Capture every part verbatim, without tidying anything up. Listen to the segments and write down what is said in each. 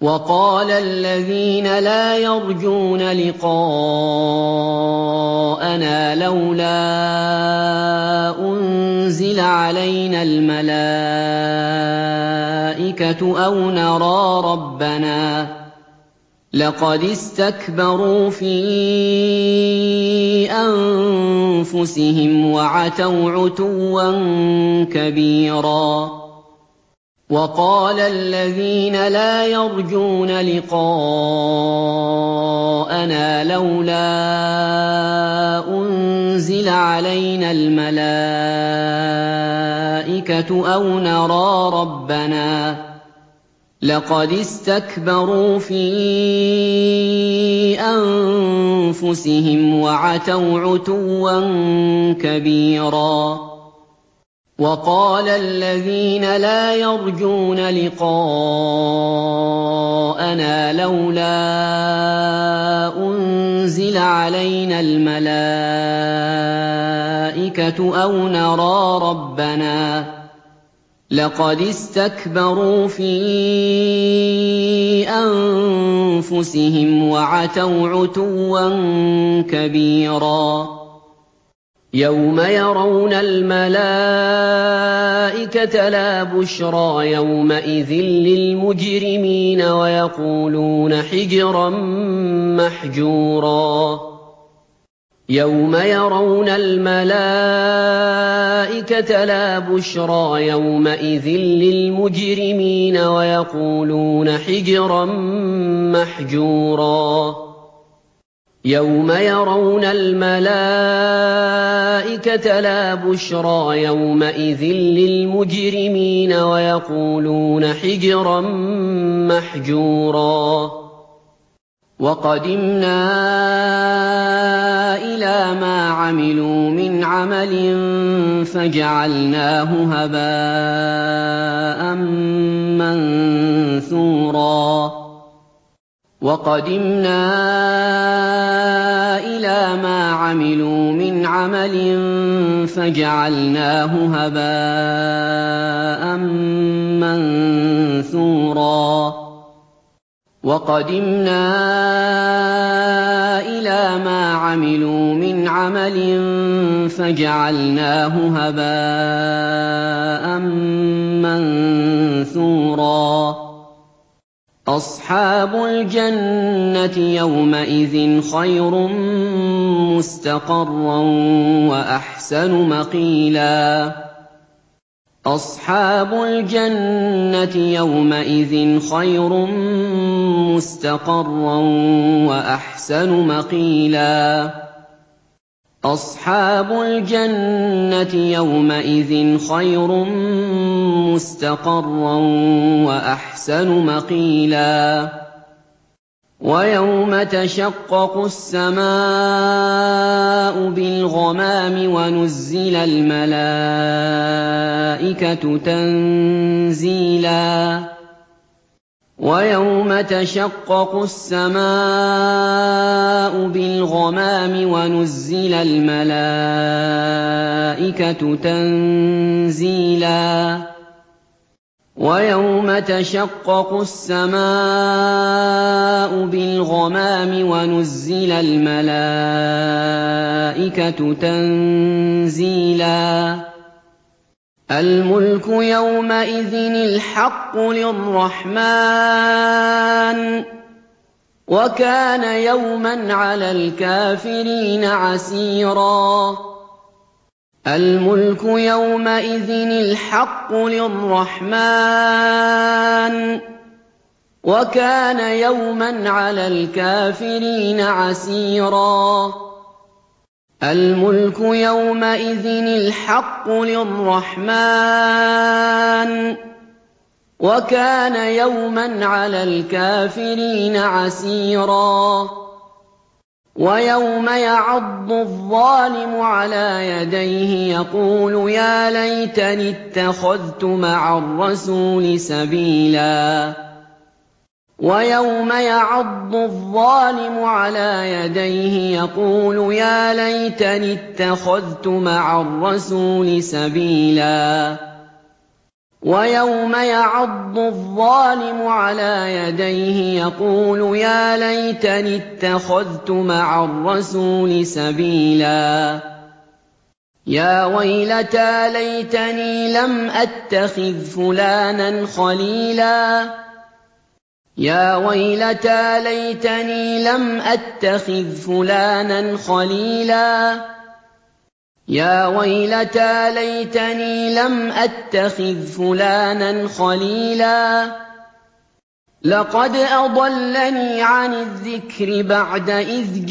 وَقَالَ الَّذِينَ لَا يَرْجُونَ لِقَاءَنَا لَوْلَا أُنزِلَ عَلَيْنَا الْمَلَائِكَةُ أَوْ نَرَىٰ رَبَّنَا ۗ لَقَدِ اسْتَكْبَرُوا فِي أَنفُسِهِمْ وَعَتَوْا عُتُوًّا كَبِيرًا. وَقَالَ الَّذِينَ لَا يَرْجُونَ لِقَاءَنَا لَوْلَا أُنزِلَ عَلَيْنَا الْمَلَائِكَةُ أَوْ نَرَىٰ رَبَّنَا ۗ لَقَدِ اسْتَكْبَرُوا فِي أَنفُسِهِمْ وَعَتَوْا عُتُوًّا كَبِيرًا. وَقَالَ الَّذِينَ لَا يَرْجُونَ لِقَاءَنَا لَوْلَا أُنزِلَ عَلَيْنَا الْمَلَائِكَةُ أَوْ نَرَىٰ رَبَّنَا ۗ لَقَدِ اسْتَكْبَرُوا فِي أَنفُسِهِمْ وَعَتَوْا عُتُوًّا كَبِيرًا. يَوْمَ يَرَوْنَ الْمَلَائِكَةَ لَا بُشْرَىٰ يَوْمَئِذٍ لِّلْمُجْرِمِينَ وَيَقُولُونَ حِجْرًا مَّحْجُورًا. يَوْمَ يَرَوْنَ الْمَلَائِكَةَ لَا بُشْرَىٰ يَوْمَئِذٍ لِّلْمُجْرِمِينَ وَيَقُولُونَ حِجْرًا مَّحْجُورًا. يَوْمَ يَرَوْنَ الْمَلَائِكَةَ لَا بُشْرَىٰ يَوْمَئِذٍ لِّلْمُجْرِمِينَ وَيَقُولُونَ حِجْرًا مَّحْجُورًا. وَقَدِمْنَا إِلَىٰ مَا عَمِلُوا مِنْ عَمَلٍ فَجَعَلْنَاهُ هَبَاءً مَّنثُورًا. وَقَدِمْنَا إِلَىٰ مَا عَمِلُوا مِنْ عَمَلٍ فَجَعَلْنَاهُ هَبَاءً مَّنثُورًا. وَقَدِمْنَا إِلَىٰ مَا عَمِلُوا مِنْ عَمَلٍ فَجَعَلْنَاهُ هَبَاءً مَّنثُورًا. أَصْحَابُ الْجَنَّةِ يَوْمَئِذٍ خَيْرٌ مُّسْتَقَرًّا وَأَحْسَنُ مَقِيلًا. أَصْحَابُ الْجَنَّةِ يَوْمَئِذٍ خَيْرٌ مُّسْتَقَرًّا وَأَحْسَنُ مَقِيلًا. أَصْحَابُ الْجَنَّةِ يَوْمَئِذٍ خَيْرٌ مُّسْتَقَرًّا وَأَحْسَنُ مَقِيلًا. وَيَوْمَ تَشَقَّقُ السَّمَاءُ بِالْغَمَامِ وَنُزِّلَ الْمَلَائِكَةُ تَنزِيلًا. وَيَوْمَ تَشَقَّقُ السَّمَاءُ بِالْغَمَامِ وَنُزِّلَ الْمَلَائِكَةُ تَنزِيلًا. وَيَوْمَ تَشَقَّقُ السَّمَاءُ بِالْغَمَامِ وَنُزِّلَ الْمَلَائِكَةُ تَنزِيلًا. الْمُلْكُ يَوْمَئِذٍ الْحَقُّ لِلرَّحْمَٰنِ ۚ وَكَانَ يَوْمًا عَلَى الْكَافِرِينَ عَسِيرًا. الْمُلْكُ يَوْمَئِذٍ الْحَقُّ لِلرَّحْمَٰنِ ۚ وَكَانَ يَوْمًا عَلَى الْكَافِرِينَ عَسِيرًا. الْمُلْكُ يَوْمَئِذٍ الْحَقُّ لِلرَّحْمَٰنِ ۚ وَكَانَ يَوْمًا عَلَى الْكَافِرِينَ عَسِيرًا. وَيَوْمَ يَعَضُّ الظَّالِمُ عَلَىٰ يَدَيْهِ يَقُولُ يَا لَيْتَنِي اتَّخَذْتُ مَعَ الرَّسُولِ سَبِيلًا. وَيَوْمَ يَعَضُّ الظَّالِمُ عَلَىٰ يَدَيْهِ يَقُولُ يَا لَيْتَنِي اتَّخَذْتُ مَعَ الرَّسُولِ سَبِيلًا. وَيَوْمَ يَعَضُّ الظَّالِمُ عَلَىٰ يَدَيْهِ يَقُولُ يَا لَيْتَنِي اتَّخَذْتُ مَعَ الرَّسُولِ سَبِيلًا يَا وَيْلَتَىٰ لَيْتَنِي لَمْ أَتَّخِذْ فُلَانًا خَلِيلًا يَا وَيْلَتَىٰ لَيْتَنِي لَمْ أَتَّخِذْ فُلَانًا خَلِيلًا يَا وَيْلَتَىٰ لَيْتَنِي لَمْ أَتَّخِذْ فُلَانًا خَلِيلًا لَّقَدْ أَضَلَّنِي عَنِ الذِّكْرِ بَعْدَ إِذْ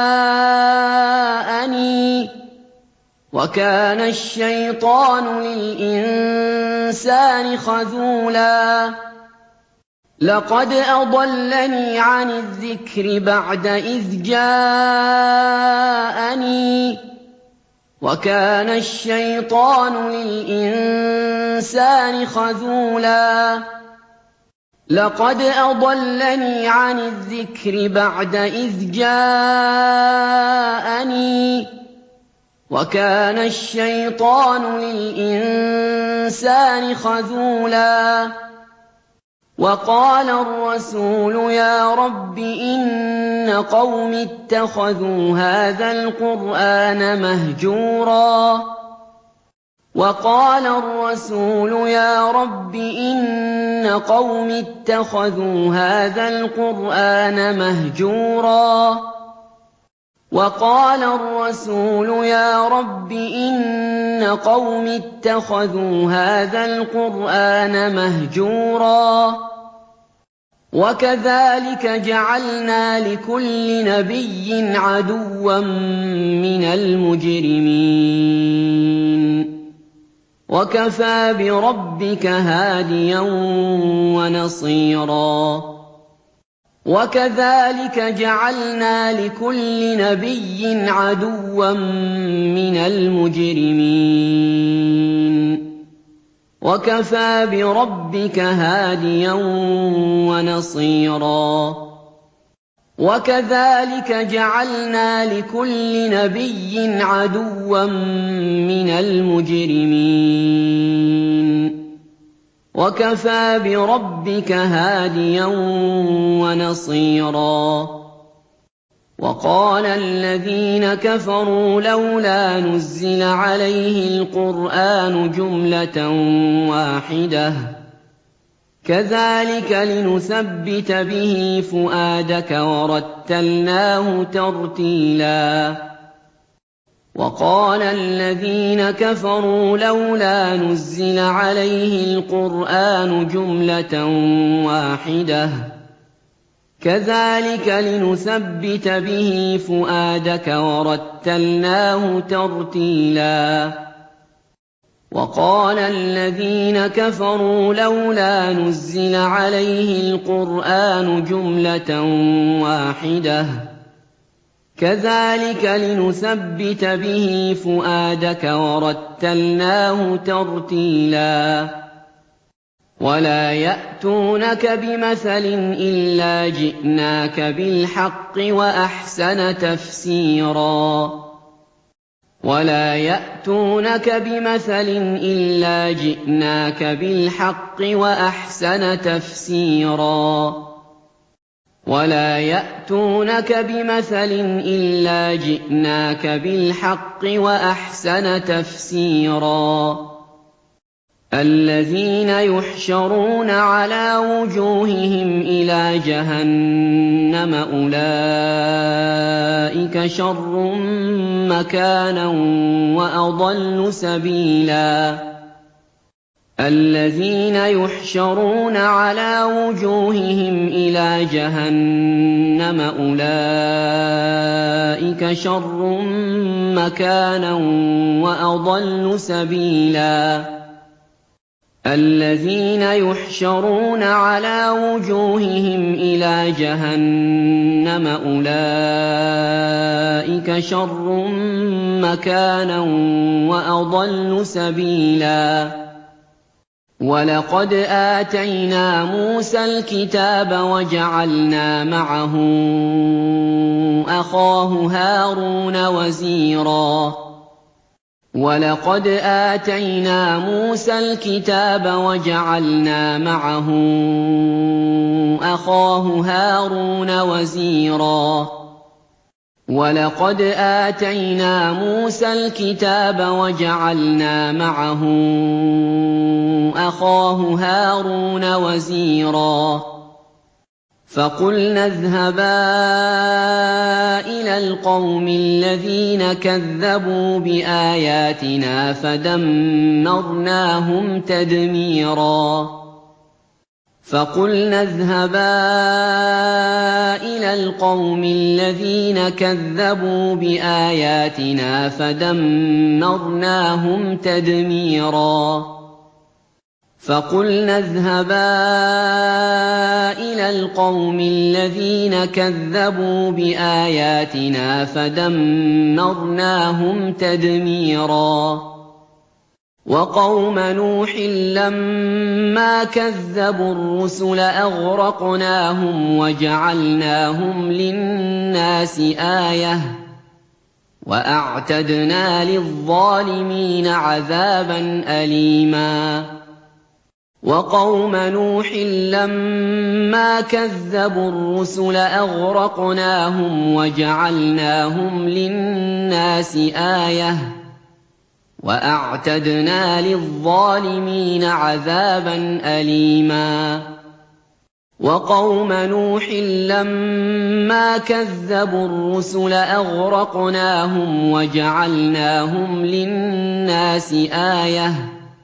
جَاءَنِي ۗ وَكَانَ الشَّيْطَانُ لِلْإِنسَانِ خَذُولًا لَّقَدْ أَضَلَّنِي عَنِ الذِّكْرِ بَعْدَ إِذْ جَاءَنِي ۗ وَكَانَ الشَّيْطَانُ لِلْإِنسَانِ خَذُولًا لَّقَدْ أَضَلَّنِي عَنِ الذِّكْرِ بَعْدَ إِذْ جَاءَنِي ۗ وَكَانَ الشَّيْطَانُ لِلْإِنسَانِ خَذُولًا وَقَالَ الرَّسُولُ يَا رَبِّ إِنَّ قَوْمِي اتَّخَذُوا هَٰذَا الْقُرْآنَ مَهْجُورًا وَقَالَ الرَّسُولُ يَا رَبِّ إِنَّ قَوْمِي اتَّخَذُوا هَٰذَا الْقُرْآنَ مَهْجُورًا وَقَالَ الرَّسُولُ يَا رَبِّ إِنَّ قَوْمِي اتَّخَذُوا هَٰذَا الْقُرْآنَ مَهْجُورًا وَكَذَٰلِكَ جَعَلْنَا لِكُلِّ نَبِيٍّ عَدُوًّا مِّنَ الْمُجْرِمِينَ وَكَفَىٰ بِرَبِّكَ هَادِيًا وَنَصِيرًا وَكَذَٰلِكَ جَعَلْنَا لِكُلِّ نَبِيٍّ عَدُوًّا مِّنَ الْمُجْرِمِينَ وَكَفَىٰ بِرَبِّكَ هَادِيًا وَنَصِيرًا وَكَذَٰلِكَ جَعَلْنَا لِكُلِّ نَبِيٍّ عَدُوًّا مِّنَ الْمُجْرِمِينَ وَكَفَىٰ بِرَبِّكَ هَادِيًا وَنَصِيرًا وَقَالَ الَّذِينَ كَفَرُوا لَوْلَا نُزِّلَ عَلَيْهِ الْقُرْآنُ جُمْلَةً وَاحِدَةً ۚ كَذَٰلِكَ لِنُثَبِّتَ بِهِ فُؤَادَكَ وَرَتَّلْنَاهُ تَرْتِيلًا وَقَالَ الَّذِينَ كَفَرُوا لَوْلَا نُزِّلَ عَلَيْهِ الْقُرْآنُ جُمْلَةً وَاحِدَةً ۚ كَذَٰلِكَ لِنُثَبِّتَ بِهِ فُؤَادَكَ وَرَتَّلْنَاهُ تَرْتِيلًا وَقَالَ الَّذِينَ كَفَرُوا لَوْلَا نُزِّلَ عَلَيْهِ الْقُرْآنُ جُمْلَةً وَاحِدَةً ۚ كَذَٰلِكَ لِنُثَبِّتَ بِهِ فُؤَادَكَ وَرَتَّلْنَاهُ تَرْتِيلًا وَلَا يَأْتُونَكَ بِمَثَلٍ إِلَّا جِئْنَاكَ بِالْحَقِّ وَأَحْسَنَ تَفْسِيرًا وَلَا يَأْتُونَكَ بِمَثَلٍ إِلَّا جِئْنَاكَ بِالْحَقِّ وَأَحْسَنَ تَفْسِيرًا وَلَا يَأْتُونَكَ بِمَثَلٍ إِلَّا جِئْنَاكَ بِالْحَقِّ وَأَحْسَنَ تَفْسِيرًا الَّذِينَ يُحْشَرُونَ عَلَىٰ وُجُوهِهِمْ إِلَىٰ جَهَنَّمَ أُولَٰئِكَ شَرٌّ مَّكَانًا وَأَضَلُّ سَبِيلًا الَّذِينَ يُحْشَرُونَ عَلَىٰ وُجُوهِهِمْ إِلَىٰ جَهَنَّمَ أُولَٰئِكَ شَرٌّ مَّكَانًا وَأَضَلُّ سَبِيلًا الَّذِينَ يُحْشَرُونَ عَلَىٰ وُجُوهِهِمْ إِلَىٰ جَهَنَّمَ أُولَٰئِكَ شَرٌّ مَّكَانًا وَأَضَلُّ سَبِيلًا وَلَقَدْ آتَيْنَا مُوسَى الْكِتَابَ وَجَعَلْنَا مَعَهُ أَخَاهُ هَارُونَ وَزِيرًا وَلَقَدْ آتَيْنَا مُوسَى الْكِتَابَ وَجَعَلْنَا مَعَهُ أَخَاهُ هَارُونَ وَزِيرًا وَلَقَدْ آتَيْنَا مُوسَى الْكِتَابَ وَجَعَلْنَا مَعَهُ أَخَاهُ هَارُونَ وَزِيرًا فَقُلْنَا اذْهَبَا إِلَى الْقَوْمِ الَّذِينَ كَذَّبُوا بِآيَاتِنَا فَدَمَّرْنَاهُمْ تَدْمِيرًا فَقُلْنَا اذْهَبَا إِلَى الْقَوْمِ الَّذِينَ كَذَّبُوا بِآيَاتِنَا فَدَمَّرْنَاهُمْ تَدْمِيرًا فَقُلْنَا اذْهَبَا إِلَى الْقَوْمِ الَّذِينَ كَذَّبُوا بِآيَاتِنَا فَدَمَّرْنَاهُمْ تَدْمِيرًا وَقَوْمَ نُوحٍ لَّمَّا كَذَّبُوا الرُّسُلَ أَغْرَقْنَاهُمْ وَجَعَلْنَاهُمْ لِلنَّاسِ آيَةً ۖ وَأَعْتَدْنَا لِلظَّالِمِينَ عَذَابًا أَلِيمًا وَقَوْمَ نُوحٍ لَّمَّا كَذَّبُوا الرُّسُلَ أَغْرَقْنَاهُمْ وَجَعَلْنَاهُمْ لِلنَّاسِ آيَةً ۖ وَأَعْتَدْنَا لِلظَّالِمِينَ عَذَابًا أَلِيمًا وَقَوْمَ نُوحٍ لَّمَّا كَذَّبُوا الرُّسُلَ أَغْرَقْنَاهُمْ وَجَعَلْنَاهُمْ لِلنَّاسِ آيَةً ۖ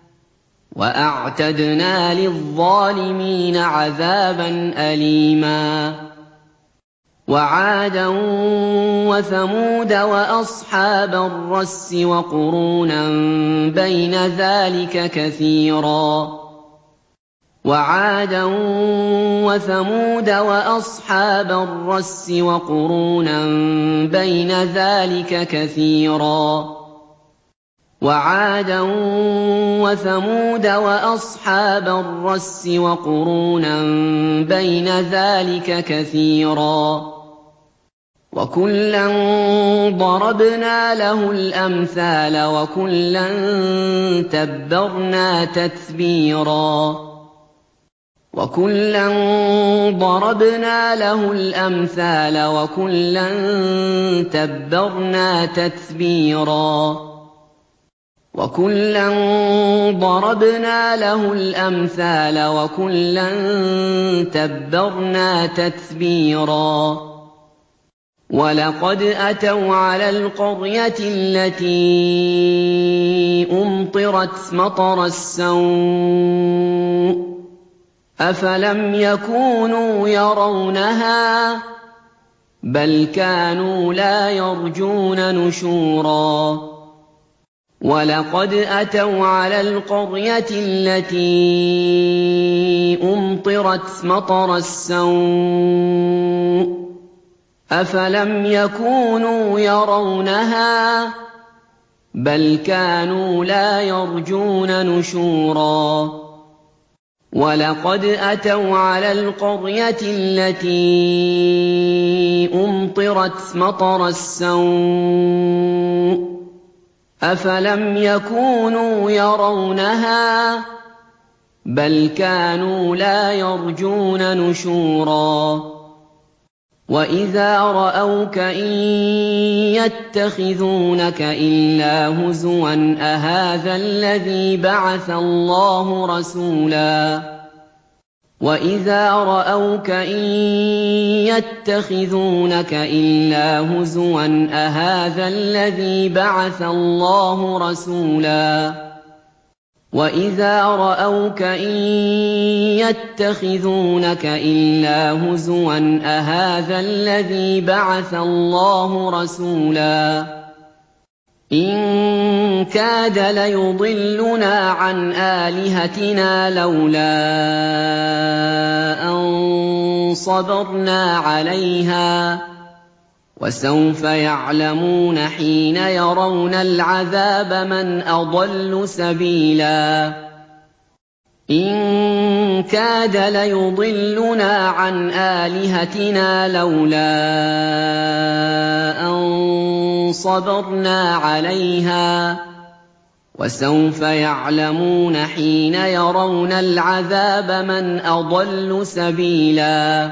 وَأَعْتَدْنَا لِلظَّالِمِينَ عَذَابًا أَلِيمًا وَعَادًا وَثَمُودَ وَأَصْحَابَ الرَّسِّ وَقُرُونًا بَيْنَ ذَٰلِكَ كَثِيرًا وَعَادًا وَثَمُودَ وَأَصْحَابَ الرَّسِّ وَقُرُونًا بَيْنَ ذَٰلِكَ كَثِيرًا وَعَادًا وَثَمُودَ وَأَصْحَابَ الرَّسِّ وَقُرُونًا بَيْنَ ذَٰلِكَ كَثِيرًا وَكُلًّا ضَرَبْنَا لَهُ الْأَمْثَالَ وَكُلًّا تَبَّرْنَا تَتْبِيرًا وَكُلًّا ضَرَبْنَا لَهُ الْأَمْثَالَ وَكُلًّا تَبَّرْنَا تَتْبِيرًا وَكُلًّا ضَرَبْنَا لَهُ الْأَمْثَالَ وَكُلًّا تَبَّرْنَا تَتْبِيرًا وَلَقَدْ أَتَوْا عَلَى الْقَرْيَةِ الَّتِي أُمْطِرَتْ مَطَرَ السَّوْءِ ۚ أَفَلَمْ يَكُونُوا يَرَوْنَهَا ۚ بَلْ كَانُوا لَا يَرْجُونَ نُشُورًا وَلَقَدْ أَتَوْا عَلَى الْقَرْيَةِ الَّتِي أُمْطِرَتْ مَطَرَ السَّوْءِ ۚ أَفَلَمْ يَكُونُوا يَرَوْنَهَا ۚ بَلْ كَانُوا لَا يَرْجُونَ نُشُورًا وَلَقَدْ أَتَوْا عَلَى الْقَرْيَةِ الَّتِي أُمْطِرَتْ مَطَرَ السَّوْءِ ۚ أَفَلَمْ يَكُونُوا يَرَوْنَهَا ۚ بَلْ كَانُوا لَا يَرْجُونَ نُشُورًا وَإِذَا رَأَوْكَ إِن يَتَّخِذُونَكَ إِلَّا هُزُوًا أَهَٰذَا الَّذِي بَعَثَ اللَّهُ رَسُولًا وَإِذَا رَأَوْكَ إِن يَتَّخِذُونَكَ إِلَّا هُزُوًا أَهَٰذَا الَّذِي بَعَثَ اللَّهُ رَسُولًا وَإِذَا رَأَوْكَ إِن يَتَّخِذُونَكَ إِلَّا هُزُوًا أَهَٰذَا الَّذِي بَعَثَ اللَّهُ رَسُولًا إِن كَادَ لَيُضِلُّنَا عَنْ آلِهَتِنَا لَوْلَا أَن صَبَرْنَا عَلَيْهَا ۚ وَسَوْفَ يَعْلَمُونَ حِينَ يَرَوْنَ الْعَذَابَ مَنْ أَضَلُّ سَبِيلًا إِن كَادَ لَيُضِلُّنَا عَنْ آلِهَتِنَا لَوْلَا أَن صَبَرْنَا عَلَيْهَا ۚ وَسَوْفَ يَعْلَمُونَ حِينَ يَرَوْنَ الْعَذَابَ مَنْ أَضَلُّ سَبِيلًا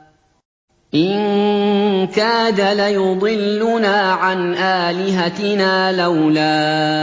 إِن كَادَ لَيُضِلُّنَا عَنْ آلِهَتِنَا لَوْلَا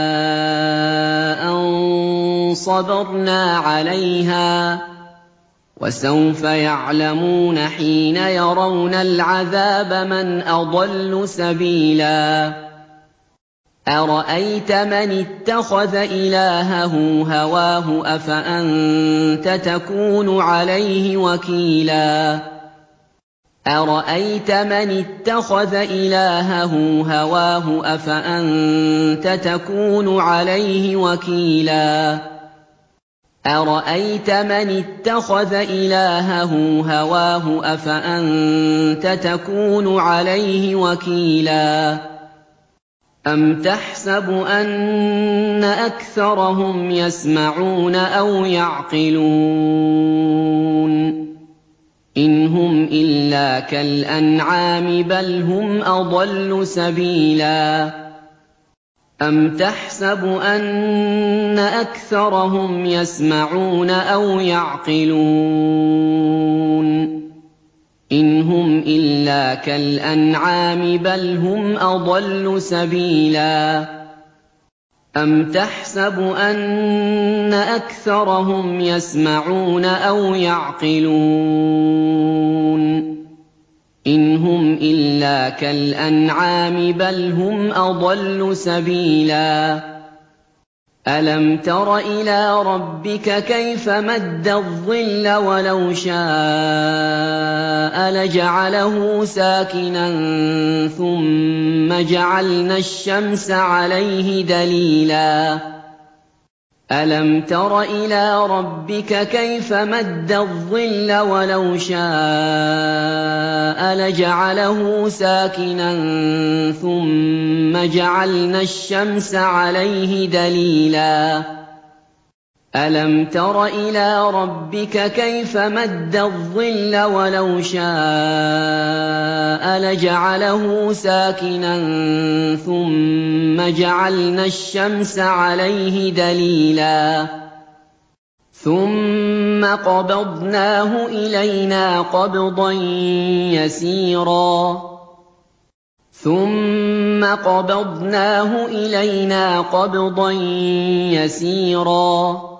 أَن صَبَرْنَا عَلَيْهَا ۚ وَسَوْفَ يَعْلَمُونَ حِينَ يَرَوْنَ الْعَذَابَ مَنْ أَضَلُّ سَبِيلًا أَرَأَيْتَ مَنِ اتَّخَذَ إِلَٰهَهُ هَوَاهُ أَفَأَنتَ تَكُونُ عَلَيْهِ وَكِيلًا أَرَأَيْتَ مَنِ اتَّخَذَ إِلَٰهَهُ هَوَاهُ أَفَأَنتَ تَكُونُ عَلَيْهِ وَكِيلًا أَرَأَيْتَ مَنِ اتَّخَذَ إِلَٰهَهُ هَوَاهُ أَفَأَنتَ تَكُونُ عَلَيْهِ وَكِيلًا أَمْ تَحْسَبُ أَنَّ أَكْثَرَهُمْ يَسْمَعُونَ أَوْ يَعْقِلُونَ إِنْ هُمْ إِلَّا كَالْأَنْعَامِ بَلْ هُمْ أَضَلُّ سَبِيلًا أَمْ تَحْسَبُ أَنَّ أَكْثَرَهُمْ يَسْمَعُونَ أَوْ يَعْقِلُونَ إِنْ هُمْ إِلَّا كَالْأَنْعَامِ بَلْ هُمْ أَضَلُّ سَبِيلًا أَمْ تَحْسَبُ أَنَّ أَكْثَرَهُمْ يَسْمَعُونَ أَوْ يَعْقِلُونَ إِنْ هُمْ إِلَّا كَالْأَنْعَامِ بَلْ هُمْ أَضَلُّ سَبِيلًا أَلَمْ تَرَ إِلَىٰ رَبِّكَ كَيْفَ مَدَّ الظِّلَّ وَلَوْ شَاءَ لَجَعَلَهُ سَاكِنًا ثُمَّ جَعَلْنَا الشَّمْسَ عَلَيْهِ دَلِيلًا أَلَمْ تَرَ إِلَىٰ رَبِّكَ كَيْفَ مَدَّ الظِّلَّ وَلَوْ شَاءَ لَجَعَلَهُ سَاكِنًا ثُمَّ جَعَلْنَا الشَّمْسَ عَلَيْهِ دَلِيلًا أَلَمْ تَرَ إِلَىٰ رَبِّكَ كَيْفَ مَدَّ الظِّلَّ وَلَوْ شَاءَ لَجَعَلَهُ سَاكِنًا ثُمَّ جَعَلْنَا الشَّمْسَ عَلَيْهِ دَلِيلًا ثُمَّ قَبَضْنَاهُ إِلَيْنَا قَبْضًا يَسِيرًا ثُمَّ قَبَضْنَاهُ إِلَيْنَا قَبْضًا يَسِيرًا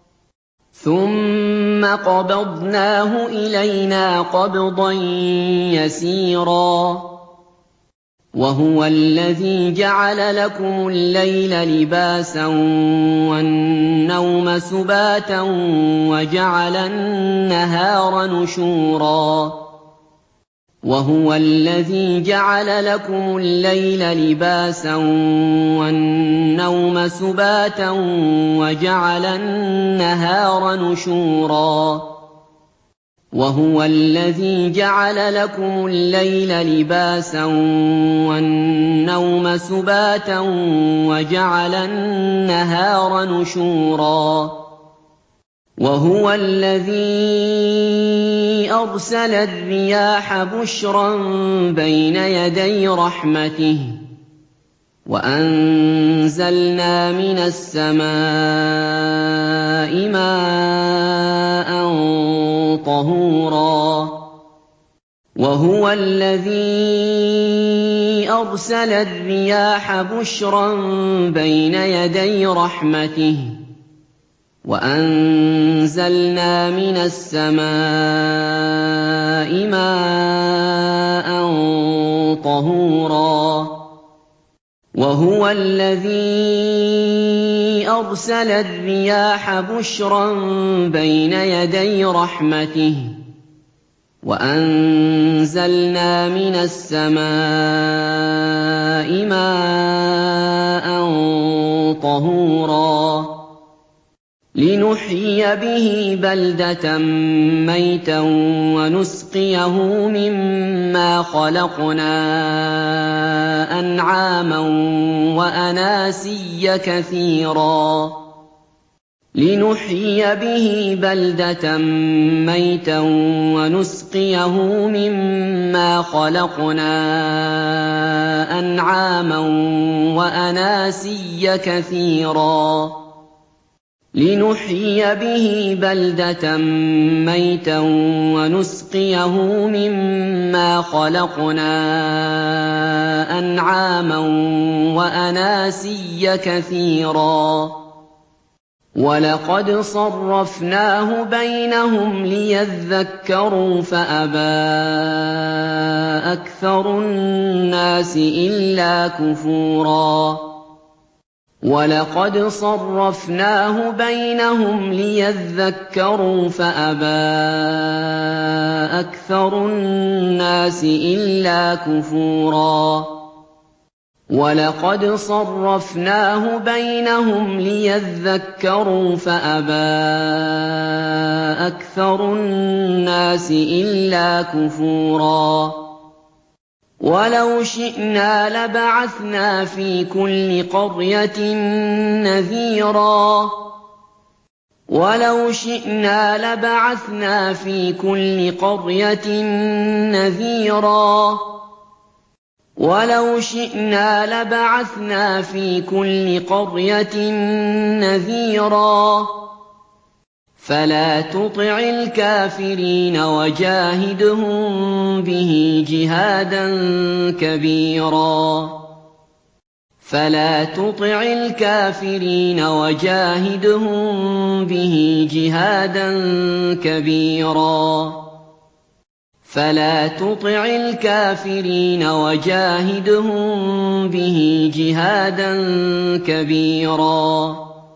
ثُمَّ قَبَضْنَاهُ إِلَيْنَا قَبْضًا يَسِيرًا وَهُوَ الَّذِي جَعَلَ لَكُمُ اللَّيْلَ لِبَاسًا وَالنَّوْمَ سُبَاتًا وَجَعَلَ النَّهَارَ نُشُورًا وَهُوَ الَّذِي جَعَلَ لَكُمُ اللَّيْلَ لِبَاسًا وَالنَّوْمَ سُبَاتًا وَجَعَلَ النَّهَارَ نُشُورًا وَهُوَ الَّذِي جَعَلَ لَكُمُ اللَّيْلَ لِبَاسًا وَالنَّوْمَ سُبَاتًا وَجَعَلَ النَّهَارَ نُشُورًا وَهُوَ الَّذِي أَرْسَلَ الرِّيَاحَ بُشْرًا بَيْنَ يَدَيْ رَحْمَتِهِ وَأَنزَلْنَا مِنَ السَّمَاءِ مَاءً طَهُورًا وَهُوَ الَّذِي أَرْسَلَ الرِّيَاحَ بُشْرًا بَيْنَ يَدَيْ رَحْمَتِهِ وَأَنزَلْنَا مِنَ السَّمَاءِ مَاءً طَهُورًا وَهُوَ الَّذِي أَرْسَلَ الرِّيَاحَ بُشْرًا بَيْنَ يَدَيْ رَحْمَتِهِ وَأَنزَلْنَا مِنَ السَّمَاءِ مَاءً طَهُورًا لِّنُحْيِيَ بِهِ بَلْدَةً مَّيْتًا وَنُسْقِيَهُ مِمَّا خَلَقْنَا أَنْعَامًا وَأَنَاسِيَّ كَثِيرًا لِّنُحْيِيَ بِهِ بَلْدَةً مَّيْتًا وَنُسْقِيَهُ مِمَّا خَلَقْنَا أَنْعَامًا وَأَنَاسِيَّ كَثِيرًا لِّنُحْيِيَ بِهِ بَلْدَةً مَّيْتًا وَنُسْقِيَهُ مِمَّا خَلَقْنَا أَنْعَامًا وَأَنَاسِيَّ كَثِيرًا وَلَقَدْ صَرَّفْنَاهُ بَيْنَهُمْ لِيَذَّكَّرُوا فَأَبَىٰ أَكْثَرُ النَّاسِ إِلَّا كُفُورًا وَلَقَدْ صَرَّفْنَاهُ بَيْنَهُمْ لِيَذَّكَّرُوا فَأَبَىٰ أَكْثَرُ النَّاسِ إِلَّا كُفُورًا وَلَقَدْ صَرَّفْنَاهُ بَيْنَهُمْ لِيَذَّكَّرُوا فَأَبَىٰ أَكْثَرُ النَّاسِ إِلَّا كُفُورًا وَلَوْ شِئْنَا لَبَعَثْنَا فِي كُلِّ قَرْيَةٍ نَّذِيرًا وَلَوْ شِئْنَا لَبَعَثْنَا فِي كُلِّ قَرْيَةٍ نَّذِيرًا وَلَوْ شِئْنَا لَبَعَثْنَا فِي كُلِّ قَرْيَةٍ نَّذِيرًا فَلَا تُطِعِ الْكَافِرِينَ وَجَاهِدْهُم بِهِ جِهَادًا كَبِيرًا فَلَا تُطِعِ الْكَافِرِينَ وَجَاهِدْهُم بِهِ جِهَادًا كَبِيرًا فَلَا تُطِعِ الْكَافِرِينَ وَجَاهِدْهُم بِهِ جِهَادًا كَبِيرًا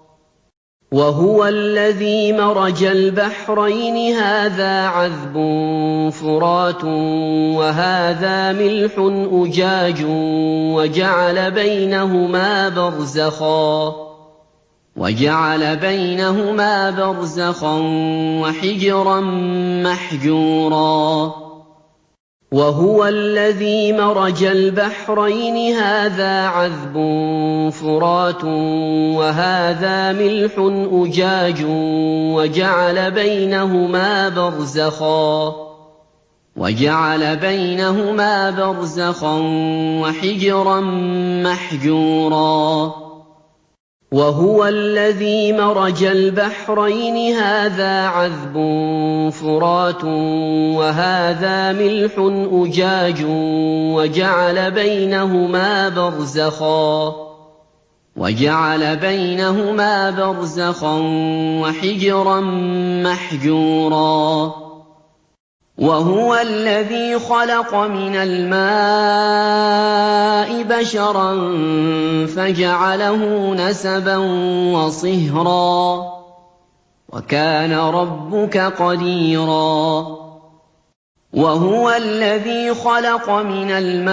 وَهُوَ الَّذِي مَرَجَ الْبَحْرَيْنِ هَٰذَا عَذْبٌ فُرَاتٌ وَهَٰذَا مِلْحٌ أُجَاجٌ وَجَعَلَ بَيْنَهُمَا بَرْزَخًا وَجَعَلَ بَيْنَهُمَا بَرْزَخًا وَحِجْرًا مَّحْجُورًا وَهُوَ الَّذِي مَرَجَ الْبَحْرَيْنِ هَٰذَا عَذْبٌ فُرَاتٌ وَهَٰذَا مِلْحٌ أُجَاجٌ وَجَعَلَ بَيْنَهُمَا بَرْزَخًا وَجَعَلَ بَيْنَهُمَا بَرْزَخًا وَحِجْرًا مَّحْجُورًا وَهُوَ الَّذِي مَرَجَ الْبَحْرَيْنِ هَٰذَا عَذْبٌ فُرَاتٌ وَهَٰذَا مِلْحٌ أُجَاجٌ وَجَعَلَ بَيْنَهُمَا بَرْزَخًا وَجَعَلَ بَيْنَهُمَا بَرْزَخًا وَحِجْرًا مَّحْجُورًا وَهُوَ الَّذِي خَلَقَ مِنَ الْمَاءِ بَشَرًا فَجَعَلَهُ نَسَبًا وَصِهْرًا ۗ وَكَانَ رَبُّكَ قَدِيرًا وَهُوَ الَّذِي خَلَقَ مِنَ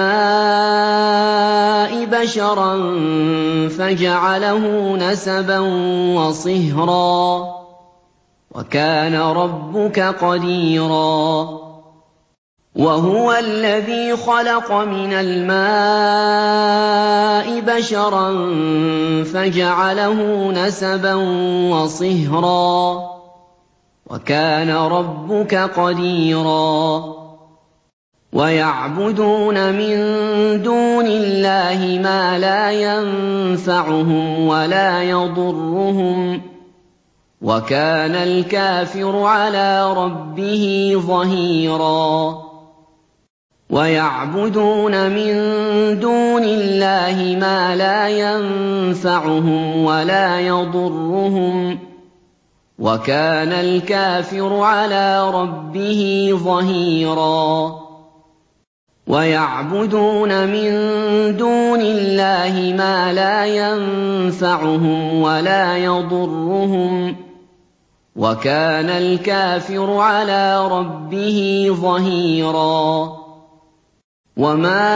الْمَاءِ بَشَرًا فَجَعَلَهُ نَسَبًا وَصِهْرًا ۗ وَكَانَ رَبُّكَ قَدِيرًا وَهُوَ الَّذِي خَلَقَ مِنَ الْمَاءِ بَشَرًا فَجَعَلَهُ نَسَبًا وَصِهْرًا ۗ وَكَانَ رَبُّكَ قَدِيرًا وَيَعْبُدُونَ مِن دُونِ اللَّهِ مَا لَا يَنفَعُهُمْ وَلَا يَضُرُّهُمْ ۗ وَكَانَ الْكَافِرُ عَلَىٰ رَبِّهِ ظَهِيرًا وَيَعْبُدُونَ مِن دُونِ اللَّهِ مَا لَا يَنفَعُهُمْ وَلَا يَضُرُّهُمْ ۗ وَكَانَ الْكَافِرُ عَلَىٰ رَبِّهِ ظَهِيرًا وَيَعْبُدُونَ مِن دُونِ اللَّهِ مَا لَا يَنفَعُهُمْ وَلَا يَضُرُّهُمْ ۗ وَكَانَ الْكَافِرُ عَلَىٰ رَبِّهِ ظَهِيرًا وَمَا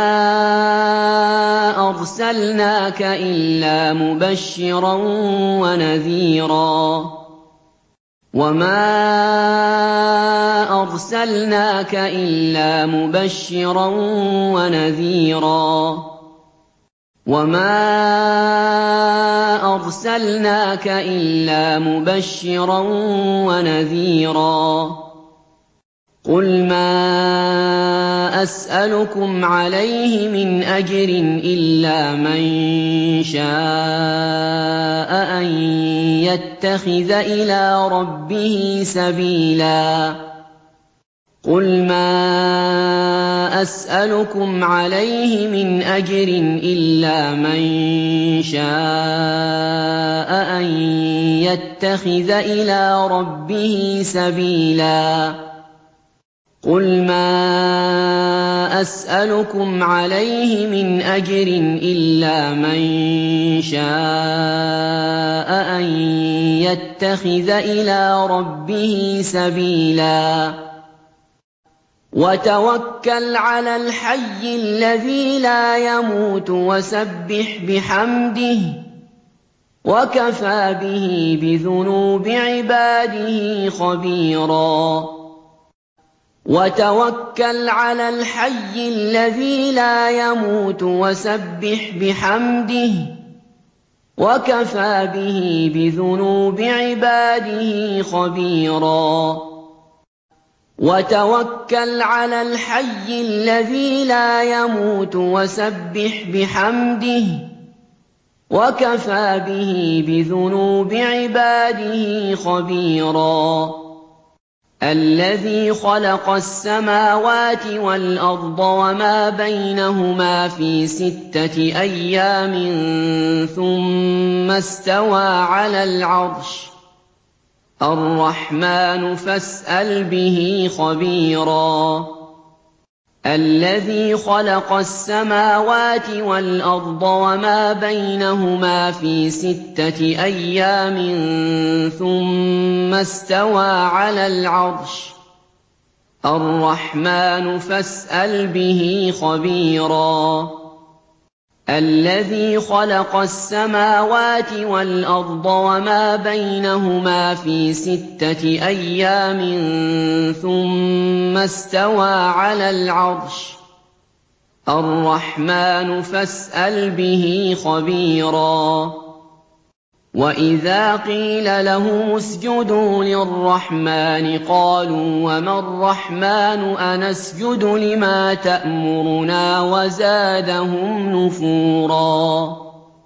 أَرْسَلْنَاكَ إِلَّا مُبَشِّرًا وَنَذِيرًا وَمَا أَرْسَلْنَاكَ إِلَّا مُبَشِّرًا وَنَذِيرًا وَمَا أَرْسَلْنَاكَ إِلَّا مُبَشِّرًا وَنَذِيرًا قُلْ مَا أَسْأَلُكُمْ عَلَيْهِ مِنْ أَجْرٍ إِلَّا مَن شَاءَ أَن يَتَّخِذَ إِلَىٰ رَبِّهِ سَبِيلًا قُلْ مَا أَسْأَلُكُمْ عَلَيْهِ مِنْ أَجْرٍ إِلَّا مَن شَاءَ أَن يَتَّخِذَ إِلَىٰ رَبِّهِ سَبِيلًا قُلْ مَا أَسْأَلُكُمْ عَلَيْهِ مِنْ أَجْرٍ إِلَّا مَن شَاءَ أَن يَتَّخِذَ إِلَىٰ رَبِّهِ سَبِيلًا وَتَوَكَّلْ عَلَى الْحَيِّ الَّذِي لَا يَمُوتُ وَسَبِّحْ بِحَمْدِهِ ۚ وَكَفَىٰ بِهِ بِذُنُوبِ عِبَادِهِ خَبِيرًا وَتَوَكَّلْ عَلَى الْحَيِّ الَّذِي لَا يَمُوتُ وَسَبِّحْ بِحَمْدِهِ ۚ وَكَفَىٰ بِهِ بِذُنُوبِ عِبَادِهِ خَبِيرًا وَتَوَكَّلْ عَلَى الْحَيِّ الَّذِي لَا يَمُوتُ وَسَبِّحْ بِحَمْدِهِ ۚ وَكَفَىٰ بِهِ بِذُنُوبِ عِبَادِهِ خَبِيرًا الَّذِي خَلَقَ السَّمَاوَاتِ وَالْأَرْضَ وَمَا بَيْنَهُمَا فِي سِتَّةِ أَيَّامٍ ثُمَّ اسْتَوَىٰ عَلَى الْعَرْشِ ۚ الرَّحْمَٰنُ فَاسْأَلْ بِهِ خَبِيرًا الَّذِي خَلَقَ السَّمَاوَاتِ وَالْأَرْضَ وَمَا بَيْنَهُمَا فِي سِتَّةِ أَيَّامٍ ثُمَّ اسْتَوَىٰ عَلَى الْعَرْشِ ۚ الرَّحْمَٰنُ فَاسْأَلْ بِهِ خَبِيرًا الَّذِي خَلَقَ السَّمَاوَاتِ وَالْأَرْضَ وَمَا بَيْنَهُمَا فِي سِتَّةِ أَيَّامٍ ثُمَّ اسْتَوَىٰ عَلَى الْعَرْشِ ۚ الرَّحْمَٰنُ فَاسْأَلْ بِهِ خَبِيرًا وَإِذَا قِيلَ لَهُمُ اسْجُدُوا لِلرَّحْمَٰنِ قَالُوا وَمَا الرَّحْمَٰنُ أَنَسْجُدُ لِمَا تَأْمُرُنَا وَزَادَهُمْ نُفُورًا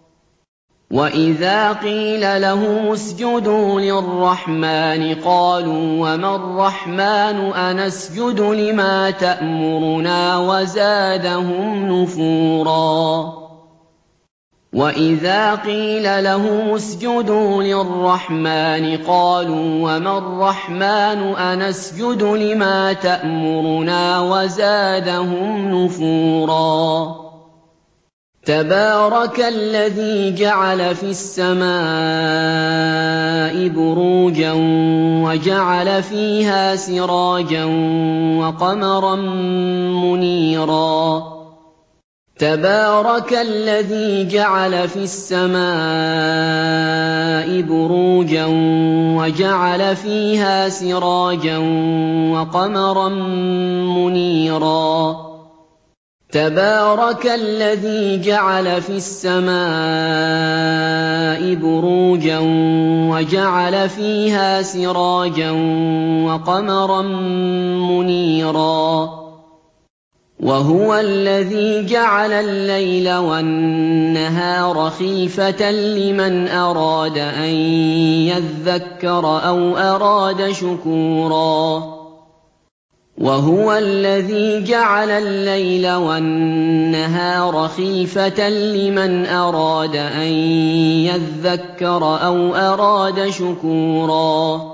وَإِذَا قِيلَ لَهُمُ اسْجُدُوا لِلرَّحْمَٰنِ قَالُوا وَمَا الرَّحْمَٰنُ أَنَسْجُدُ لِمَا تَأْمُرُنَا وَزَادَهُمْ نُفُورًا وَإِذَا قِيلَ لَهُمُ اسْجُدُوا لِلرَّحْمَٰنِ قَالُوا وَمَا الرَّحْمَٰنُ أَنَسْجُدُ لِمَا تَأْمُرُنَا وَزَادَهُمْ نُفُورًا تَبَارَكَ الَّذِي جَعَلَ فِي السَّمَاءِ بُرُوجًا وَجَعَلَ فِيهَا سِرَاجًا وَقَمَرًا مُّنِيرًا تَبَارَكَ الَّذِي جَعَلَ فِي السَّمَاءِ بُرُوجًا وَجَعَلَ فِيهَا سِرَاجًا وَقَمَرًا مُّنِيرًا تَبَارَكَ الَّذِي جَعَلَ فِي السَّمَاءِ بُرُوجًا وَجَعَلَ فِيهَا سِرَاجًا وَقَمَرًا مُّنِيرًا وَهُوَ الَّذِي جَعَلَ اللَّيْلَ وَالنَّهَارَ خِلْفَةً لِّمَنْ أَرَادَ أَن يَذَّكَّرَ أَوْ أَرَادَ شُكُورًا وَهُوَ الَّذِي جَعَلَ اللَّيْلَ وَالنَّهَارَ خِلْفَةً لِّمَنْ أَرَادَ أَن يَذَّكَّرَ أَوْ أَرَادَ شُكُورًا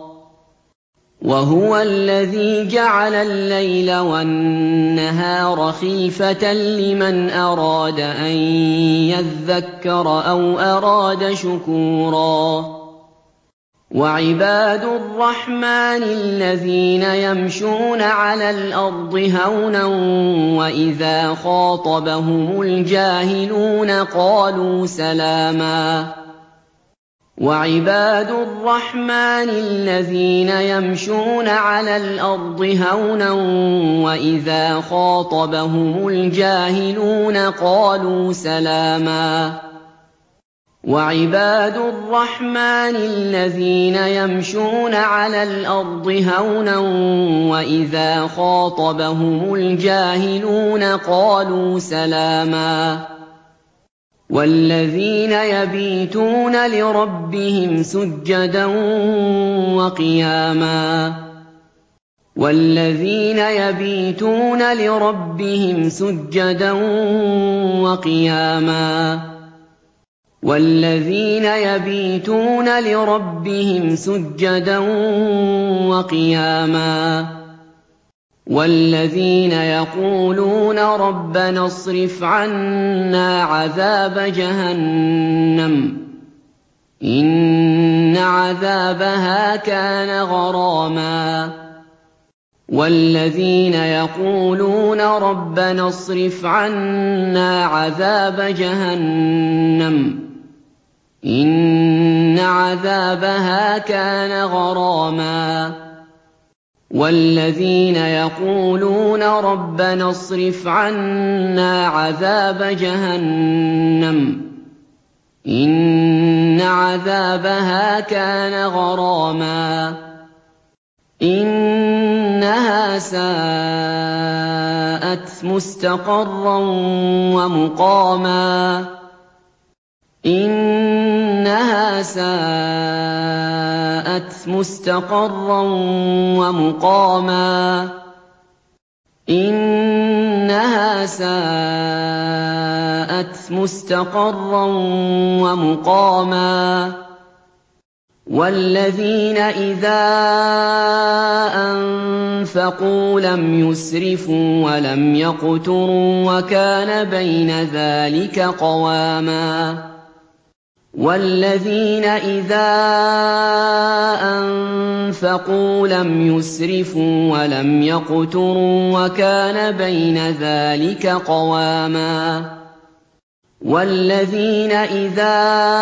وَهُوَ الَّذِي جَعَلَ اللَّيْلَ وَالنَّهَارَ خِلْفَةً لِّمَنْ أَرَادَ أَن يَذَّكَّرَ أَوْ أَرَادَ شُكُورًا وَعِبَادُ الرَّحْمَٰنِ الَّذِينَ يَمْشُونَ عَلَى الْأَرْضِ هَوْنًا وَإِذَا خَاطَبَهُمُ الْجَاهِلُونَ قَالُوا سَلَامًا وَعِبَادُ الرَّحْمَٰنِ الَّذِينَ يَمْشُونَ عَلَى الْأَرْضِ هَوْنًا وَإِذَا خَاطَبَهُمُ الْجَاهِلُونَ قَالُوا سَلَامًا وَعِبَادُ الرَّحْمَٰنِ الَّذِينَ يَمْشُونَ عَلَى الْأَرْضِ هَوْنًا وَإِذَا خَاطَبَهُمُ الْجَاهِلُونَ قَالُوا سَلَامًا وَالَّذِينَ يَبِيتُونَ لِرَبِّهِمْ سُجَّدًا وَقِيَامًا وَالَّذِينَ يَبِيتُونَ لِرَبِّهِمْ سُجَّدًا وَقِيَامًا وَالَّذِينَ يَبِيتُونَ لِرَبِّهِمْ سُجَّدًا وَقِيَامًا وَالَّذِينَ يَقُولُونَ رَبَّنَا اصْرِفْ عَنَّا عَذَابَ جَهَنَّمَ إِنَّ عَذَابَهَا كَانَ غَرَامًا وَالَّذِينَ يَقُولُونَ رَبَّنَا اصْرِفْ عَنَّا عَذَابَ جَهَنَّمَ إِنَّ عَذَابَهَا كَانَ غَرَامًا وَالَّذِينَ يَقُولُونَ رَبَّنَا اصْرِفْ عَنَّا عَذَابَ جَهَنَّمَ إِنَّ عَذَابَهَا كَانَ غَرَامًا إِنَّهَا سَاءَتْ مُسْتَقَرًّا وَمُقَامًا إِنَّهَا سَاءَتْ مُسْتَقَرًّا وَمُقَامًا إِنَّهَا سَاءَتْ مُسْتَقَرًّا وَمُقَامًا وَالَّذِينَ إِذَا أَنفَقُوا لَمْ يُسْرِفُوا وَلَمْ يَقْتُرُوا وَكَانَ بَيْنَ ذَٰلِكَ قَوَامًا وَالَّذِينَ إِذَا أَنفَقُوا لَمْ يُسْرِفُوا وَلَمْ يَقْتُرُوا وَكَانَ بَيْنَ ذَٰلِكَ قَوَامًا وَالَّذِينَ إِذَا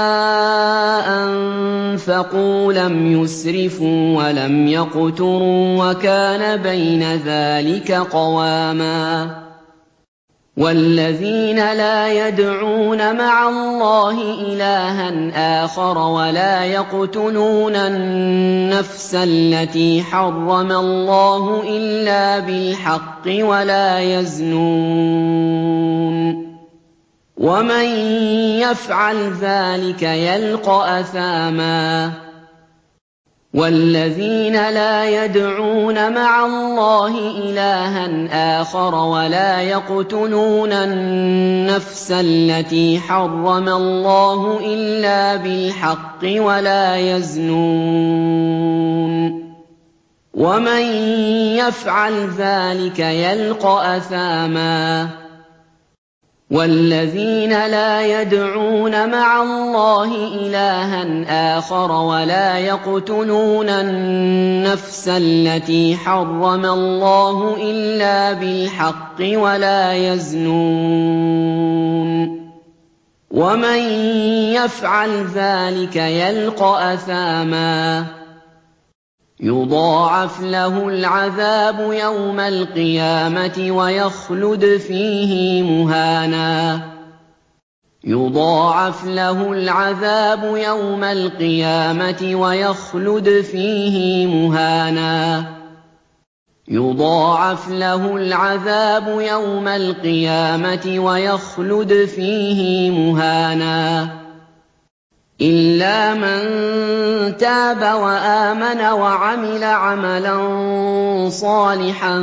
أَنفَقُوا لَمْ يُسْرِفُوا وَلَمْ يَقْتُرُوا وَكَانَ بَيْنَ ذَٰلِكَ قَوَامًا وَالَّذِينَ لَا يَدْعُونَ مَعَ اللَّهِ إِلَٰهًا آخَرَ وَلَا يَقْتُلُونَ النَّفْسَ الَّتِي حَرَّمَ اللَّهُ إِلَّا بِالْحَقِّ وَلَا يَزْنُونَ وَمَن يَفْعَلْ ذَٰلِكَ يَلْقَ أَثَامًا وَالَّذِينَ لَا يَدْعُونَ مَعَ اللَّهِ إِلَٰهًا آخَرَ وَلَا يَقْتُلُونَ النَّفْسَ الَّتِي حَرَّمَ اللَّهُ إِلَّا بِالْحَقِّ وَلَا يَزْنُونَ وَمَن يَفْعَلْ ذَٰلِكَ يَلْقَ أَثَامًا وَالَّذِينَ لَا يَدْعُونَ مَعَ اللَّهِ إِلَٰهًا آخَرَ وَلَا يَقْتُلُونَ النَّفْسَ الَّتِي حَرَّمَ اللَّهُ إِلَّا بِالْحَقِّ وَلَا يَزْنُونَ وَمَن يَفْعَلْ ذَٰلِكَ يَلْقَ أَثَامًا يُضَاعَفْ لَهُ الْعَذَابُ يَوْمَ الْقِيَامَةِ وَيَخْلُدْ فِيهِ مُهَانًا يُضَاعَفْ لَهُ الْعَذَابُ يَوْمَ الْقِيَامَةِ وَيَخْلُدْ فِيهِ مُهَانًا يُضَاعَفْ لَهُ الْعَذَابُ يَوْمَ الْقِيَامَةِ وَيَخْلُدْ فِيهِ مُهَانًا إِلَّا مَن تَابَ وَآمَنَ وَعَمِلَ عَمَلًا صَالِحًا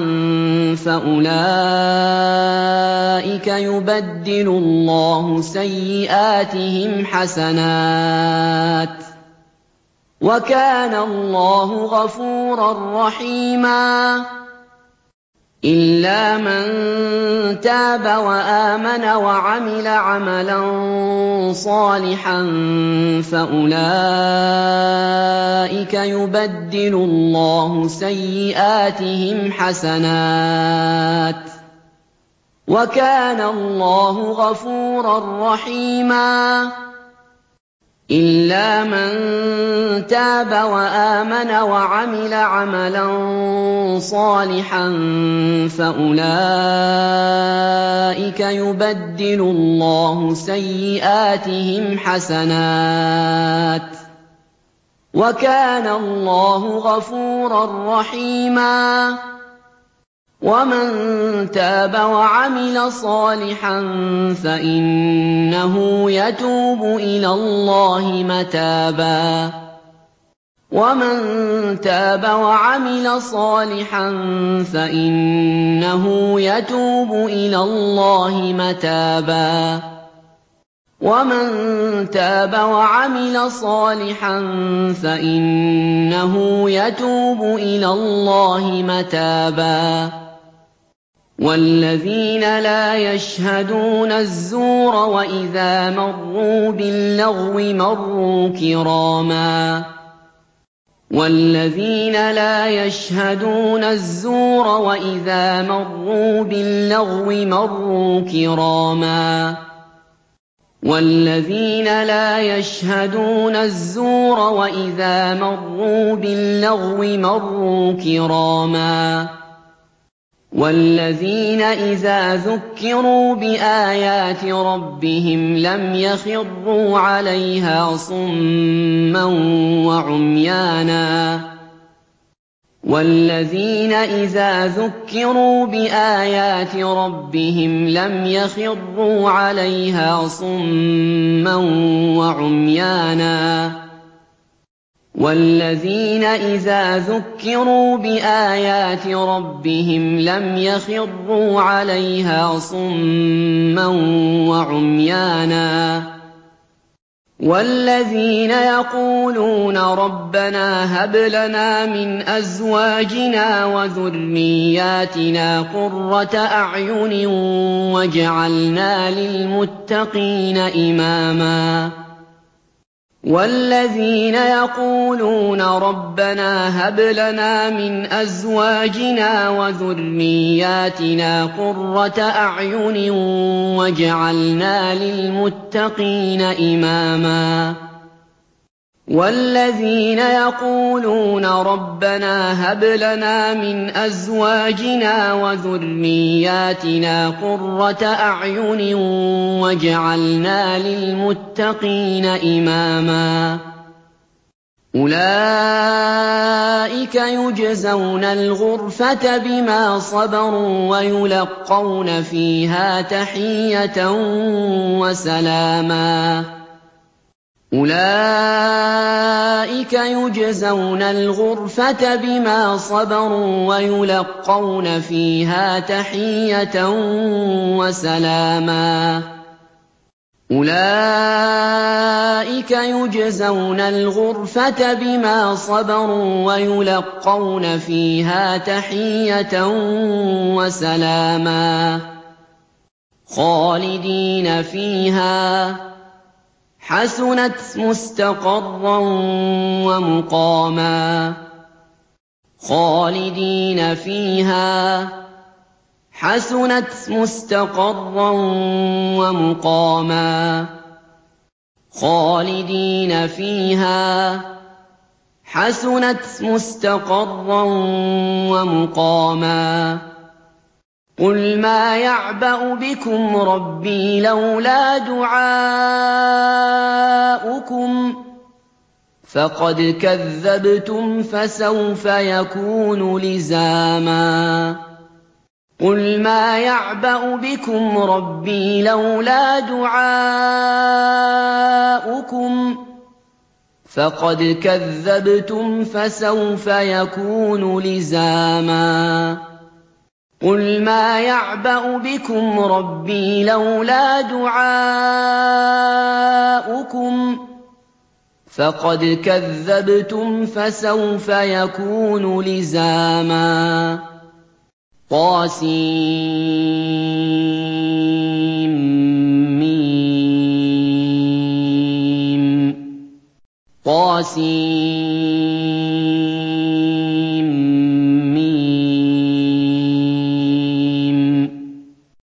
فَأُولَٰئِكَ يُبَدِّلُ اللَّهُ سَيِّئَاتِهِمْ حَسَنَاتٍ ۗ وَكَانَ اللَّهُ غَفُورًا رَّحِيمًا إِلَّا مَن تَابَ وَآمَنَ وَعَمِلَ عَمَلًا صَالِحًا فَأُولَٰئِكَ يُبَدِّلُ اللَّهُ سَيِّئَاتِهِمْ حَسَنَاتٍ ۗ وَكَانَ اللَّهُ غَفُورًا رَّحِيمًا إِلَّا مَن تَابَ وَآمَنَ وَعَمِلَ عَمَلًا صَالِحًا فَأُولَٰئِكَ يُبَدِّلُ اللَّهُ سَيِّئَاتِهِمْ حَسَنَاتٍ ۗ وَكَانَ اللَّهُ غَفُورًا رَّحِيمًا. وَمَن تَابَ وَعَمِلَ صَالِحًا فَإِنَّهُ يَتُوبُ إِلَى اللَّهِ مَتَابًا وَمَن تَابَ وَعَمِلَ صَالِحًا فَإِنَّهُ يَتُوبُ إِلَى اللَّهِ مَتَابًا وَمَن تَابَ وَعَمِلَ صَالِحًا فَإِنَّهُ يَتُوبُ إِلَى اللَّهِ مَتَابًا وَالَّذِينَ لَا يَشْهَدُونَ الزُّورَ وَإِذَا مَرُّوا بِاللَّغْوِ مَرُّوا كِرَامًا وَالَّذِينَ لَا يَشْهَدُونَ الزُّورَ وَإِذَا مَرُّوا بِاللَّغْوِ مَرُّوا كِرَامًا وَالَّذِينَ لَا يَشْهَدُونَ الزُّورَ وَإِذَا مَرُّوا بِاللَّغْوِ مَرُّوا كِرَامًا وَالَّذِينَ إِذَا ذُكِّرُوا بِآيَاتِ رَبِّهِمْ لَمْ يَخِرُّوا عَلَيْهَا صُمًّا وَعُمْيَانًا وَالَّذِينَ إِذَا ذُكِّرُوا بِآيَاتِ رَبِّهِمْ لَمْ يَخِرُّوا عَلَيْهَا صُمًّا وَعُمْيَانًا وَالَّذِينَ إِذَا ذُكِّرُوا بِآيَاتِ رَبِّهِمْ لَمْ يَخِرُّوا عَلَيْهَا صُمًّا وَعُمْيَانًا وَالَّذِينَ يَقُولُونَ رَبَّنَا هَبْ لَنَا مِنْ أَزْوَاجِنَا وَذُرِّيَّاتِنَا قُرَّةَ أَعْيُنٍ وَاجْعَلْنَا لِلْمُتَّقِينَ إِمَامًا وَالَّذِينَ يَقُولُونَ رَبَّنَا هَبْ لَنَا مِنْ أَزْوَاجِنَا وَذُرِّيَّاتِنَا قُرَّةَ أَعْيُنٍ وَاجْعَلْنَا لِلْمُتَّقِينَ إِمَامًا وَالَّذِينَ يَقُولُونَ رَبَّنَا هَبْ لَنَا مِنْ أَزْوَاجِنَا وَذُرِّيَّاتِنَا قُرَّةَ أَعْيُنٍ وَاجْعَلْنَا لِلْمُتَّقِينَ إِمَامًا أُولَٰئِكَ يُجْزَوْنَ الْغُرْفَةَ بِمَا صَبَرُوا وَيُلَقَّوْنَ فِيهَا تَحِيَّةً وَسَلَامًا أُولَٰئِكَ يُجْزَوْنَ الْغُرْفَةَ بِمَا صَبَرُوا وَيُلَقَّوْنَ فِيهَا تَحِيَّةً وَسَلَامًا أُولَٰئِكَ يُجْزَوْنَ الْغُرْفَةَ بِمَا صَبَرُوا وَيُلَقَّوْنَ فِيهَا تَحِيَّةً وَسَلَامًا خَالِدِينَ فِيهَا حَسُنَتْ مُسْتَقَرًّا وَمُقَامًا خَالِدِينَ فِيهَا حَسُنَتْ مُسْتَقَرًّا وَمُقَامًا خَالِدِينَ فِيهَا حَسُنَتْ مُسْتَقَرًّا وَمُقَامًا قُلْ مَا يَعْبَأُ بِكُمْ رَبِّي لَوْلَا دُعَاؤُكُمْ فَقَدْ كَذَّبْتُمْ فَسَوْفَ يَكُونُ لِزَامًا قُلْ مَا يَعْبَأُ بِكُمْ رَبِّي لَوْلَا دُعَاؤُكُمْ فَقَدْ كَذَّبْتُمْ فَسَوْفَ يَكُونُ لِزَامًا قُلْ مَا يَعْبَأُ بِكُمْ رَبِّي لَوْلَا دُعَاؤُكُمْ فَقَدْ كَذَّبْتُمْ فَسَوْفَ يَكُونُ لِزَامًا طسم طسم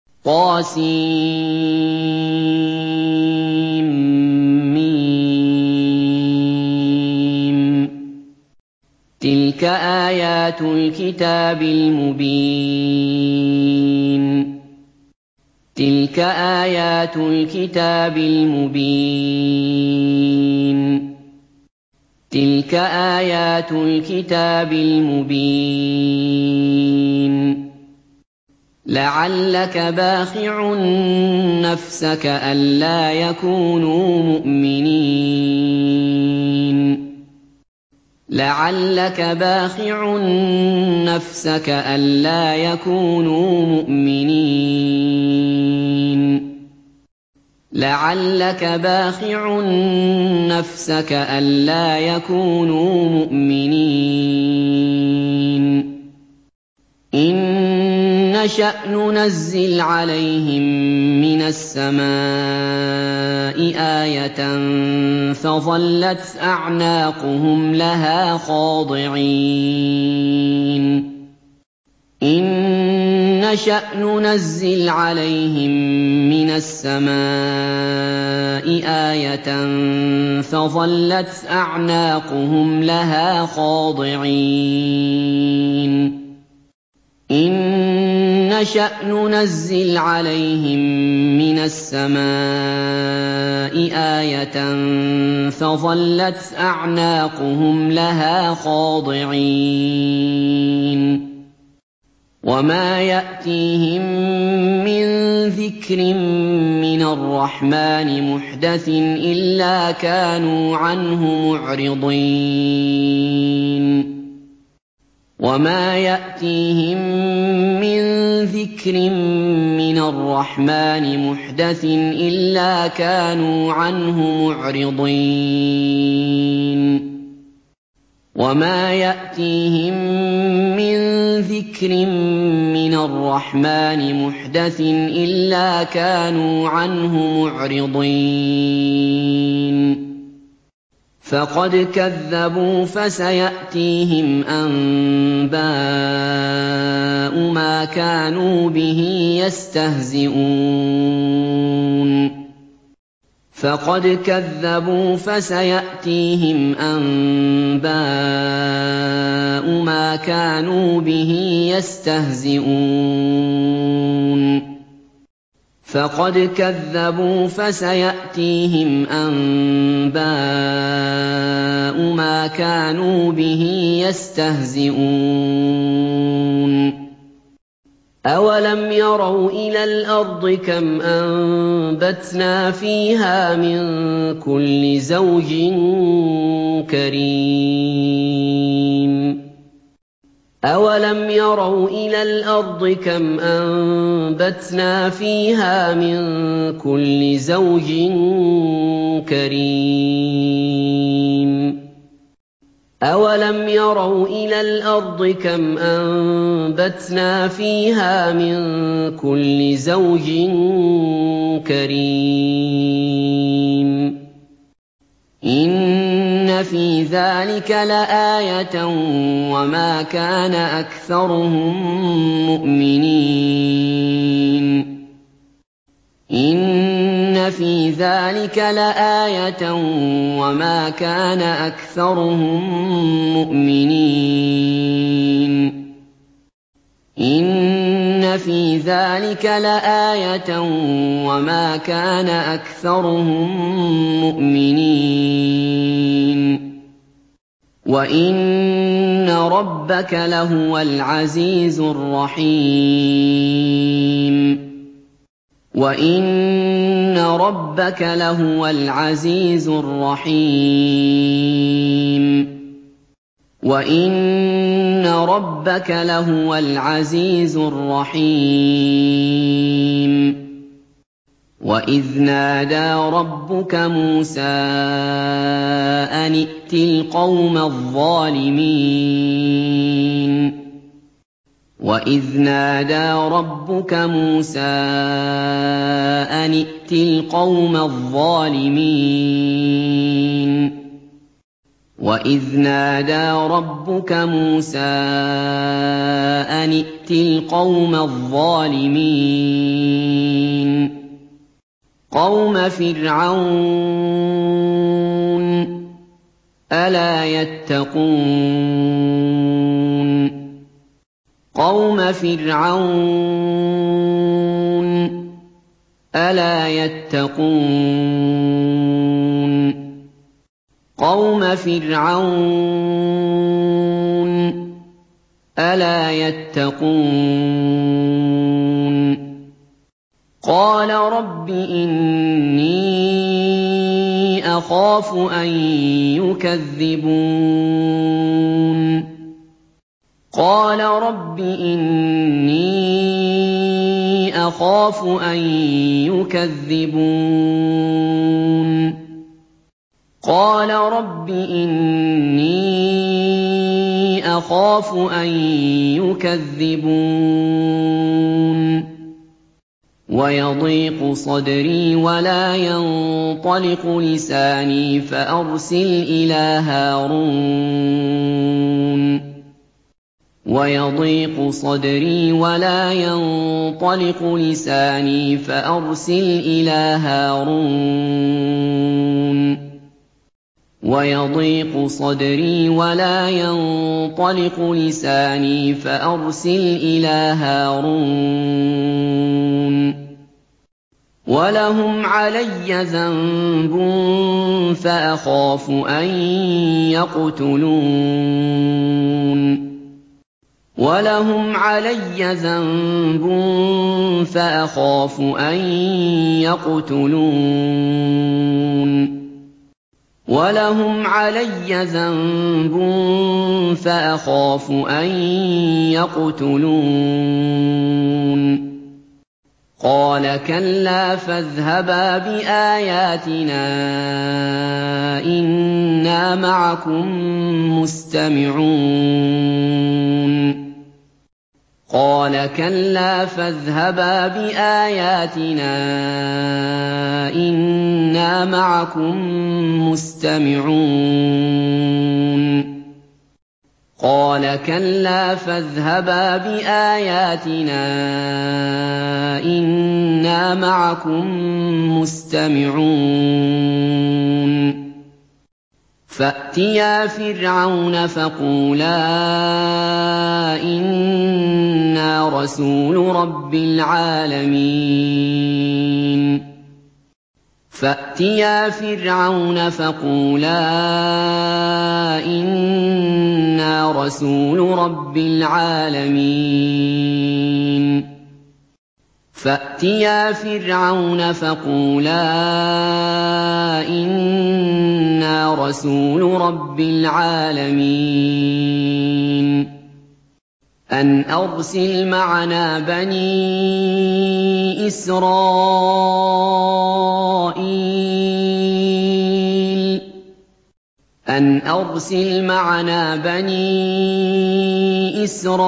طسم آيات الكتاب المبين تلك آيات الكتاب المبين تلك آيات الكتاب المبين لعلك باخع نفسك ألا يكونوا مؤمنين لعلك باخع نفسك ألا يكونوا مؤمنين لعلك باخع نفسك ألا يكونوا مؤمنين إن نشأ ننزل عليهم من السماء آية فظلت أعناقهم لها خاضعين إن نشأ ننزل عليهم من السماء آية فظلت أعناقهم لها خاضعين إن نشأ ننزل عليهم من السماء آية فظلت أعناقهم لها خاضعين وما يأتيهم من ذكر من الرحمن محدث إلا كانوا عنه معرضين وما يأتيهم من ذكر من الرحمن محدث إلا كانوا عنه معرضين وما يأتيهم من ذكر من الرحمن محدث إلا كانوا عنه معرضين فقد كذبوا فسيأتيهم أنباء ما كانوا به يستهزئون فقد كذبوا فسيأتيهم أنباء ما كانوا به يستهزئون فقد كذبوا فسيأتيهم أنباء ما كانوا به يستهزئون أولم يروا إلى الأرض كم أنبتنا فيها من كل زوج كريم أولم يروا إلى الأرض كم أنبتنا فيها من كل زوج كريم أولم يروا إلى الأرض كم أنبتنا فيها من كل زوج كريم إن في ذلك لآية وما كان أكثرهم مؤمنين إن في ذلك لآية وما كان أكثرهم مؤمنين إن في ذلك لآية وما كان أكثرهم مؤمنين وإن ربك لهو العزيز الرحيم وَإِنَّ رَبَّكَ لَهُوَ الْعَزِيزُ الرَّحِيمُ وَإِنَّ رَبَّكَ لَهُوَ الْعَزِيزُ الرَّحِيمُ وَإِذْ نَادَىٰ رَبُّكَ مُوسَىٰ أَنِ ائْتِ الْقَوْمَ الظَّالِمِينَ وَإِذْ نَادَىٰ رَبُّكَ مُوسَىٰ أَنِ ائْتِ الْقَوْمَ الظَّالِمِينَ وَإِذْ نَادَىٰ رَبُّكَ مُوسَىٰ أَنِ ائْتِ الْقَوْمَ الظَّالِمِينَ قَوْمَ فِرْعَوْنَ أَلَا يَتَّقُونَ قَوْمَ فِرْعَوْنَ أَلَا يَتَّقُونَ قَوْمَ فِرْعَوْنَ أَلَا يَتَّقُونَ قَالَ رَبِّ إِنِّي أَخَافُ أَن يُكَذِّبُونِ قَالَ رَبِّ إِنِّي أَخَافُ أَن يُكَذِّبُونِ قَالَ رَبِّ إِنِّي أَخَافُ أَن يُكَذِّبُونِ وَيَضِيقُ صَدْرِي وَلَا يَنطَلِقُ لِسَانِي فَأَرْسِلْ إِلَىٰ هَارُونَ وَيَضِيقُ صَدْرِي وَلَا يَنطَلِقُ لِسَانِي فَأَرْسِلْ إِلَىٰ هَارُونَ وَيَضِيقُ صَدْرِي وَلَا يَنطَلِقُ لِسَانِي فَأَرْسِلْ إِلَىٰ هَارُونَ وَلَهُمْ عَلَيَّ ذَنبٌ فَأَخَافُ أَن يَقْتُلُونِ وَلَهُمْ عَلَيَّ ذَنبٌ فَأَخَافُ أَن يَقْتُلُونِ وَلَهُمْ عَلَيَّ ذَنبٌ فَأَخَافُ أَن يَقْتُلُونِ قَالَ كَلَّا فَاذْهَبَا بِآيَاتِنَا إِنَّا مَعَكُم مُّسْتَمِعُونَ قَالَ كَلَّا فَاذْهَبَا بِآيَاتِنَا إِنَّا مَعَكُم مُّسْتَمِعُونَ قَالَ كَلَّا فَاذْهَبَا بِآيَاتِنَا إِنَّا مَعَكُم مُّسْتَمِعُونَ فَأْتِيَا فِرْعَوْنَ فَقُولَا إِنَّا رَسُولُ رَبِّ الْعَالَمِينَ فَأْتِيَا فِرْعَوْنَ فَقُولَا إِنَّا رَسُولُ رَبِّ الْعَالَمِينَ فَأْتِيَا فِرْعَوْنَ فَقُولَا إِنَّا رَسُولُ رَبِّ الْعَالَمِينَ أَنْ أَرْسِلْ مَعَنَا بَنِي إِسْرَائِيلَ أَنْ أَرْسِلْ مَعَنَا بَنِي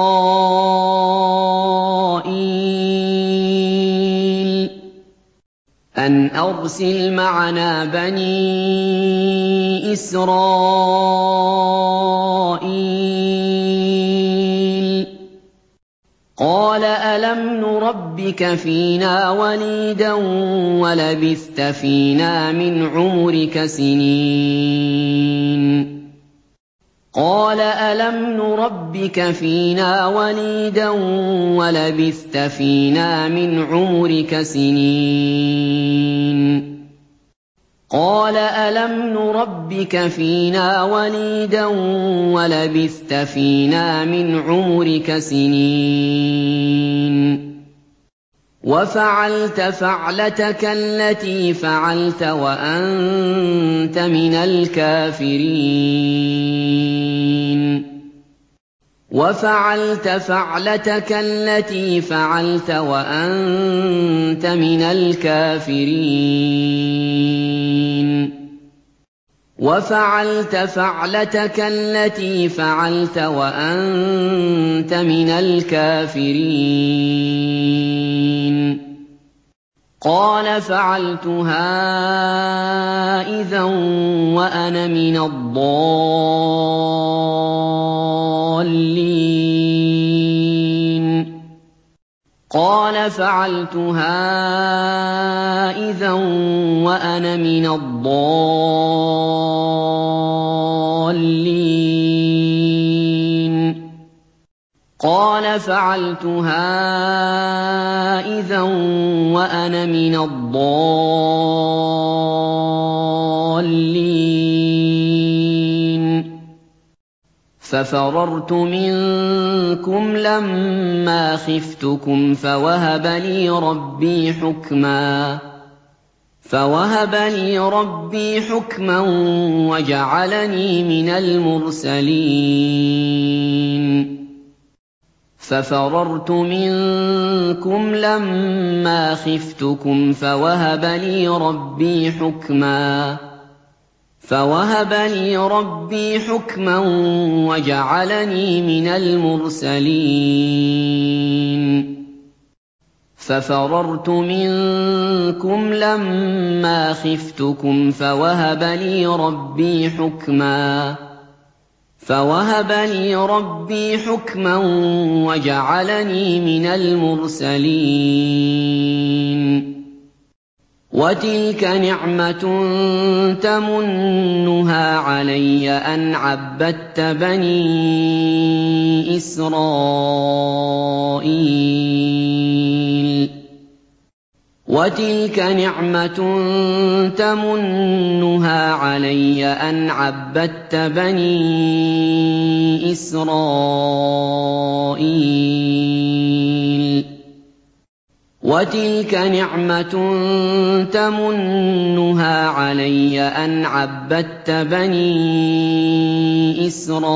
إِسْرَائِيلَ أَنْ أَرْسِلْ مَعَنَا بَنِي إِسْرَائِيلَ قَالَ أَلَمْ نُرَبِّكَ فِينَا وَلِيدًا وَلَبِثْتَ فِينَا مِنْ عُمُرِكَ سِنِينَ قَالَ أَلَمْ نُرَبِّكَ فِينَا وَلِيدًا وَلَبِثْتَ فِينَا مِنْ عُمُرِكَ سِنِينَ قَالَ أَلَمْ نُرَبِّكَ فِينَا وَلِيدًا وَلَبِثْتَ فِينَا مِنْ عُمُرِكَ سِنِينَ وَفَعَلْتَ فَعْلَتَكَ الَّتِي فَعَلْتَ وَأَنتَ مِنَ الْكَافِرِينَ وَفَعَلْتَ فَعْلَتَكَ الَّتِي فَعَلْتَ وَأَنتَ مِنَ الْكَافِرِينَ وَفَعَلْتَ فَعْلَتَكَ الَّتِي فَعَلْتَ وَأَنتَ مِنَ الْكَافِرِينَ قَالَ فَعَلْتُهَا إِذًا وَأَنَا مِنَ الضَّالِّينَ قَالَ فَعَلْتُهَا إِذًا وَأَنَا مِنَ الضَّالِّينَ قَالَ فَعَلْتُهَا إِذًا وَأَنَا مِنَ الضَّالِّينَ فَفَرَرْتُ مِنكُمْ لَمَّا خِفْتُكُمْ فَوَهَبَ لِي رَبِّي حُكْمًا فَوَهَبَ لِي رَبِّي حُكْمًا وَجَعَلَنِي مِنَ الْمُرْسَلِينَ فَفَرَرْتُ مِنكُمْ لَمَّا خِفْتُكُمْ فَوَهَبَ لِي رَبِّي حُكْمًا فَوَهَبَ لِي رَبِّي حُكْمًا وَجَعَلَنِي مِنَ الْمُرْسَلِينَ فَفَرَرْتُ مِنكُمْ لَمَّا خِفْتُكُمْ فَوَهَبَ لِي رَبِّي حُكْمًا فَوَهَبَ لِي رَبِّي حُكْمًا وَجَعَلَنِي مِنَ الْمُرْسَلِينَ وَتِلْكَ نِعْمَةٌ تَمُنُّهَا عَلَيَّ أَنْ عَبَّدتَّ بَنِي إِسْرَائِيلَ وَتِلْكَ نِعْمَةٌ تَمُنُّهَا عَلَيَّ أَنْ عَبَّدتَّ بَنِي إِسْرَائِيلَ وَتِلْكَ نِعْمَةٌ تَمُنُّهَا عَلَيَّ أَنْ عَبَّدتَّ بَنِي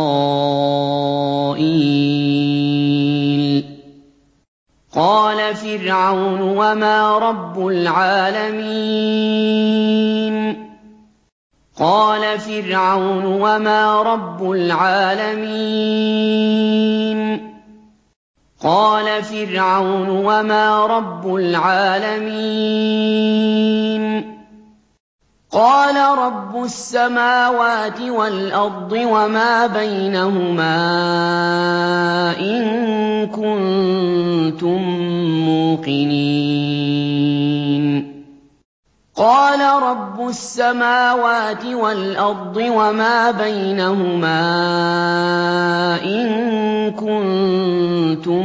إِسْرَائِيلَ قَالَ فِرْعَوْنُ وَمَا رَبُّ الْعَالَمِينَ قَالَ فِرْعَوْنُ وَمَا رَبُّ الْعَالَمِينَ قَالَ فِرْعَوْنُ وَمَا رَبُّ الْعَالَمِينَ قَالَ رَبُّ السَّمَاوَاتِ وَالْأَرْضِ وَمَا بَيْنَهُمَا إِن كُنتُم مُّوقِنِينَ قَالَ رَبُّ السَّمَاوَاتِ وَالْأَرْضِ وَمَا بَيْنَهُمَا إِن كُنتُم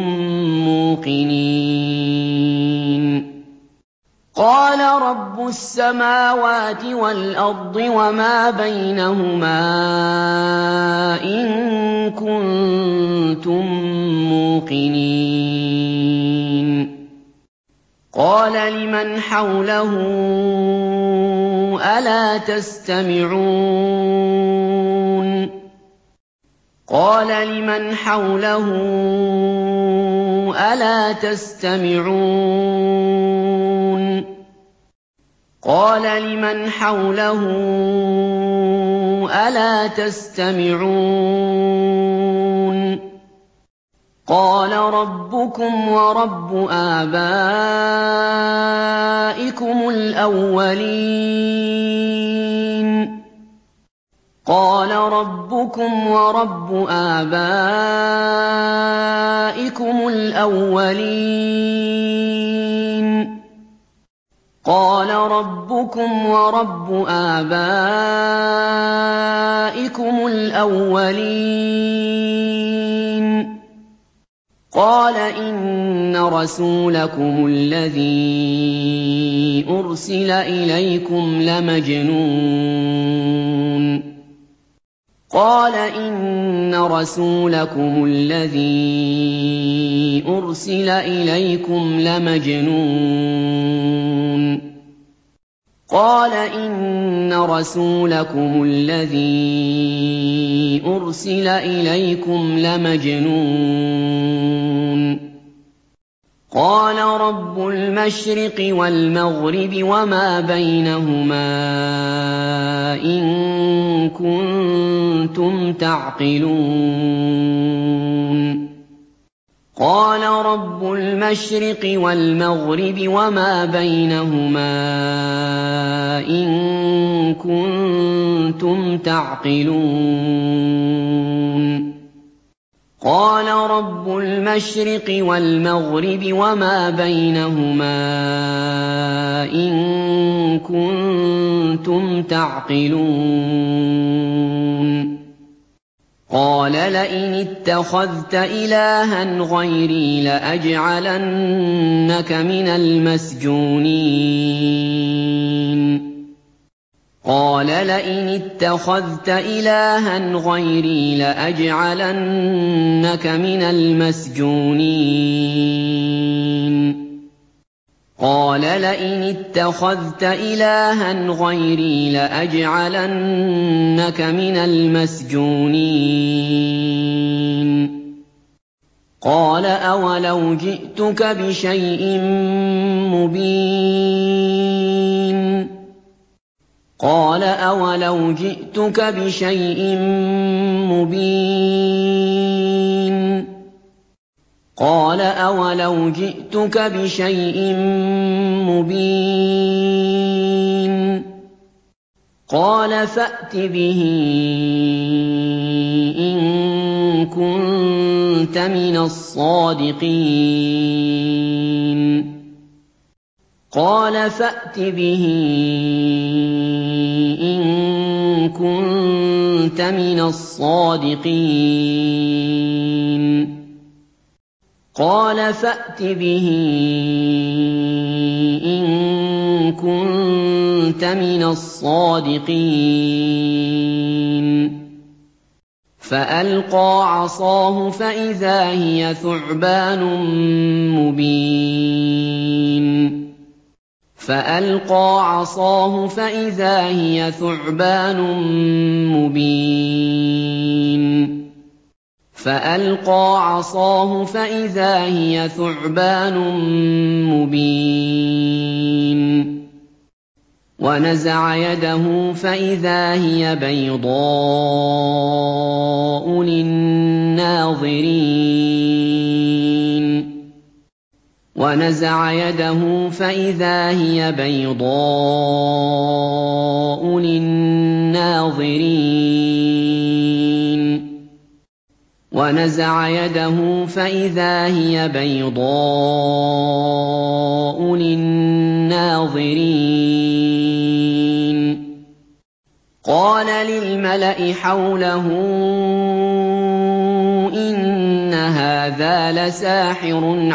مُّوقِنِينَ قَالَ رَبُّ السَّمَاوَاتِ وَالْأَرْضِ وَمَا بَيْنَهُمَا إِن كُنتُم مُّوقِنِينَ قَالَ لِمَنْ حَوْلَهُ أَلَا تَسْتَمِعُونَ قَالَ لِمَنْ حَوْلَهُ أَلَا تَسْتَمِعُونَ قَالَ لِمَنْ حَوْلَهُ أَلَا تَسْتَمِعُونَ قَالَ رَبُّكُمْ وَرَبُّ آبَائِكُمُ الْأَوَّلِينَ قَالَ رَبُّكُمْ وَرَبُّ آبَائِكُمُ الْأَوَّلِينَ قَالَ رَبُّكُمْ وَرَبُّ آبَائِكُمُ الْأَوَّلِينَ قَالَ إِنَّ رَسُولَكُمُ الَّذِي أُرْسِلَ إِلَيْكُمْ لَمَجْنُونٌ قَالَ إِنَّ رَسُولَكُمُ الَّذِي أُرْسِلَ إِلَيْكُمْ لَمَجْنُونٌ قَالَ إِنَّ رَسُولَكُمُ الَّذِي أُرْسِلَ إِلَيْكُمْ لَمَجْنُونٌ قَالَ رَبُّ الْمَشْرِقِ وَالْمَغْرِبِ وَمَا بَيْنَهُمَا إِن كُنتُمْ تَعْقِلُونَ قَالَ رَبُّ الْمَشْرِقِ وَالْمَغْرِبِ وَمَا بَيْنَهُمَا إِن كُنتُمْ تَعْقِلُونَ قَالَ رَبُّ الْمَشْرِقِ وَالْمَغْرِبِ وَمَا بَيْنَهُمَا إِن كُنتُمْ تَعْقِلُونَ قَالَ لَئِنِ اتَّخَذْتَ إِلَٰهًا غَيْرِي لَأَجْعَلَنَّكَ مِنَ الْمَسْجُونِينَ قَالَ لَئِنِ اتَّخَذْتَ إِلَٰهًا غَيْرِي لَأَجْعَلَنَّكَ مِنَ الْمَسْجُونِينَ قَالَ لَئِنِ اتَّخَذْتَ إِلَٰهًا غَيْرِي لَأَجْعَلَنَّكَ مِنَ الْمَسْجُونِينَ قَالَ أَوَلَوْ جِئْتُكَ بِشَيْءٍ مُّبِينٍ قَالَ أَوَلَوْ جِئْتُكَ بِشَيْءٍ مُّبِينٍ قَالَ أَوَلَوْ جِئْتُكَ بِشَيْءٍ مُّبِينٍ قَالَ فَأْتِ بِهِ إِن كُنتَ مِنَ الصَّادِقِينَ قَالَ فَأْتِ بِهِ إِن كُنتَ مِنَ الصَّادِقِينَ قَالَ فَأْتِ بِهِ إِن كُنتَ مِنَ الصَّادِقِينَ فَأَلْقَىٰ عَصَاهُ فَإِذَا هِيَ ثُعْبَانٌ مُّبِينٌ فَأَلْقَىٰ عَصَاهُ فَإِذَا هِيَ ثُعْبَانٌ مُّبِينٌ فَأَلْقَىٰ عَصَاهُ فَإِذَا هِيَ ثُعْبَانٌ مُّبِينٌ وَنَزَعَ يَدَهُ فَإِذَا هِيَ بَيْضَاءُ لِلنَّاظِرِينَ وَنَزَعَ يَدَهُ فَإِذَا هِيَ بَيْضَاءُ لِلنَّاظِرِينَ وَنَزَعَ يَدَهُ فَإِذَا هِيَ بَيْضَاءُ لِلنَّاظِرِينَ قَالَ لِلْمَلَإِ حَوْلَهُ إِنَّ هَٰذَا لَسَاحِرٌ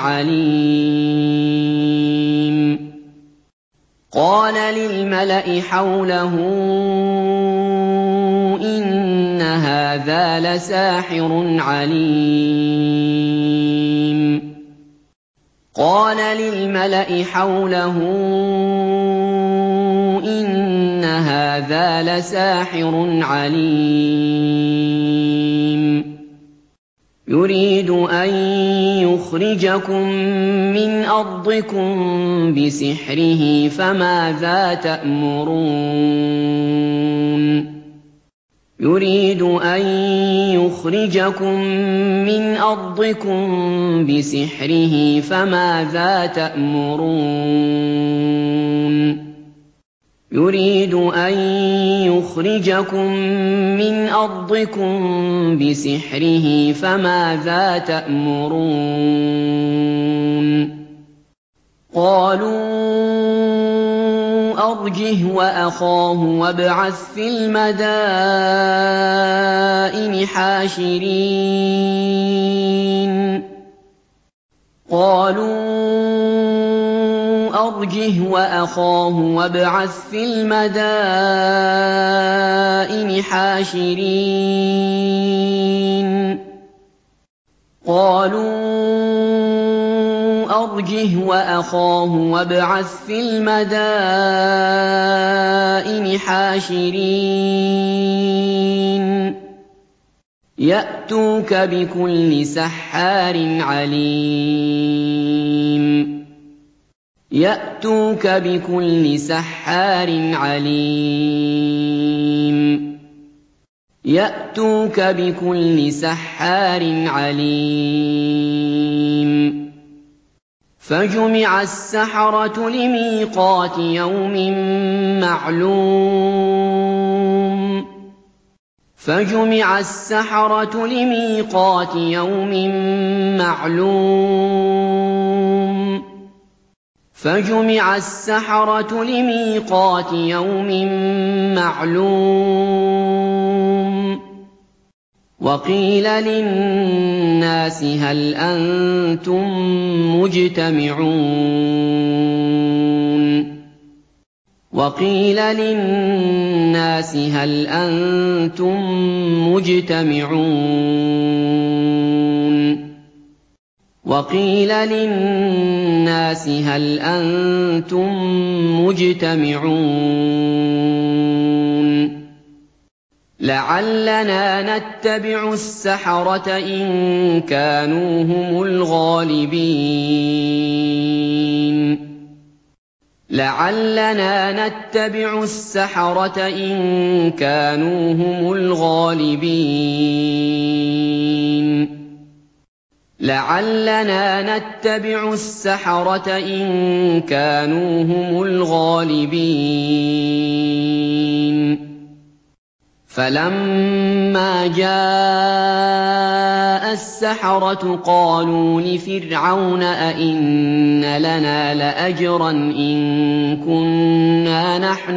عَلِيمٌ قَالَ لِلْمَلَإِ حَوْلَهُ إِنَّ هَٰذَا لَسَاحِرٌ عَلِيمٌ قَالَ لِلْمَلَإِ حَوْلَهُ إِنَّ هَٰذَا لَسَاحِرٌ عَلِيمٌ يُرِيدُ أَن يُخْرِجَكُم مِّنْ أَرْضِكُم بِسِحْرِهِ فَمَاذَا تَأْمُرُونَ يُرِيدُ أَن يُخْرِجَكُم مِّنْ أَرْضِكُم بِسِحْرِهِ فَمَاذَا تَأْمُرُونَ يُرِيدُ أَن يُخْرِجَكُم مِّنْ أَرْضِكُم بِسِحْرِهِ فَمَاذَا تَأْمُرُونَ قَالُوا أَرْجِهْ وَأَخَاهُ وَابْعَثْ فِي الْمَدَائِنِ حَاشِرِينَ قَالُوا أَرْجِهْ وَأَخَاهُ وَابْعَثْ فِي الْمَدَائِنِ حَاشِرِينَ قَالُوا أَرْجِهْ وَأَخَاهُ وَابْعَثْ فِي الْمَدَائِنِ حَاشِرِينَ يَأْتُوكَ بِكُلِّ سَحَّارٍ عَلِيمٍ يَأْتُوكَ بِكُلِّ سَحَّارٍ عَلِيمٍ يَأْتُوكَ بِكُلِّ سَحَّارٍ عَلِيمٍ فَجُمِعَ السَّحَرَةُ لِمِيقَاتِ يَوْمٍ مَّعْلُومٍ فَجُمِعَ السَّحَرَةُ لِمِيقَاتِ يَوْمٍ مَّعْلُومٍ فَجُمِعَ السَّحَرَةُ لِمِيقَاتِ يَوْمٍ مَّعْلُومٍ وَقِيلَ لِلنَّاسِ هَلْ أَنتُم مُّجْتَمِعُونَ وَقِيلَ لِلنَّاسِ هَلْ أَنتُم مُّجْتَمِعُونَ وَقِيلَ لِلنَّاسِ هَلْ أَنتُم مُّجْتَمِعُونَ لَعَلَّنَا نَتَّبِعُ السَّحَرَةَ إِن كَانُوا هُمُ الْغَالِبِينَ لَعَلَّنَا نَتَّبِعُ السَّحَرَةَ إِن كَانُوا هُمُ الْغَالِبِينَ لَعَلَّنَا نَتَّبِعُ السَّحَرَةَ إِن كَانُوا هُمُ الْغَالِبِينَ فَلَمَّا جَاءَ السَّحَرَةُ قَالُوا لِفِرْعَوْنَ أَئِنَّ لَنَا لَأَجْرًا إِن كُنَّا نَحْنُ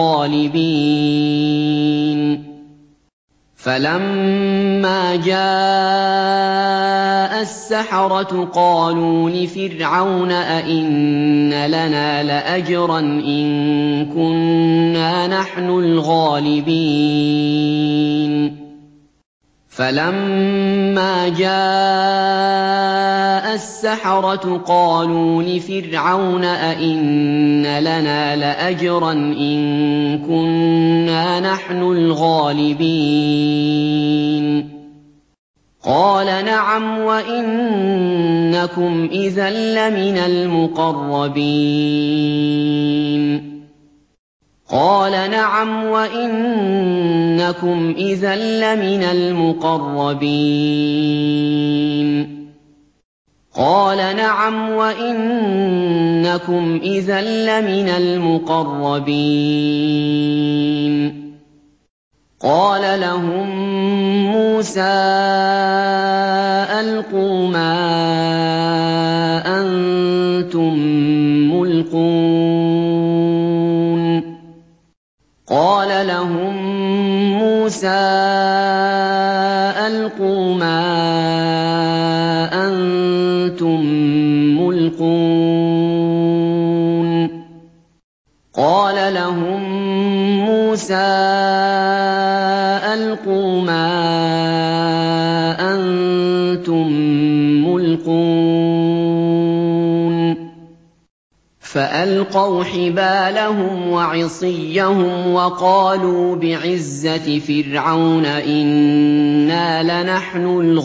الْغَالِبِينَ فَلَمَّا جَاءَ السَّحَرَةُ قَالُوا لِفِرْعَوْنَ أَئِنَّ لَنَا لَأَجْرًا إِن كُنَّا نَحْنُ الْغَالِبِينَ فَلَمَّا جَاءَ السَّحَرَةُ قَالُوا لِفِرْعَوْنَ أَئِنَّ لَنَا لَأَجْرًا إِن كُنَّا نَحْنُ الْغَالِبِينَ قَالَ نَعَمْ وَإِنَّكُمْ إِذًا لَّمِنَ الْمُقَرَّبِينَ قَالَ نَعَمْ وَإِنَّكُمْ إِذًا لَّمِنَ الْمُقَرَّبِينَ قَالَ نَعَمْ وَإِنَّكُمْ إِذًا لَّمِنَ الْمُقَرَّبِينَ قَالَ لَهُم مُّوسَىٰ أَلْقُوا مَا أَنتُم مُّلْقُونَ قَالَ لَهُم مُّوسَىٰ أَلْقُوا مَا أَنتُم مُّلْقُونَ قَالَ لَهُم مُّوسَىٰ أَلْقُوا مَا أَنتُم مُّلْقُونَ فَأَلْقَوْا حِبَالَهُمْ وَعِصِيَّهُمْ وَقَالُوا بِعِزَّةِ فِرْعَوْنَ إِنَّا لَنَحْنُ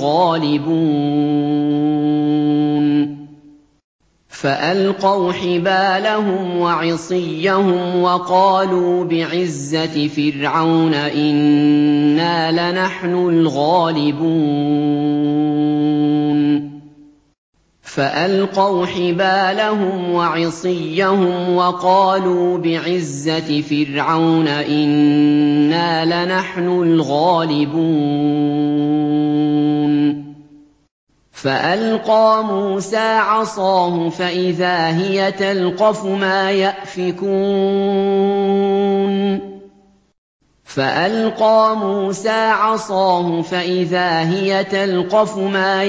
الْغَالِبُونَ فَأَلْقَوْا حِبَالَهُمْ وَعِصِيَّهُمْ وَقَالُوا بِعِزَّةِ فِرْعَوْنَ إِنَّا لَنَحْنُ الْغَالِبُونَ فَأَلْقَوْا حِبَالَهُمْ وَعِصِيَّهُمْ وَقَالُوا بِعِزَّةِ فِرْعَوْنَ إِنَّا لَنَحْنُ الْغَالِبُونَ فَأَلْقَىٰ مُوسَىٰ عَصَاهُ فَإِذَا هِيَ تَلْقَفُ مَا يَأْفِكُونَ فَأَلْقَىٰ مُوسَىٰ عَصَاهُ فَإِذَا هِيَ تَلْقَفُ مَا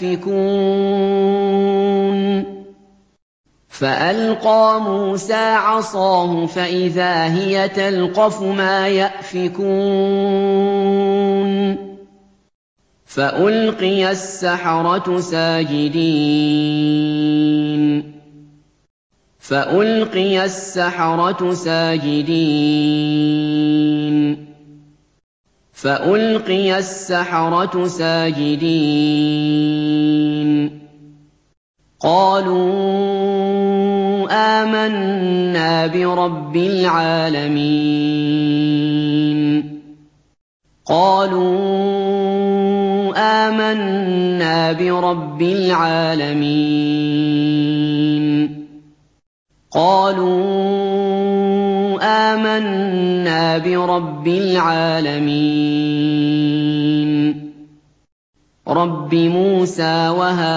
يَأْفِكُونَ فَأَلْقَىٰ مُوسَىٰ عَصَاهُ فَإِذَا هِيَ تَلْقَفُ مَا يَأْفِكُونَ فَأُلْقِيَ السَّحَرَةُ سَاجِدِينَ فَأُلْقِيَ السَّحَرَةُ سَاجِدِينَ فَأُلْقِيَ السَّحَرَةُ سَاجِدِينَ قَالُوا آمَنَّا بِرَبِّ الْعَالَمِينَ قَالُوا آمَنَّا بِرَبِّ الْعَالَمِينَ قَالُوا آمَنَّا آمَنَّا بِرَبِّ الْعَالَمِينَ رَبِّ مُوسَىٰ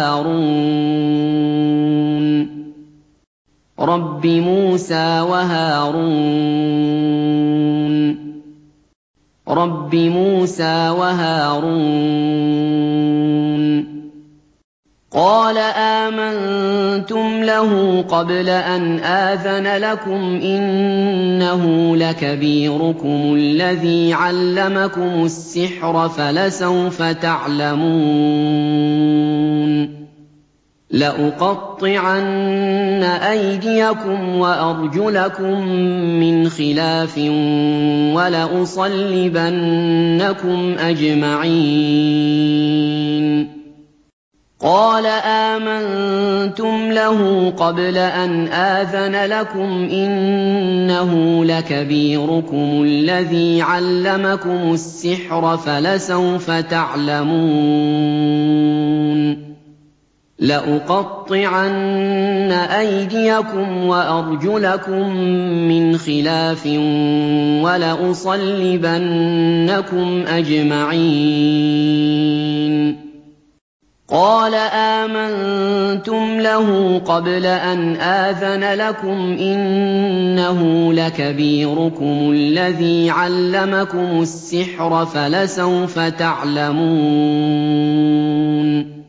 وَهَارُونَ رَبِّ مُوسَىٰ وَهَارُونَ رَبِّ مُوسَىٰ وَهَارُونَ قَالَ آمَنتُمْ لَهُ قَبْلَ أَنْ آذَنَ لَكُمْ ۖ إِنَّهُ لَكَبِيرُكُمُ الَّذِي عَلَّمَكُمُ السِّحْرَ فَلَسَوْفَ تَعْلَمُونَ لَأُقَطِّعَنَّ أَيْدِيَكُمْ وَأَرْجُلَكُم مِّنْ خِلَافٍ وَلَأُصَلِّبَنَّكُمْ أَجْمَعِينَ قَالَ آمَنتُمْ لَهُ قَبْلَ أَنْ آذَنَ لَكُمْ ۖ إِنَّهُ لَكَبِيرُكُمُ الَّذِي عَلَّمَكُمُ السِّحْرَ فَلَسَوْفَ تَعْلَمُونَ لَأُقَطِّعَنَّ أَيْدِيَكُمْ وَأَرْجُلَكُم مِّنْ خِلَافٍ وَلَأُصَلِّبَنَّكُمْ أَجْمَعِينَ قَالَ آمَنتُمْ لَهُ قَبْلَ أَنْ آذَنَ لَكُمْ ۖ إِنَّهُ لَكَبِيرُكُمُ الَّذِي عَلَّمَكُمُ السِّحْرَ فَلَسَوْفَ تَعْلَمُونَ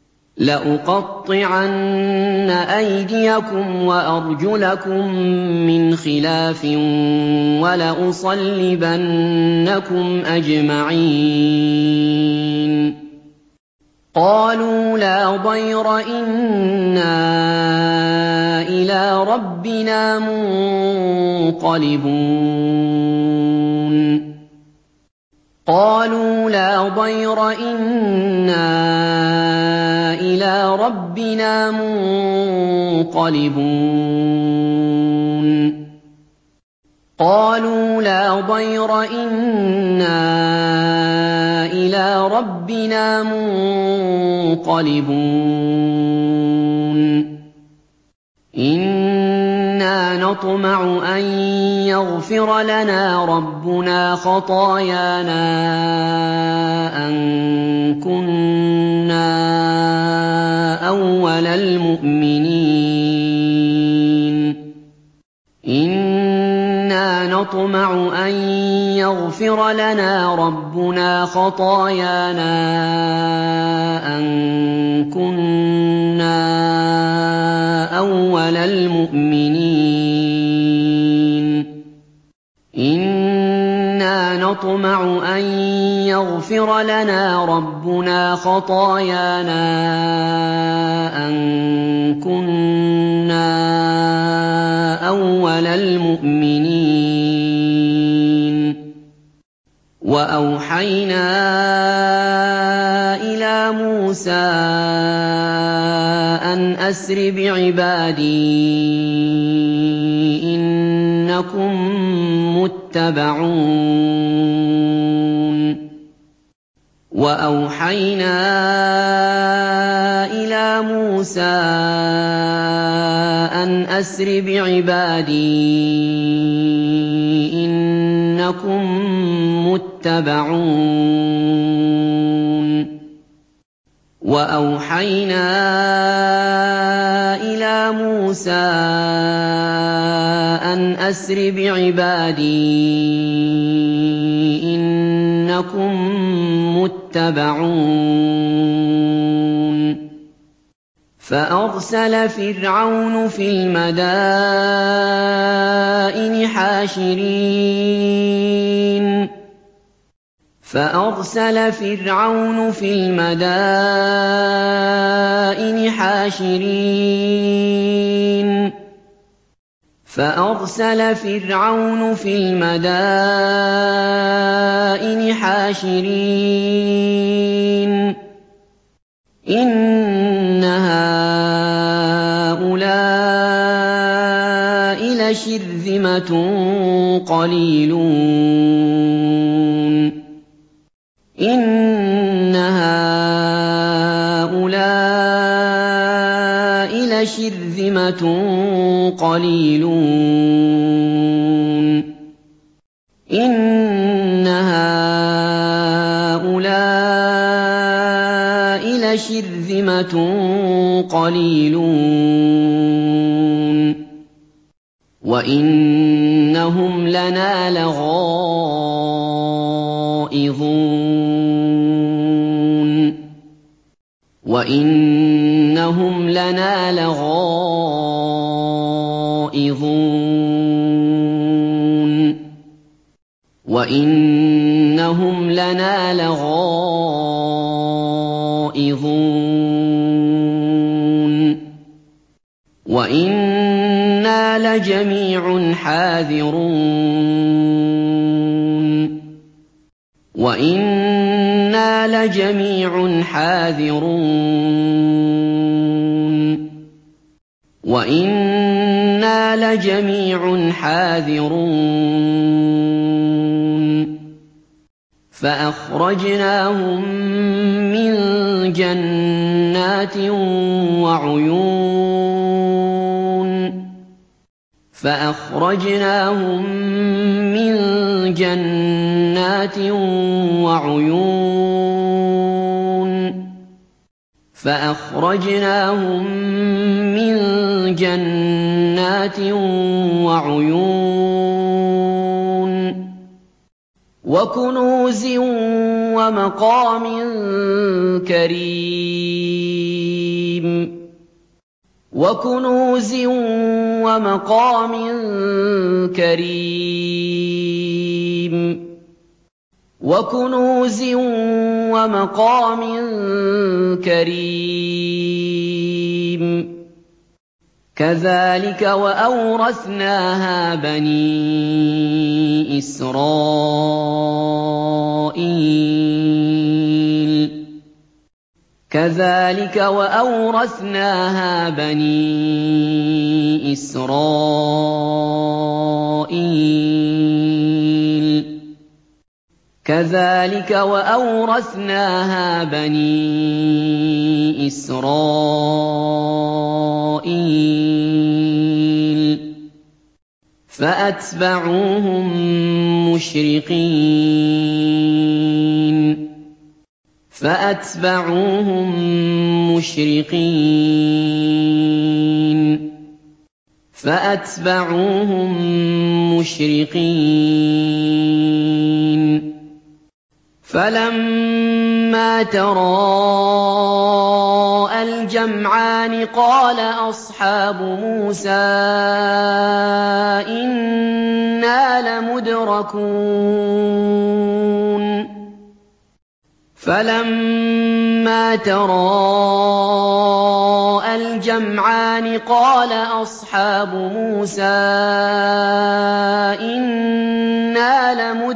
لَأُقَطِّعَنَّ أَيْدِيَكُمْ وَأَرْجُلَكُم مِّنْ خِلَافٍ وَلَأُصَلِّبَنَّكُمْ أَجْمَعِينَ قَالُوا لَا ضَيْرَ ۖ إِنَّا إِلَىٰ رَبِّنَا مُنقَلِبُونَ قَالُوا لَا ضَيْرَ ۖ إِنَّا إِلَىٰ رَبِّنَا مُنقَلِبُونَ قَالُوا لَا ضَيْرَ ۖ إِنَّا إِلَىٰ رَبِّنَا مُنقَلِبُونَ إِنَّا نَطْمَعُ أَن يَغْفِرَ لَنَا رَبُّنَا خَطَايَانَا أَن كُنَّا أَوَّلَ الْمُؤْمِنِينَ إِنَّا نَطْمَعُ أَن يَغْفِرَ لَنَا رَبُّنَا خَطَايَانَا أَن كُنَّا أَوَّلَ الْمُؤْمِنِينَ إِنَّا نَطْمَعُ أَن يَغْفِرَ لَنَا رَبُّنَا خَطَايَانَا أَن كُنَّا أَوَّلَ الْمُؤْمِنِينَ وَأَوْحَيْنَا إِلَىٰ مُوسَىٰ أَنْ أَسْرِ بِعِبَادِي إِنَّكُم مُّتَّبَعُونَ وَأَوْحَيْنَا إِلَىٰ مُوسَىٰ أَنْ أَسْرِ بِعِبَادِي إِنَّكُم مُّتَّبَعُونَ وَأَوْحَيْنَا إِلَىٰ مُوسَىٰ أَنْ أَسْرِ بِعِبَادِي إِنَّكُم مُّتَّبَعُونَ فَأَرْسَلَ فِرْعَوْنُ فِي الْمَدَائِنِ حَاشِرِينَ فَأَرْسَلَ فِرْعَوْنُ فِي الْمَدَائِنِ حَاشِرِينَ فَأَرْسَلَ فِرْعَوْنُ فِي الْمَدَائِنِ حَاشِرِينَ إِنَّ هَٰؤُلَاءِ لَشِرْذِمَةٌ قَلِيلُونَ إِنَّ هَٰؤُلَاءِ لَشِرْذِمَةٌ قَلِيلُونَ إِنَّ هَٰؤُلَاءِ لَشِرْذِمَةٌ قَلِيلُونَ وَإِنَّهُمْ لَنَا لَغَائِظُونَ وَإِنَّهُمْ لَنَا لَغَائِظُونَ وَإِنَّهُمْ لَنَا لَغَائِظُونَ وَإِنَّا لَجَمِيعٌ حَاذِرُونَ وَإِنَّا لَجَمِيعٌ حَاذِرُونَ وَإِنَّا لَجَمِيعٌ حَاذِرُونَ فَأَخْرَجْنَاهُم مِّن جَنَّاتٍ وَعُيُونٍ فَأَخْرَجْنَاهُم مِّن جَنَّاتٍ وَعُيُونٍ فَأَخْرَجْنَاهُم مِّن جَنَّاتٍ وَعُيُونٍ وَكُنُوزٍ وَمَقَامٍ كَرِيمٍ وَكُنُوزٍ وَمَقَامٍ كَرِيمٍ وَكُنُوزٍ وَمَقَامٍ كَرِيمٍ كَذَٰلِكَ وَأَوْرَثْنَاهَا بَنِي إِسْرَائِيلَ كَذَٰلِكَ وَأَوْرَثْنَاهَا بَنِي إِسْرَائِيلَ كَذَٰلِكَ وَأَوْرَثْنَاهَا بَنِي إِسْرَائِيلَ فَأَتْبَعُوهُم مُّشْرِقِينَ فَأَتْبَعُوهُم مُّشْرِقِينَ فَأَتْبَعُوهُم مُّشْرِقِينَ فَلَمَّا تَرَاءَى الْجَمْعَانِ قَالَ أَصْحَابُ مُوسَىٰ إِنَّا لَمُدْرَكُونَ فَلَمَّا تَرَاءَى الْجَمْعَانِ قَالَ أَصْحَابُ مُوسَىٰ إِنَّا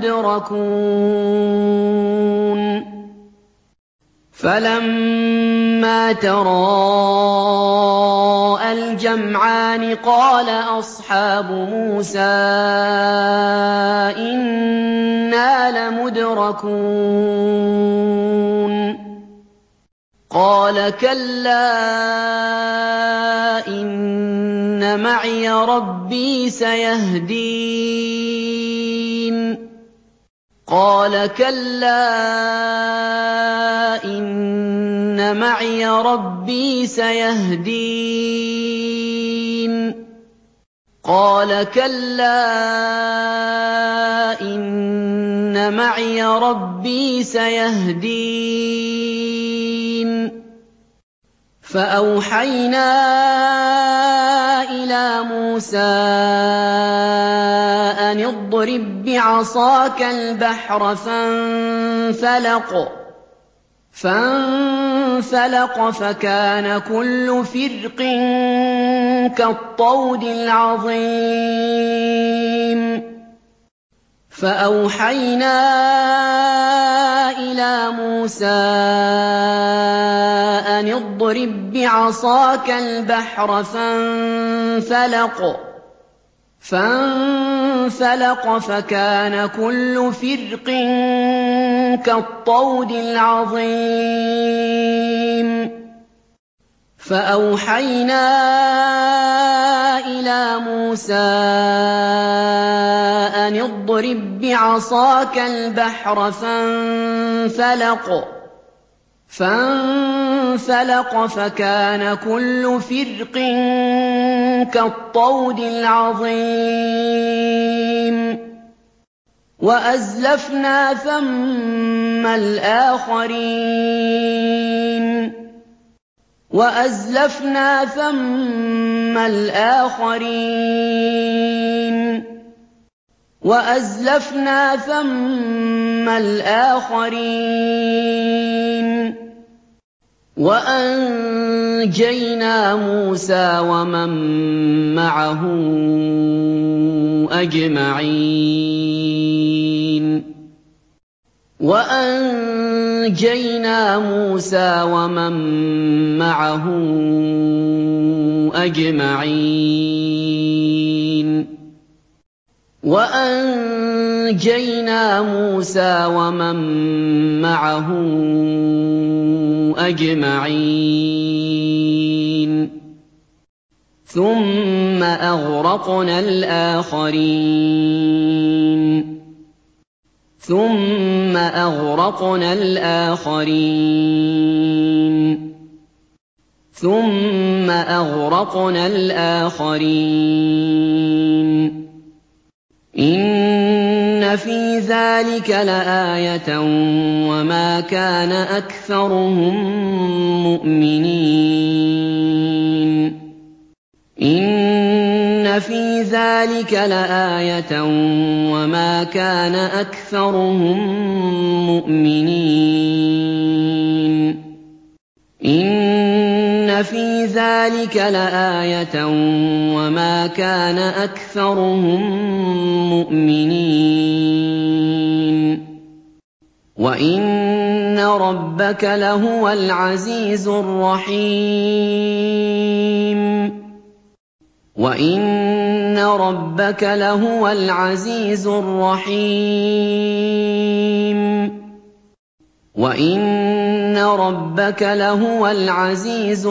لَمُدْرَكُونَ فَلَمَّا تَرَاءَى الْجَمْعَانِ قَالَ أَصْحَابُ مُوسَىٰ إِنَّا لَمُدْرَكُونَ قَالَ كَلَّا إِنَّ مَعِيَ رَبِّي سَيَهْدِينِ قَالَ كَلَّا إِنَّ مَعِيَ رَبِّي سَيَهْدِينِ قَالَ كَلَّا إِنَّ مَعِيَ رَبِّي سَيَهْدِينِ فَأَوْحَيْنَا إِلَىٰ مُوسَىٰ أَنِ اضْرِب بِّعَصَاكَ الْبَحْرَ فَانفَلَقَ فَانفَلَقَ فَكَانَ كُلُّ فِرْقٍ كَالطَّوْدِ الْعَظِيمِ فَأَوْحَيْنَا إِلَىٰ مُوسَىٰ أَنِ اضْرِب بِّعَصَاكَ الْبَحْرَ فَانفَلَقَ فَانفَلَقَ فَكَانَ كُلُّ فِرْقٍ كَالطَّوْدِ الْعَظِيمِ فَأَوْحَيْنَا إِلَىٰ مُوسَىٰ أن اضرب بعصاك البحر فانفلق فانفلق فكان كل فرق كالطود العظيم وأزلفنا ثم الآخرين وأزلفنا ثم الآخرين وأزلفنا ثم الآخرين وأنجينا موسى ومن معه أجمعين وأنجينا موسى ومن معه أجمعين وأنجينا موسى ومن معه أجمعين ثم أغرقنا الآخرين ثم أغرقنا الآخرين ثم أغرقنا الآخرين إن في ذلك لآية وما كان أكثرهم مؤمنين إن في ذلك لآية وما كان أكثرهم مؤمنين إن في ذلك لآية وما كان أكثرهم مؤمنين وإن ربك لهو العزيز الرحيم وَإِنَّ رَبَّكَ لَهُوَ الْعَزِيزُ الرَّحِيمُ وَإِنَّ رَبَّكَ لَهُوَ الْعَزِيزُ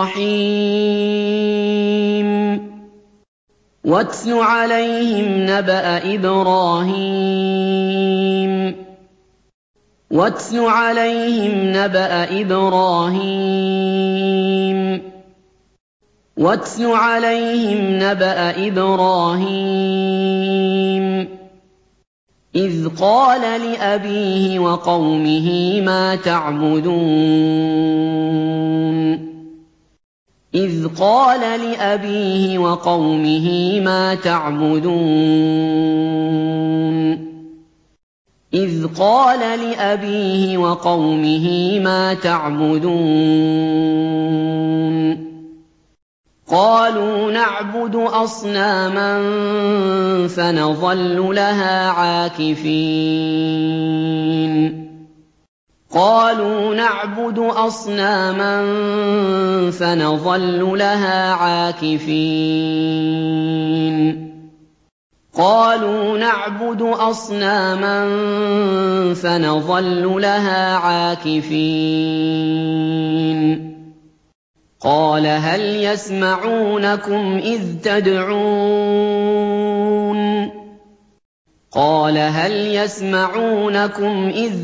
الرَّحِيمُ وَاتْلُ عَلَيْهِمْ نَبَأَ إِبْرَاهِيمَ وَاتْلُ عَلَيْهِمْ نَبَأَ إِبْرَاهِيمَ وَاتْلُ عَلَيْهِمْ نَبَأَ إِبْرَاهِيمَ إِذْ قَالَ لِأَبِيهِ وَقَوْمِهِ مَا تَعْبُدُونَ إِذْ قَالَ لِأَبِيهِ وَقَوْمِهِ مَا تَعْبُدُونَ إِذْ قَالَ لِأَبِيهِ وَقَوْمِهِ مَا تَعْبُدُونَ قَالُوا نَعْبُدُ أَصْنَامًا فَنَظَلُّ لَهَا عَاكِفِينَ قَالُوا نَعْبُدُ أَصْنَامًا فَنَظَلُّ لَهَا عَاكِفِينَ قَالُوا نَعْبُدُ أَصْنَامًا فَنَظَلُّ لَهَا عَاكِفِينَ قَالَ هَلْ يَسْمَعُونَكُمْ إِذْ تَدْعُونَ قَالَ هَلْ يَسْمَعُونَكُمْ إِذْ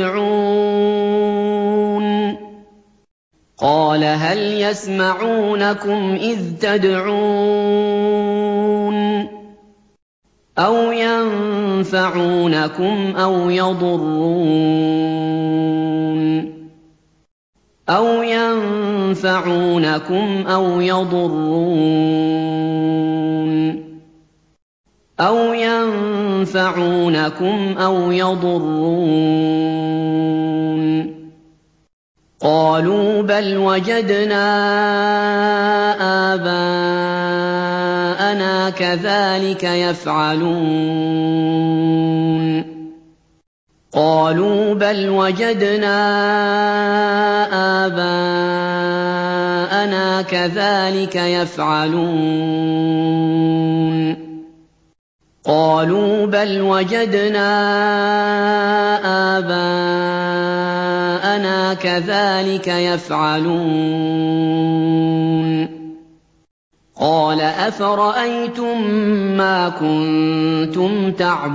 تَدْعُونَ قَالَ هَلْ يَسْمَعُونَكُمْ إِذْ تَدْعُونَ أَوْ يَنفَعُونَكُمْ أَوْ يَضُرُّونَ أَوْ يَنفَعُونَكُمْ أَوْ يَضُرُّونَ أَوْ يَنفَعُونَكُمْ أَوْ يَضُرُّونَ قَالُوا بَلْ وَجَدْنَا آبَاءَنَا كَذَٰلِكَ يَفْعَلُونَ قَالُوا بَلْ وَجَدْنَا آبَاءَنَا كَذَٰلِكَ يَفْعَلُونَ قَالُوا بَلْ وَجَدْنَا آبَاءَنَا كَذَٰلِكَ يَفْعَلُونَ قَالَ أَفَرَأَيْتُم مَّا كُنتُمْ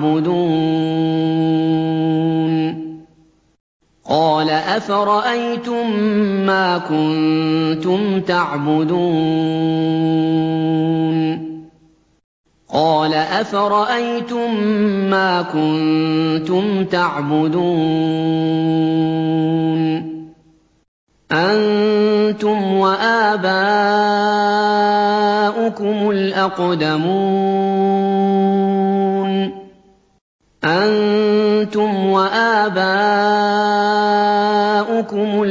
تَعْبُدُونَ قَالَ أَفَرَأَيْتُم مَّا كُنتُمْ تَعْبُدُونَ قَالَ أَفَرَأَيْتُم مَّا كُنتُمْ تَعْبُدُونَ أَنتُمْ وَآبَاؤُكُمُ الْأَقْدَمُونَ أَنتُمْ وَآبَاؤُكُمُ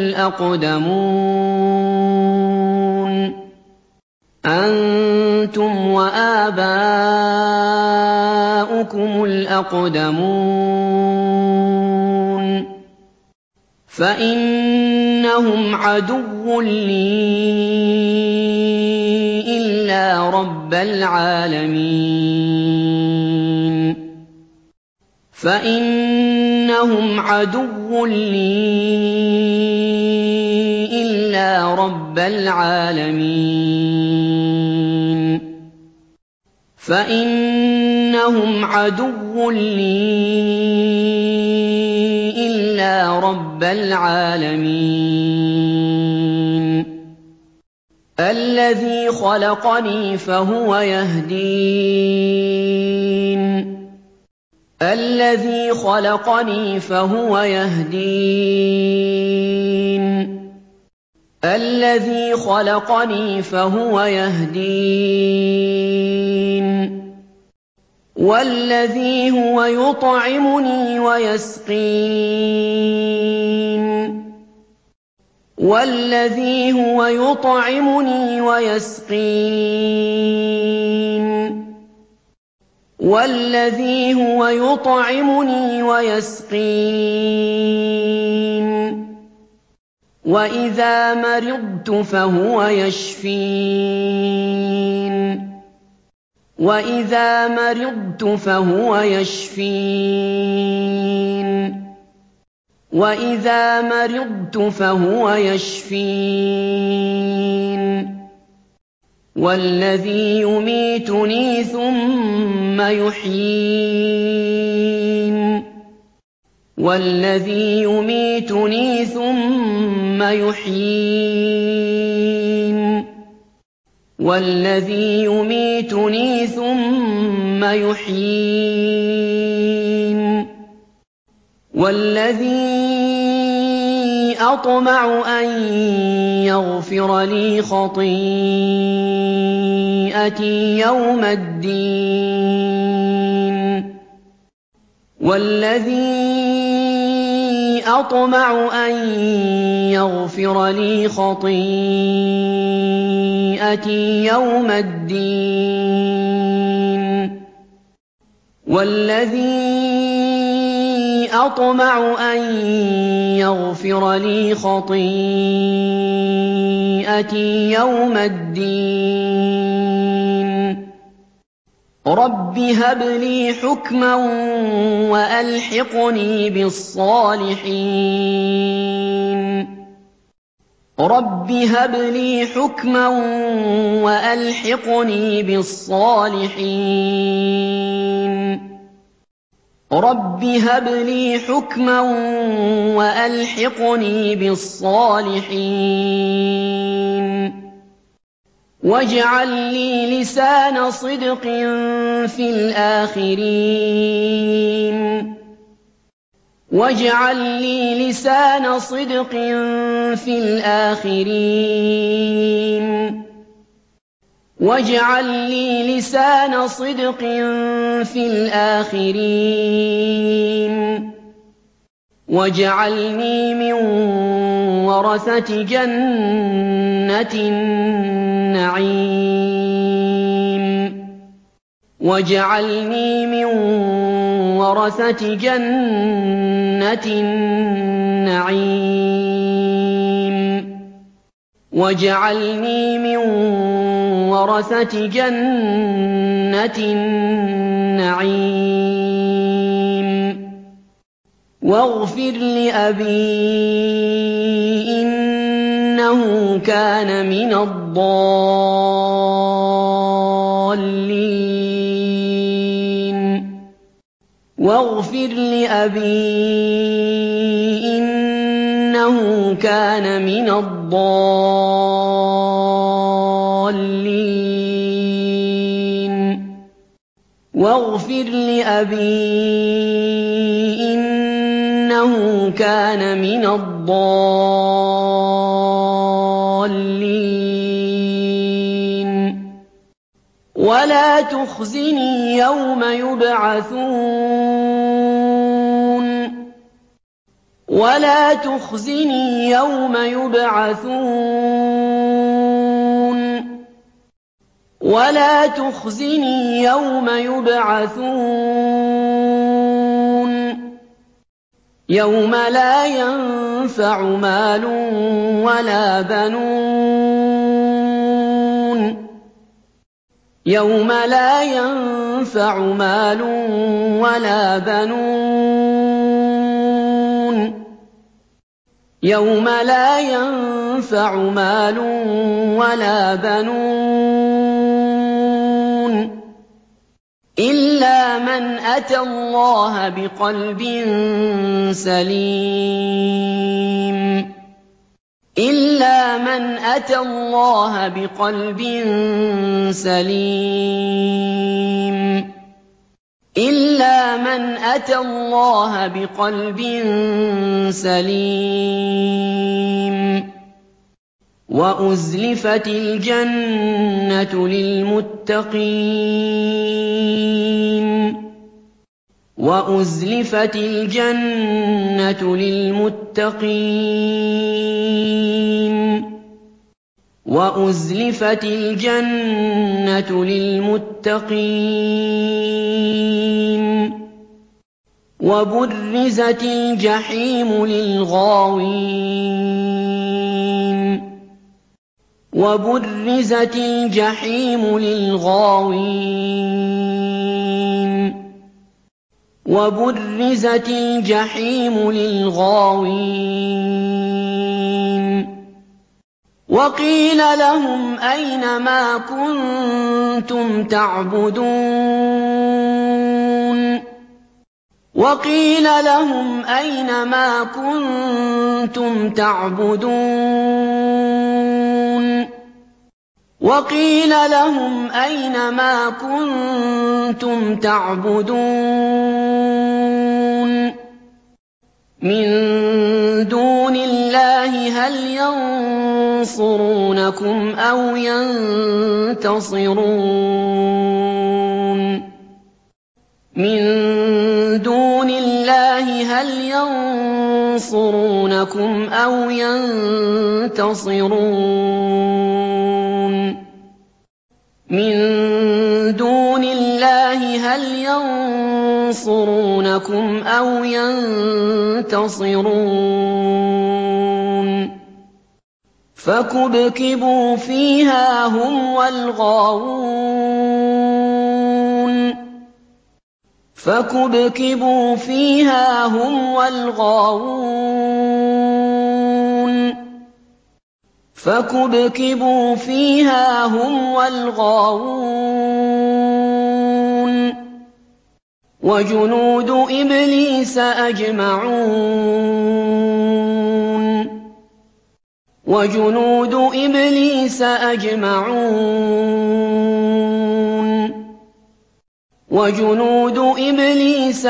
الْأَقْدَمُونَ أَنتُمْ وَآبَاؤُكُمُ الْأَقْدَمُونَ فَإِنَّهُمْ عَدُوٌّ لِّي إِلَّا رَبَّ الْعَالَمِينَ فَإِنَّهُمْ عَدُوٌّ لِّي إِلَّا رَبَّ الْعَالَمِينَ فَإِنَّهُمْ عَدُوٌّ لِّي إِلَّا رَبَّ الْعَالَمِينَ الَّذِي خَلَقَنِي فَهُوَ يَهْدِينِ الَّذِي خَلَقَنِي فَهُوَ يَهْدِينِ الَّذِي خَلَقَنِي فَهُوَ يَهْدِينِ وَالَّذِي هُوَ يُطْعِمُنِي وَيَسْقِينِ وَالَّذِي هُوَ يُطْعِمُنِي وَيَسْقِينِ وَالَّذِي هُوَ يُطْعِمُنِي وَيَسْقِينِ وَإِذَا مَرِضْتُ فَهُوَ يَشْفِينِ وَإِذَا مَرِضْتُ فَهُوَ يَشْفِينِ وَإِذَا مَرِضْتُ فَهُوَ يَشْفِينِ وَالَّذِي يُمِيتُنِي ثُمَّ يُحْيِينِ وَالَّذِي يُمِيتُنِي ثُمَّ يُحْيِينِ وَالَّذِي يُمِيتُنِي ثُمَّ يُحْيِينِ وَالَّذِي أَطْمَعُ أَن يَغْفِرَ لِي خَطِيئَتِي يَوْمَ الدِّينِ وَالَّذِي أَطْمَعُ أَن يَغْفِرَ لِي خَطِيئَتِي يَوْمَ الدِّينِ وَالَّذِي أَطْمَعُ أَن يَغْفِرَ لِي خَطِيئَتِي يَوْمَ الدِّينِ رَبِّ هَبْ لِي حُكْمًا وَأَلْحِقْنِي بِالصَّالِحِينَ رَبِّ هَبْ لِي حُكْمًا وَأَلْحِقْنِي بِالصَّالِحِينَ رَبِّ هَبْ لِي حُكْمًا وَأَلْحِقْنِي بِالصَّالِحِينَ وَاجْعَل لِّي لِسَانَ صِدْقٍ فِي الْآخِرِينَ وَاجْعَل لِّي لِسَانَ صِدْقٍ فِي الْآخِرِينَ وَاجْعَل لِّي لِسَانَ صِدْقٍ فِي الْآخِرِينَ وَاجْعَلْنِي مِن وَرَثَةِ جَنَّةِ النَّعِيمِ وَاجْعَلْنِي مِن وَرَثَةِ جَنَّةِ النَّعِيمِ وَاجْعَلْنِي مِن وَرَثَةِ جَنَّةِ النَّعِيمِ وَاغْفِرْ لِأَبِي إِنَّهُ كَانَ مِنَ الضَّالِّينَ الضَّالِّينَ وَاغْفِرْ لِأَبِي إِنَّهُ كَانَ مِنَ الضَّالِّينَ وَاغْفِرْ لِأَبِي إِنَّهُ كَانَ مِنَ الضَّالِّينَ وَلَا تُخْزِنِي يَوْمَ يُبْعَثُونَ وَلَا تُخْزِنِي يَوْمَ يُبْعَثُونَ وَلَا تُخْزِنِي يَوْمَ يُبْعَثُونَ يَوْمَ لَا يَنفَعُ مَالٌ وَلَا بَنُونَ يَوْمَ لَا يَنفَعُ مَالٌ وَلَا بَنُونَ يَوْمَ لَا يَنفَعُ مَالٌ وَلَا بَنُونَ إِلَّا مَنْ أَتَى اللَّهَ بِقَلْبٍ سَلِيمٍ إِلَّا مَنْ أَتَى اللَّهَ بِقَلْبٍ سَلِيمٍ إِلَّا مَنْ أَتَى اللَّهَ بِقَلْبٍ سَلِيمٍ وَأُزْلِفَتِ الْجَنَّةُ لِلْمُتَّقِينَ وَأُزْلِفَتِ الْجَنَّةُ لِلْمُتَّقِينَ وَأُزْلِفَتِ الْجَنَّةُ لِلْمُتَّقِينَ وَبُرِّزَتِ الْجَحِيمُ لِلْغَاوِينَ وَبُرِّزَتِ الْجَحِيمُ لِلْغَاوِينَ وَبُرِّزَتِ الْجَحِيمُ لِلْغَاوِينَ وَقِيلَ لَهُمْ أَيْنَ مَا كُنتُمْ تَعْبُدُونَ وَقِيلَ لَهُمْ أَيْنَ مَا كُنتُمْ تَعْبُدُونَ وَقِيلَ لَهُمْ أَيْنَ مَا كُنتُمْ تَعْبُدُونَ مِن دُونِ اللَّهِ هَلْ يَنصُرُونَكُمْ أَوْ يَنتَصِرُونَ مِن دُونِ اللَّهِ هَلْ يَنصُرُونَكُمْ أَوْ يَنتَصِرُونَ مِن دُونِ اللَّهِ هَلْ يَنصُرُونَكُمْ أَوْ يَنتَصِرُونَ فَكُبْكِبُوا فِيهَا هُمْ وَالْغَاوُونَ فَكُبْكِبُوا فِيهَا هُمْ وَالْغَاوُونَ فَكُبْكِبُوا فِيهَا هُمْ وَالْغَاوُونَ وَجُنُودُ إِبْلِيسَ أَجْمَعُونَ وَجُنُودُ إِبْلِيسَ أَجْمَعُونَ وَجُنُودُ إِبْلِيسَ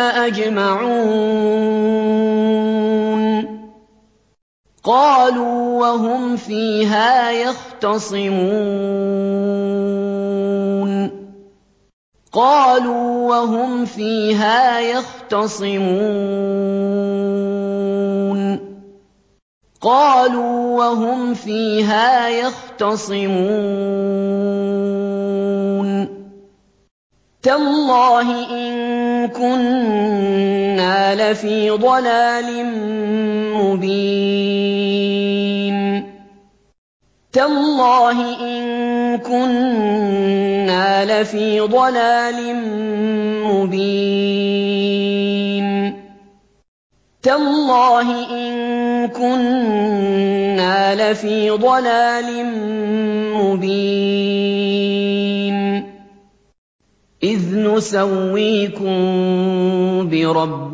أَجْمَعُونَ قَالُوا وَهُمْ فِيهَا يَخْتَصِمُونَ قَالُوا وَهُمْ فِيهَا يَخْتَصِمُونَ قَالُوا وَهُمْ فِيهَا يَخْتَصِمُونَ تَاللَّهِ إِن كُنَّا لَفِي ضَلَالٍ مُّبِينٍ تَاللَّهِ إِن كُنَّا لَفِي ضَلَالٍ مُّبِينٍ تَاللَّهِ إِن كُنَّا لَفِي ضَلَالٍ مُّبِينٍ إِذْ نُسَوِّيكُم بِرَبِّ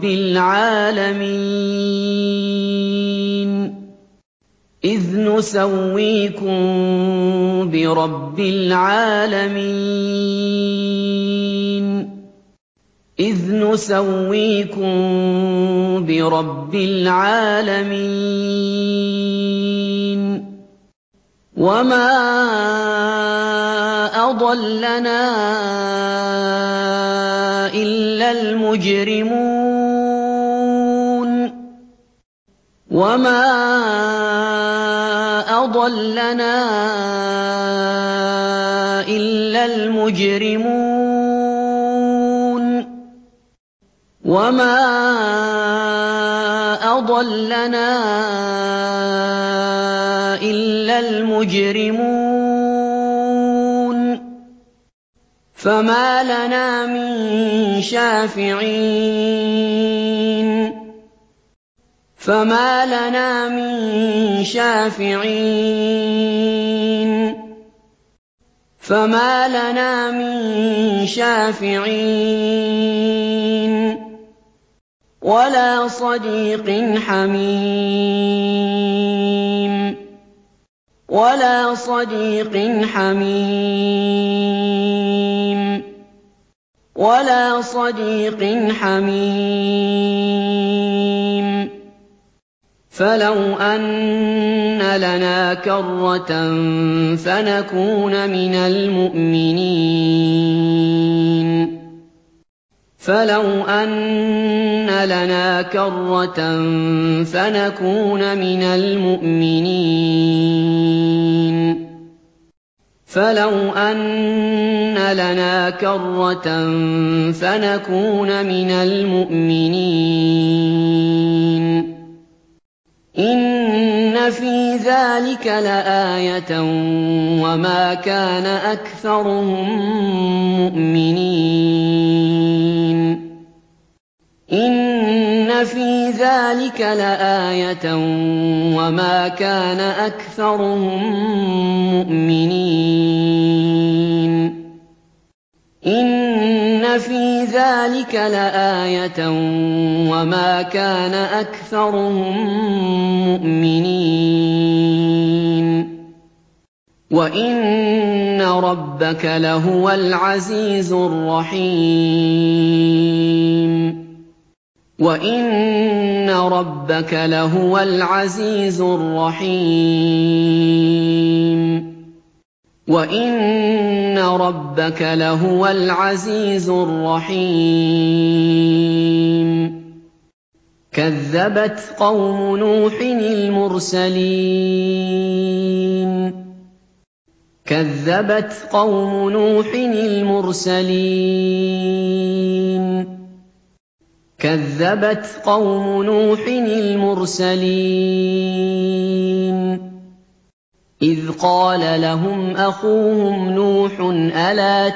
الْعَالَمِينَ إِذْ نُسَوِّيكُم بِرَبِّ الْعَالَمِينَ إِذْ نُسَوِّيكُم بِرَبِّ الْعَالَمِينَ وَمَا أَضَلَّنَا إِلَّا الْمُجْرِمُونَ وَمَا أَضَلَّنَا إِلَّا الْمُجْرِمُونَ وَمَا أَضَلَّنَا إِلَّا الْمُجْرِمُونَ فَمَا لَنَا مِن شَافِعِينَ فَمَا لَنَا مِن شَافِعِينَ فَمَا لَنَا مِن شَافِعِينَ وَلَا صَدِيقٍ حَمِيمٍ وَلَا صَدِيقٍ حَمِيمٍ وَلَا صَدِيقٍ حَمِيمٍ فَلَوْ أَنَّ لَنَا كَرَّةً فَنَكُونَ مِنَ الْمُؤْمِنِينَ فَلَوْ أَنَّ لَنَا كَرَّةً فَنَكُونَ مِنَ الْمُؤْمِنِينَ فَلَوْ أَنَّ لَنَا كَرَّةً فَنَكُونَ مِنَ الْمُؤْمِنِينَ إِنَّ فِي ذَٰلِكَ لَآيَةً وَمَا كَانَ أَكْثَرُهُم مُّؤْمِنِينَ إِنَّ فِي ذَٰلِكَ لَآيَةً وَمَا كَانَ أَكْثَرُهُم مُّؤْمِنِينَ إِنَّ فِي ذَٰلِكَ لَآيَةً وَمَا كَانَ أَكْثَرُهُم مُّؤْمِنِينَ وَإِنَّ رَبَّكَ لَهُوَ الْعَزِيزُ الرَّحِيمُ وَإِنَّ رَبَّكَ لَهُوَ الْعَزِيزُ الرَّحِيمُ وَإِنَّ رَبَّكَ لَهُوَ الْعَزِيزُ الرَّحِيمُ كَذَّبَتْ قَوْمُ نُوحٍ الْمُرْسَلِينَ كَذَّبَتْ قَوْمُ نُوحٍ الْمُرْسَلِينَ كَذَّبَتْ قَوْمُ نُوحٍ الْمُرْسَلِينَ إِذْ قَالَ لَهُمْ أَخُوهُمْ نُوحٌ أَلَا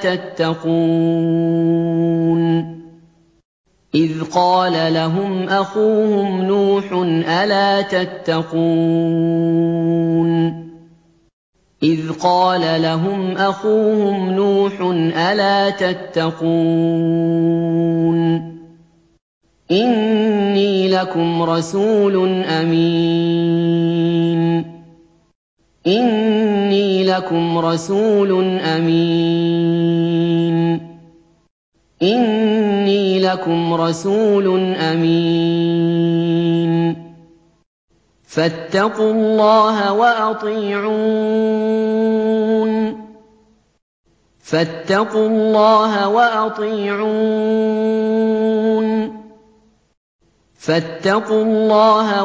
تَتَّقُونَ إِذْ قَالَ لَهُمْ أَخُوهُمْ نُوحٌ أَلَا تَتَّقُونَ إِذْ قَالَ لَهُمْ أَخُوهُمْ نُوحٌ أَلَا تَتَّقُونَ إِنِّي لَكُمْ رَسُولٌ أَمِينٌ إِنِّي لَكُمْ رَسُولٌ أَمِينٌ إِنِّي لَكُمْ رَسُولٌ أَمِينٌ فَاتَّقُوا اللَّهَ وَأَطِيعُونِ فَاتَّقُوا اللَّهَ وَأَطِيعُونِ فَاتَّقُوا اللَّهَ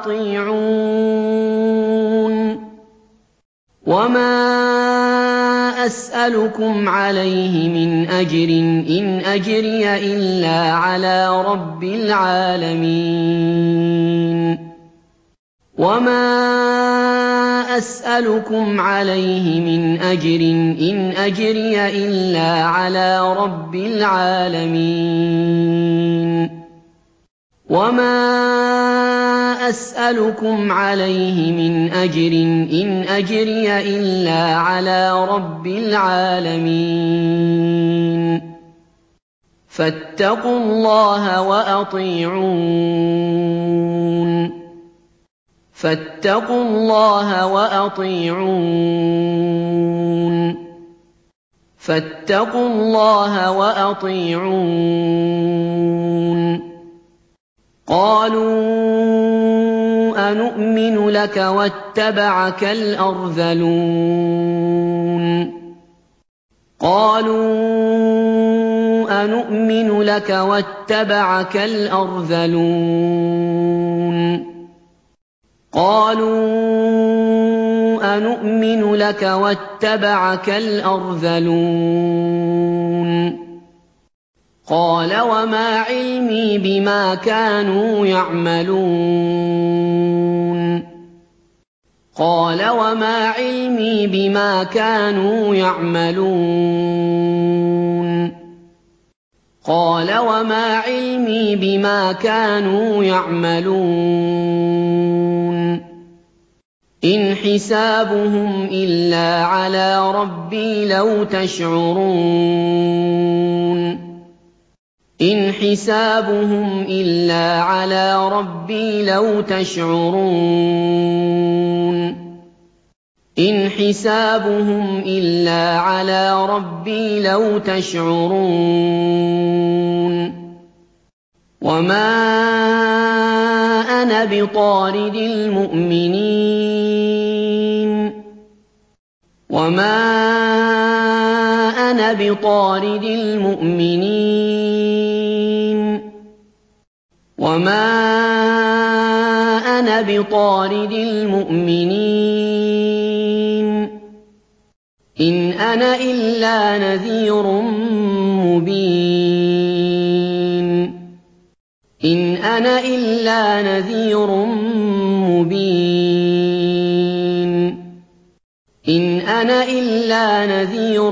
وَأَطِيعُونِ وَمَا أَسْأَلُكُمْ عَلَيْهِ مِنْ أَجْرٍ إِنْ أَجْرِيَ إِلَّا عَلَىٰ رَبِّ الْعَالَمِينَ وَمَا أَسْأَلُكُمْ عَلَيْهِ مِنْ أَجْرٍ إِنْ أَجْرِيَ إِلَّا عَلَىٰ رَبِّ الْعَالَمِينَ وَمَا أَسْأَلُكُمْ عَلَيْهِ مِنْ أَجْرٍ إِنْ أَجْرِيَ إِلَّا عَلَىٰ رَبِّ الْعَالَمِينَ فَاتَّقُوا اللَّهَ وَأَطِيعُونِ فَاتَّقُوا اللَّهَ وَأَطِيعُونِ فَاتَّقُوا اللَّهَ وَأَطِيعُونِ قَالُوا أَنُؤْمِنُ لَكَ وَاتَّبَعَكَ الْأَرْذَلُونَ قَالُوا أَنُؤْمِنُ لَكَ وَاتَّبَعَكَ الْأَرْذَلُونَ قَالُوا أَنُؤْمِنُ لَكَ وَاتَّبَعَكَ الْأَرْذَلُونَ قَالَ وَمَا عِلْمِي بِمَا كَانُوا يَعْمَلُونَ قَالَ وَمَا عِلْمِي بِمَا كَانُوا يَعْمَلُونَ قَالَ وَمَا عِلْمِي بِمَا كَانُوا يَعْمَلُونَ إِنْ حِسَابُهُمْ إِلَّا عَلَىٰ رَبِّي لَوْ تَشْعُرُونَ إِنْ حِسَابُهُمْ إِلَّا عَلَىٰ رَبِّي لَوْ تَشْعُرُونَ إِنْ حِسَابُهُمْ إِلَّا عَلَىٰ رَبِّي لَوْ تَشْعُرُونَ وَمَا أَنَا بِطَارِدِ الْمُؤْمِنِينَ وَمَا أَنَا بِطَارِدِ الْمُؤْمِنِينَ وَمَا أَنَا بِطَارِدِ الْمُؤْمِنِينَ إِنْ أَنَا إِلَّا نَذِيرٌ مُّبِينٌ إِنْ أَنَا إِلَّا نَذِيرٌ مُّبِينٌ إِنْ أَنَا إِلَّا نَذِيرٌ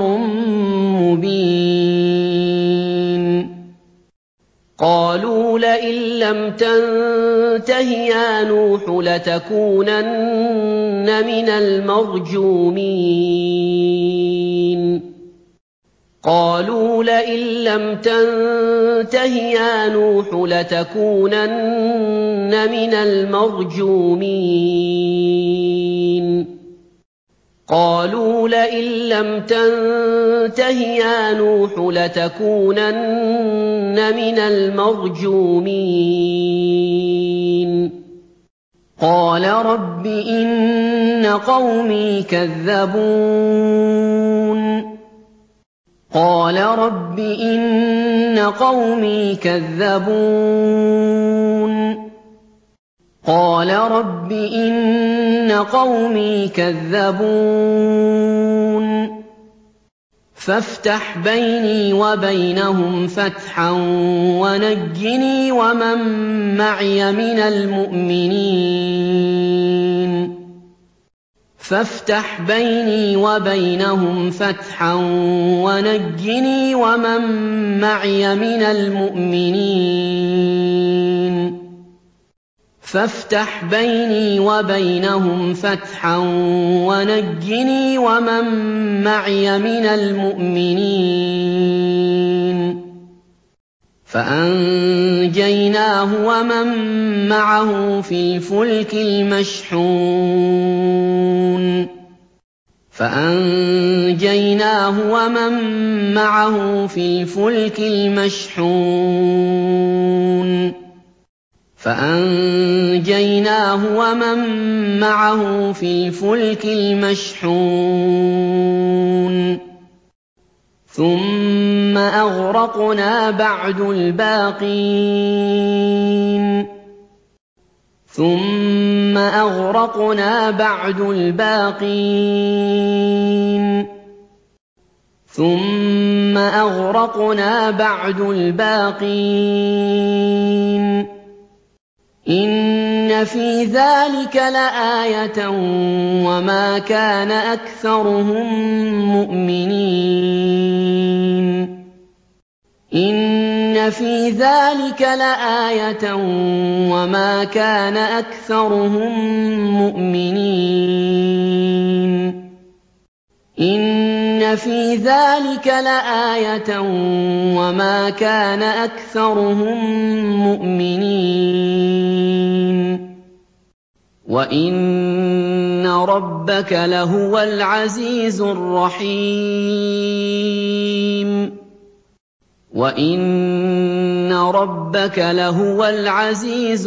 مُّبِينٌ قَالُوا لَئِن لَّمْ تَنتَهِ يَا نُوحُ لَتَكُونَنَّ مِنَ الْمَرْجُومِينَ قَالُوا لَئِن لَّمْ تَنتَهِ يَا نُوحُ لَتَكُونَنَّ مِنَ الْمَرْجُومِينَ قَالُوا لَئِن لَّمْ تَنتَهِ يَا نُوحُ لَتَكُونَنَّ مِنَ الْمَرْجُومِينَ قَالَ رَبِّ إِنَّ قَوْمِي كَذَّبُونِ قَالَ رَبِّ إِنَّ قَوْمِي كَذَّبُونِ قَالَ رَبِّ إِنَّ قَوْمِي كَذَّبُونِ فَافْتَحْ بَيْنِي وَبَيْنَهُمْ فَتْحًا وَنَجِّنِي وَمَن مَّعِيَ مِنَ الْمُؤْمِنِينَ فَافْتَحْ بَيْنِي وَبَيْنَهُمْ فَتْحًا وَنَجِّنِي وَمَن مَّعِيَ مِنَ الْمُؤْمِنِينَ فَافْتَحْ بَيْنِي وَبَيْنَهُمْ فَتْحًا وَنَجِّنِي وَمَن مَّعِيَ مِنَ الْمُؤْمِنِينَ فَأَنجَيْنَاهُ وَمَن مَّعَهُ فِي الْفُلْكِ الْمَشْحُونِ فَأَنجَيْنَاهُ وَمَن مَّعَهُ فِي الْفُلْكِ الْمَشْحُونِ فَأَنجَيْنَاهُ وَمَن مَّعَهُ فِي الْفُلْكِ الْمَشْحُونِ ثُمَّ أَغْرَقْنَا بَعْدُ الْبَاقِينَ ثُمَّ أَغْرَقْنَا بَعْدُ الْبَاقِينَ ثُمَّ أَغْرَقْنَا بَعْدُ الْبَاقِينَ إِنَّ فِي ذَٰلِكَ لَآيَةً وَمَا كَانَ أَكْثَرُهُم مُّؤْمِنِينَ إِنَّ فِي ذَٰلِكَ لَآيَةً وَمَا كَانَ أَكْثَرُهُم مُّؤْمِنِينَ إِنَّ إِنَّ فِي ذَٰلِكَ لَآيَةً وَمَا كَانَ أَكْثَرُهُم مُّؤْمِنِينَ وَإِنَّ رَبَّكَ لَهُوَ الْعَزِيزُ الرَّحِيمُ وَإِنَّ رَبَّكَ لَهُوَ الْعَزِيزُ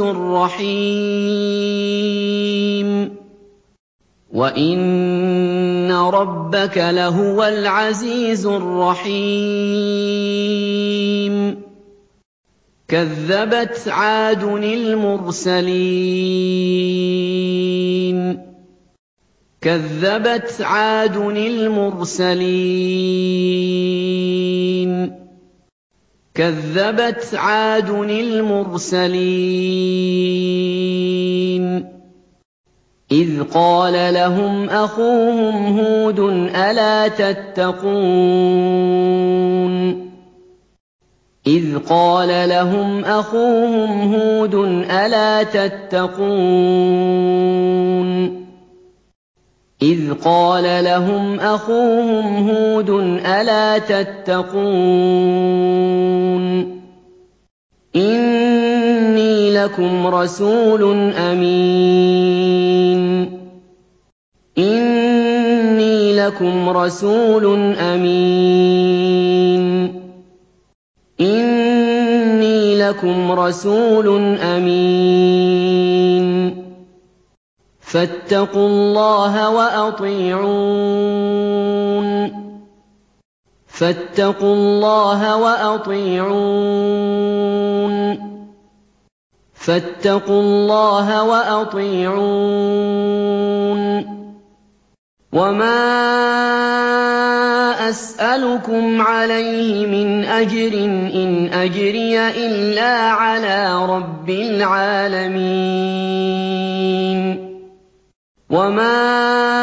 الرَّحِيمُ وَإِنَّ رَبَّكَ لَهُوَ الْعَزِيزُ الرَّحِيمُ كَذَّبَتْ عَادٌ الْمُرْسَلِينَ كَذَّبَتْ عَادٌ الْمُرْسَلِينَ كَذَّبَتْ عَادٌ الْمُرْسَلِينَ إِذْ قَالَ لَهُمْ أَخُوهُمْ هُودٌ أَلَا تَتَّقُونَ إِذْ قَالَ لَهُمْ أَخُوهُمْ هُودٌ أَلَا تَتَّقُونَ إِذْ قَالَ لَهُمْ أَخُوهُمْ هُودٌ أَلَا تَتَّقُونَ إِنِّي لَكُمْ رَسُولٌ أَمِينٌ إِنِّي لَكُمْ رَسُولٌ أَمِينٌ إِنِّي لَكُمْ رَسُولٌ أَمِينٌ فَاتَّقُوا اللَّهَ وَأَطِيعُونِ فَاتَّقُوا اللَّهَ وَأَطِيعُونِ فَاتَّقُوا اللَّهَ وَأَطِيعُونِ وَمَا أَسْأَلُكُمْ عَلَيْهِ مِنْ أَجْرٍ إِنْ أَجْرِيَ إِلَّا عَلَىٰ رَبِّ الْعَالَمِينَ وَمَا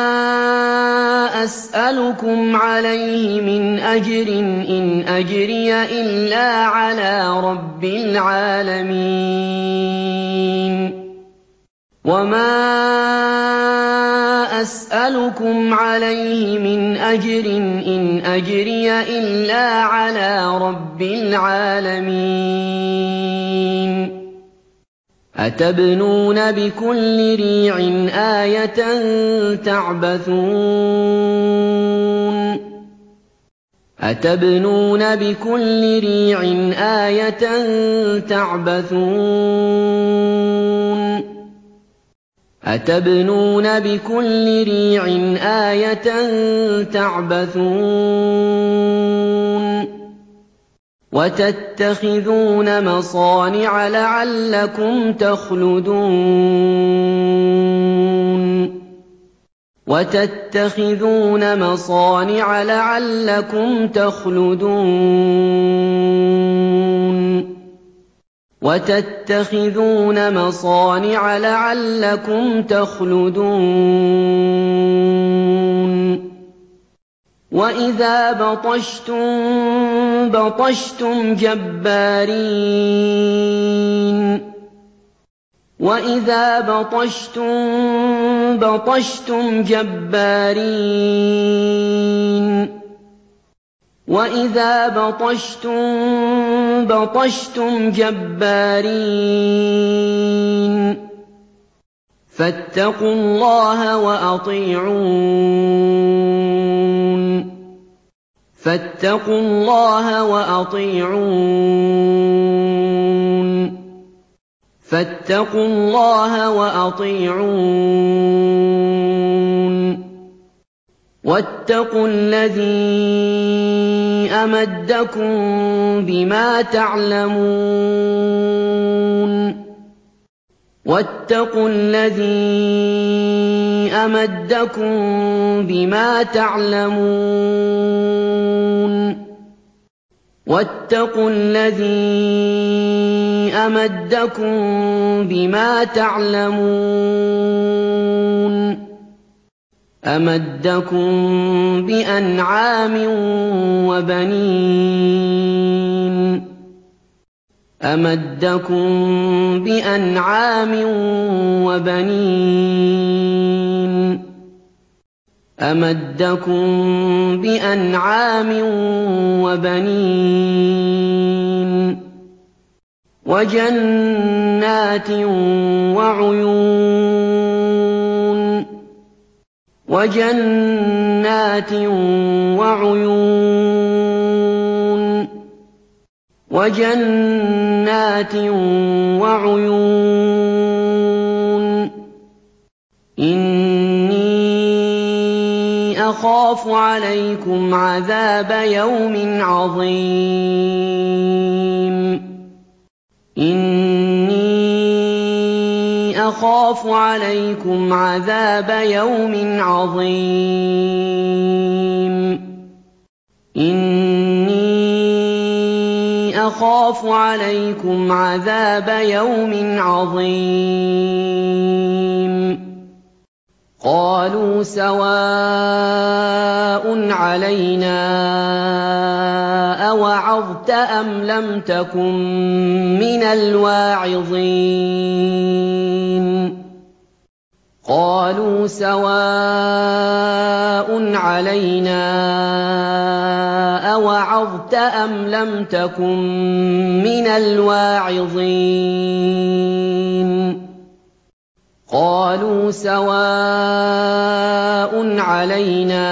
أَسْأَلُكُمْ عَلَيْهِ مِنْ أَجْرٍ إِنْ أَجْرِيَ إِلَّا عَلَىٰ رَبِّ الْعَالَمِينَ وَمَا أَسْأَلُكُمْ عَلَيْهِ مِنْ أَجْرٍ إِنْ أَجْرِيَ إِلَّا عَلَىٰ رَبِّ الْعَالَمِينَ أَتَبْنُونَ بِكُلِّ رِيعٍ آيَةً تَعْبَثُونَ أَتَبْنُونَ بِكُلِّ رِيعٍ آيَةً تَعْبَثُونَ أَتَبْنُونَ بِكُلِّ رِيعٍ آيَةً تَعْبَثُونَ وَتَتَّخِذُونَ مَصَانِعَ لَعَلَّكُمْ تَخْلُدُونَ وَتَتَّخِذُونَ مَصَانِعَ لَعَلَّكُمْ تَخْلُدُونَ وَتَتَّخِذُونَ مَصَانِعَ لَعَلَّكُمْ تَخْلُدُونَ وَإِذَا بَطَشْتُم بَطَشْتُمْ جَبَّارِينَ وَإِذَا بَطَشْتُم بَطَشْتُمْ جَبَّارِينَ وَإِذَا بَطَشْتُم بَطَشْتُمْ جَبَّارِينَ فَاتَّقُوا اللَّهَ وَأَطِيعُونِ فَاتَّقُوا اللَّهَ وَأَطِيعُونِ فَاتَّقُوا اللَّهَ وَأَطِيعُونِ وَاتَّقُوا الَّذِي أَمَدَّكُم بِمَا تَعْلَمُونَ وَاتَّقُوا الَّذِي أَمَدَّكُم بِمَا تَعْلَمُونَ وَاتَّقُوا الَّذِي أَمَدَّكُم بِمَا تَعْلَمُونَ أَمَدَّكُم بِأَنْعَامٍ وَبَنِينَ أَمَدَّكُم بِأَنْعَامٍ وَبَنِينَ أَمَدَّكُم بِأَنْعَامٍ وَبَنِينَ وَجَنَّاتٍ وَعُيُونٍ وَجَنَّاتٍ وَعُيُونٍ وَجَنَّاتٍ وَعُيُونٍ إِنِّي أَخَافُ عَلَيْكُمْ عَذَابَ يَوْمٍ عَظِيمٍ إِنِّي أَخَافُ عَلَيْكُمْ عَذَابَ يَوْمٍ عَظِيمٍ إِنِّي أَخَافُ عَلَيْكُمْ عَذَابَ يَوْمٍ عَظِيمٍ قَالُوا سَوَاءٌ عَلَيْنَا أَوَعَظْتَ أَمْ لَمْ تَكُن مِّنَ الْوَاعِظِينَ قَالُوا سَوَاءٌ عَلَيْنَا أَوَعَظْتَ أَمْ لَمْ تَكُن مِّنَ الْوَاعِظِينَ قَالُوا سَوَاءٌ عَلَيْنَا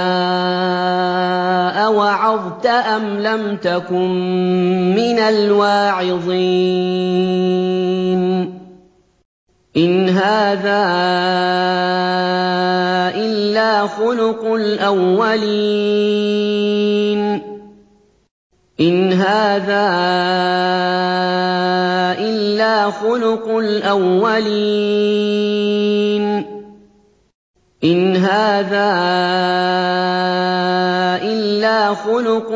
أَوَعَظْتَ أَمْ لَمْ تَكُن مِّنَ الْوَاعِظِينَ إِنْ هَٰذَا إِلَّا خُلُقُ الْأَوَّلِينَ إِنْ هَٰذَا إِلَّا خُلُقُ الْأَوَّلِينَ إِنْ هَٰذَا إِلَّا خُلُقُ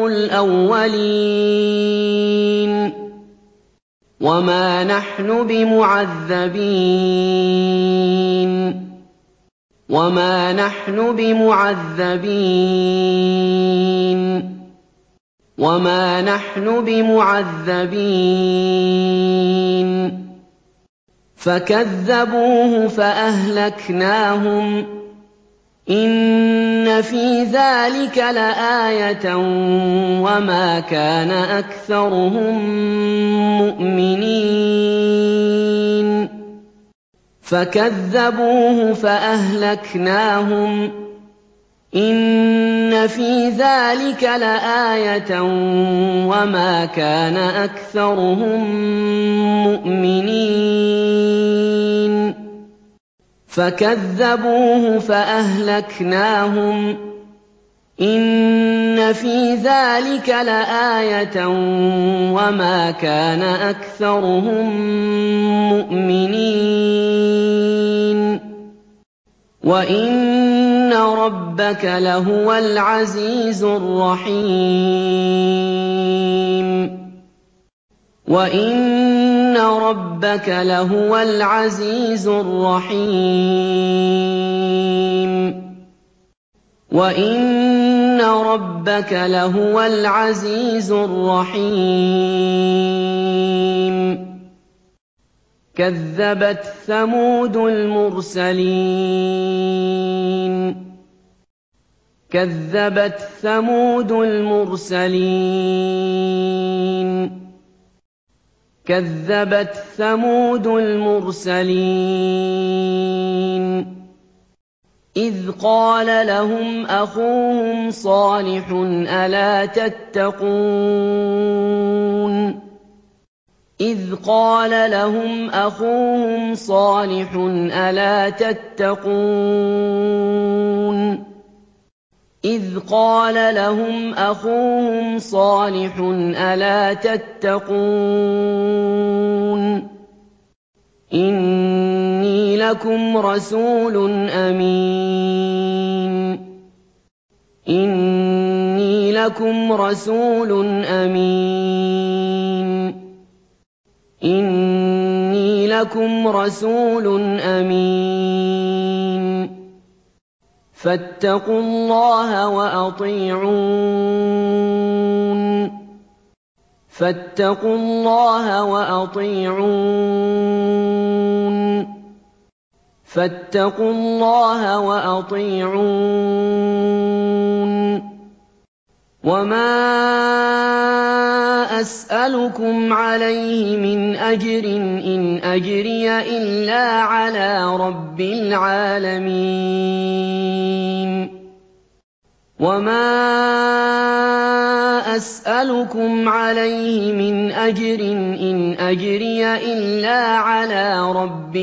الْأَوَّلِينَ وَمَا نَحْنُ بِمُعَذَّبِينَ وَمَا نَحْنُ بِمُعَذَّبِينَ وَمَا نَحْنُ بِمُعَذَّبِينَ فَكَذَّبُوهُ فَأَهْلَكْنَاهُمْ إِنَّ فِي ذَٰلِكَ لَآيَةً وَمَا كَانَ أَكْثَرُهُم مُّؤْمِنِينَ فَكَذَّبُوهُ فَأَهْلَكْنَاهُمْ إِنَّ فِي ذَٰلِكَ لَآيَةً وَمَا كَانَ أَكْثَرُهُم مُّؤْمِنِينَ فَكَذَّبُوهُ فَأَهْلَكْنَاهُمْ إِنَّ فِي ذَٰلِكَ لَآيَةً وَمَا كَانَ أَكْثَرُهُم مُّؤْمِنِينَ وَإِنَّ رَبَّكَ لَهُوَ الْعَزِيزُ الرَّحِيمُ وَإِنَّ رَبَّكَ لَهُوَ الْعَزِيزُ الرَّحِيمُ وَإِنَّ رَبَّكَ لَهُوَ الْعَزِيزُ الرَّحِيمُ كَذَّبَتْ ثَمُودُ الْمُرْسَلِينَ كَذَّبَتْ ثَمُودُ الْمُرْسَلِينَ كَذَّبَتْ ثَمُودُ الْمُرْسَلِينَ إِذْ قَالَ لَهُمْ أَخُوهُمْ صَالِحٌ أَلَا تَتَّقُونَ إِذْ قَالَ لَهُمْ أَخُوهُمْ صَالِحٌ أَلَا تَتَّقُونَ إِذْ قَالَ لَهُمْ أَخُوهُمْ صَالِحٌ أَلَا تَتَّقُونَ إِنِّي لَكُمْ رَسُولٌ أَمِينٌ إِنِّي لَكُمْ رَسُولٌ أَمِينٌ إِنِّي لَكُمْ رَسُولٌ أَمِينٌ فَاتَّقُوا اللَّهَ وَأَطِيعُونِ فَاتَّقُوا اللَّهَ وَأَطِيعُونِ فَاتَّقُوا اللَّهَ وَأَطِيعُونِ وَمَا أَسْأَلُكُمْ عَلَيْهِ مِنْ أَجْرٍ إِنْ أَجْرِيَ إِلَّا عَلَىٰ رَبِّ الْعَالَمِينَ وَمَا أَسْأَلُكُمْ عَلَيْهِ مِنْ أَجْرٍ إِنْ أَجْرِيَ إِلَّا عَلَىٰ رَبِّ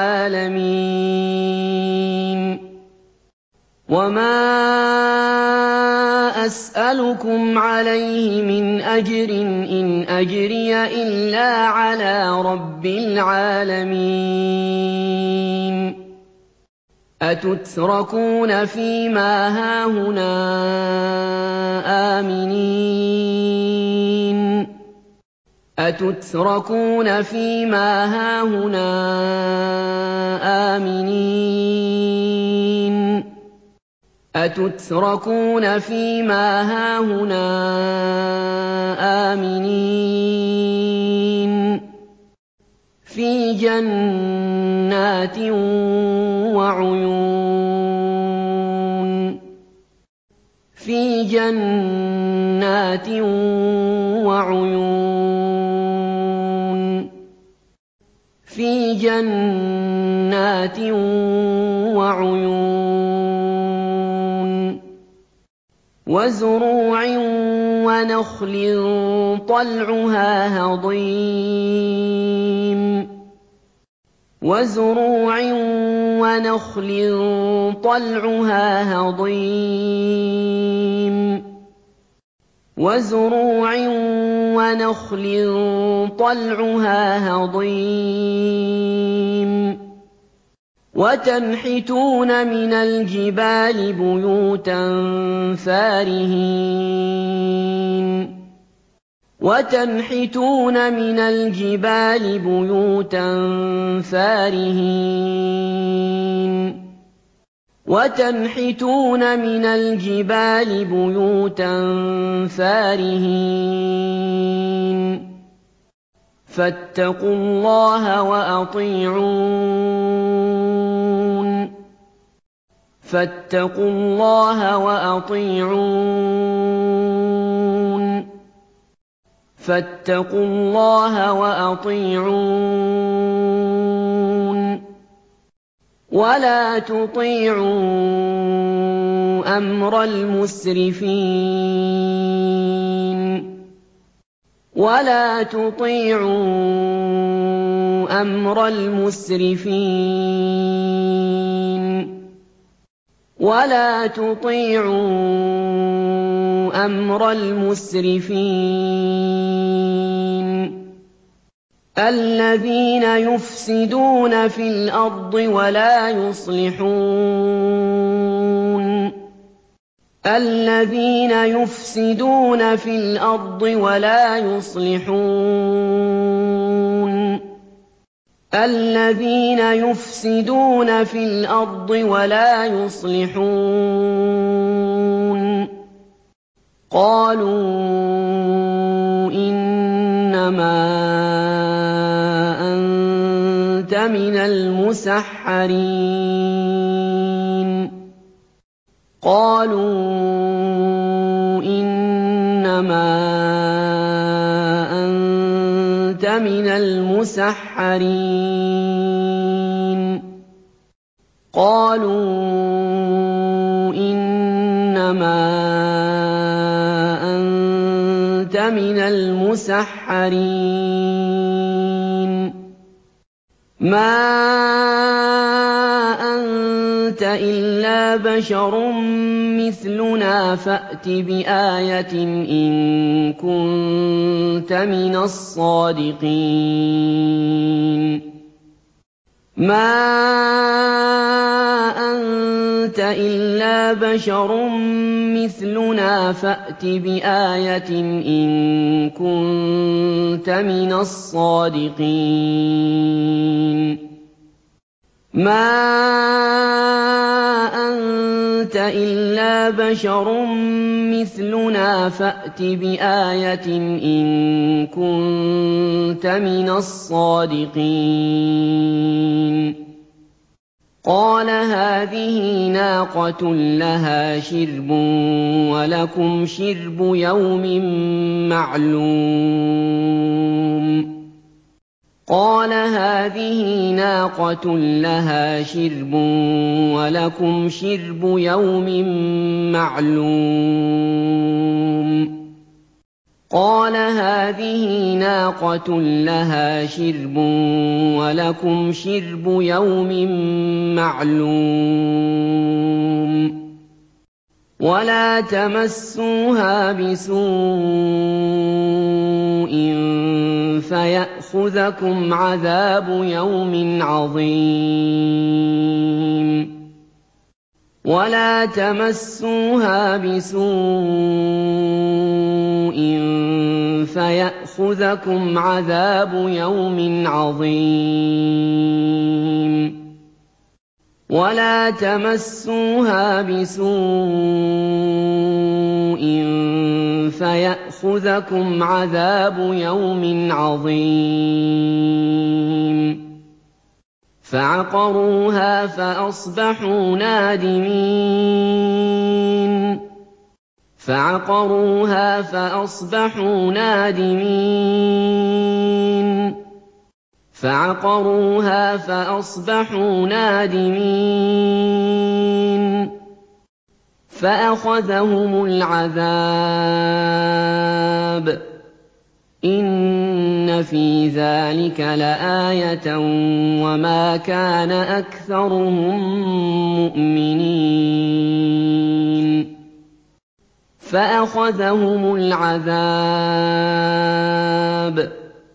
الْعَالَمِينَ وَمَا أَسْأَلُكُمْ عَلَيْهِ مِنْ أَجْرٍ إِنْ أَجْرِيَ إِلَّا عَلَىٰ رَبِّ الْعَالَمِينَ أَتُتْرَكُونَ فِي مَا هَاهُنَا آمِنِينَ أَتُتْرَكُونَ فِي مَا هَاهُنَا آمِنِينَ أَتُتْرَكُونَ فِي مَا هَاهُنَا آمِنِينَ فِي جَنَّاتٍ وَعُيُونٍ فِي جَنَّاتٍ وَعُيُونٍ فِي جَنَّاتٍ وَعُيُونٍ وَزُرُوعٍ وَنَخْلٍ طَلْعُهَا هَضِيمٌ وَزُرُوعٍ وَنَخْلٍ طَلْعُهَا هَضِيمٌ وَزُرُوعٍ وَنَخْلٍ طَلْعُهَا هَضِيمٌ وَتَنْحِتُونَ مِنَ الْجِبَالِ بُيُوتًا فَارِهِينَ وَتَنْحِتُونَ مِنَ الْجِبَالِ بُيُوتًا فَارِهِينَ وَتَنْحِتُونَ مِنَ الْجِبَالِ بُيُوتًا فَارِهِينَ فَاتَّقُوا اللَّهَ وَأَطِيعُونِ فَاتَّقُوا اللَّهَ وَأَطِيعُونِ فَاتَّقُوا اللَّهَ وَأَطِيعُونِ وَلَا تُطِيعُوا أَمْرَ الْمُسْرِفِينَ وَلَا تُطِيعُوا أَمْرَ الْمُسْرِفِينَ وَلَا تُطِيعُوا أَمْرَ الْمُسْرِفِينَ الَّذِينَ يُفْسِدُونَ فِي الْأَرْضِ وَلَا يُصْلِحُونَ الَّذِينَ يُفْسِدُونَ فِي الْأَرْضِ وَلَا يُصْلِحُونَ الَّذِينَ يُفْسِدُونَ فِي الْأَرْضِ وَلَا يُصْلِحُونَ قَالُوا إِنَّمَا أَنتَ مِنَ الْمُسَحَّرِينَ قَالُوا إِنَّمَا أَنتَ مِنَ الْمُسَحَّرِينَ قَالُوا إِنَّمَا أَنتَ مِنَ الْمُسَحَّرِينَ مَا أَنتَ إِلَّا بَشَرٌ مِّثْلُنَا فَأْتِ بِآيَةٍ إِن كُنتَ مِنَ الصَّادِقِينَ مَا أَنتَ إِلَّا بَشَرٌ مِّثْلُنَا فَأْتِ بِآيَةٍ إِن كُنتَ مِنَ الصَّادِقِينَ مَا أَنتَ إِلَّا بَشَرٌ مِّثْلُنَا فَأْتِ بِآيَةٍ إِن كُنتَ مِنَ الصَّادِقِينَ قَالَ هَٰذِهِ نَاقَةٌ لَّهَا شِرْبٌ وَلَكُمْ شِرْبُ يَوْمٍ مَّعْلُومٍ قَالَ هَٰذِهِ نَاقَةٌ لَّهَا شِرْبٌ وَلَكُمْ شِرْبُ يَوْمٍ مَّعْلُومٍ قَالَ هَٰذِهِ نَاقَةٌ لَّهَا شِرْبٌ وَلَكُمْ شِرْبُ يَوْمٍ مَّعْلُومٍ وَلَا تَمَسُّوهَا بِسُوءٍ فَيَأْخُذَكُمْ عَذَابُ يَوْمٍ عَظِيمٍ وَلَا تَمَسُّوهَا بِسُوءٍ فَيَأْخُذَكُمْ عَذَابُ يَوْمٍ عَظِيمٍ وَلَا تَمَسُّوهَا بِسُوءٍ فَيَأْخُذَكُمْ عَذَابُ يَوْمٍ عَظِيمٍ فَعَقَرُوهَا فَأَصْبَحُوا نَادِمِينَ فَعَقَرُوهَا فَأَصْبَحُوا نَادِمِينَ فَعَقَرُوهَا فَأَصْبَحُوا نَادِمِينَ فَأَخَذَهُمُ الْعَذَابُ إِنَّ فِي ذَٰلِكَ لَآيَةً وَمَا كَانَ أَكْثَرُهُم مُّؤْمِنِينَ فَأَخَذَهُمُ الْعَذَابُ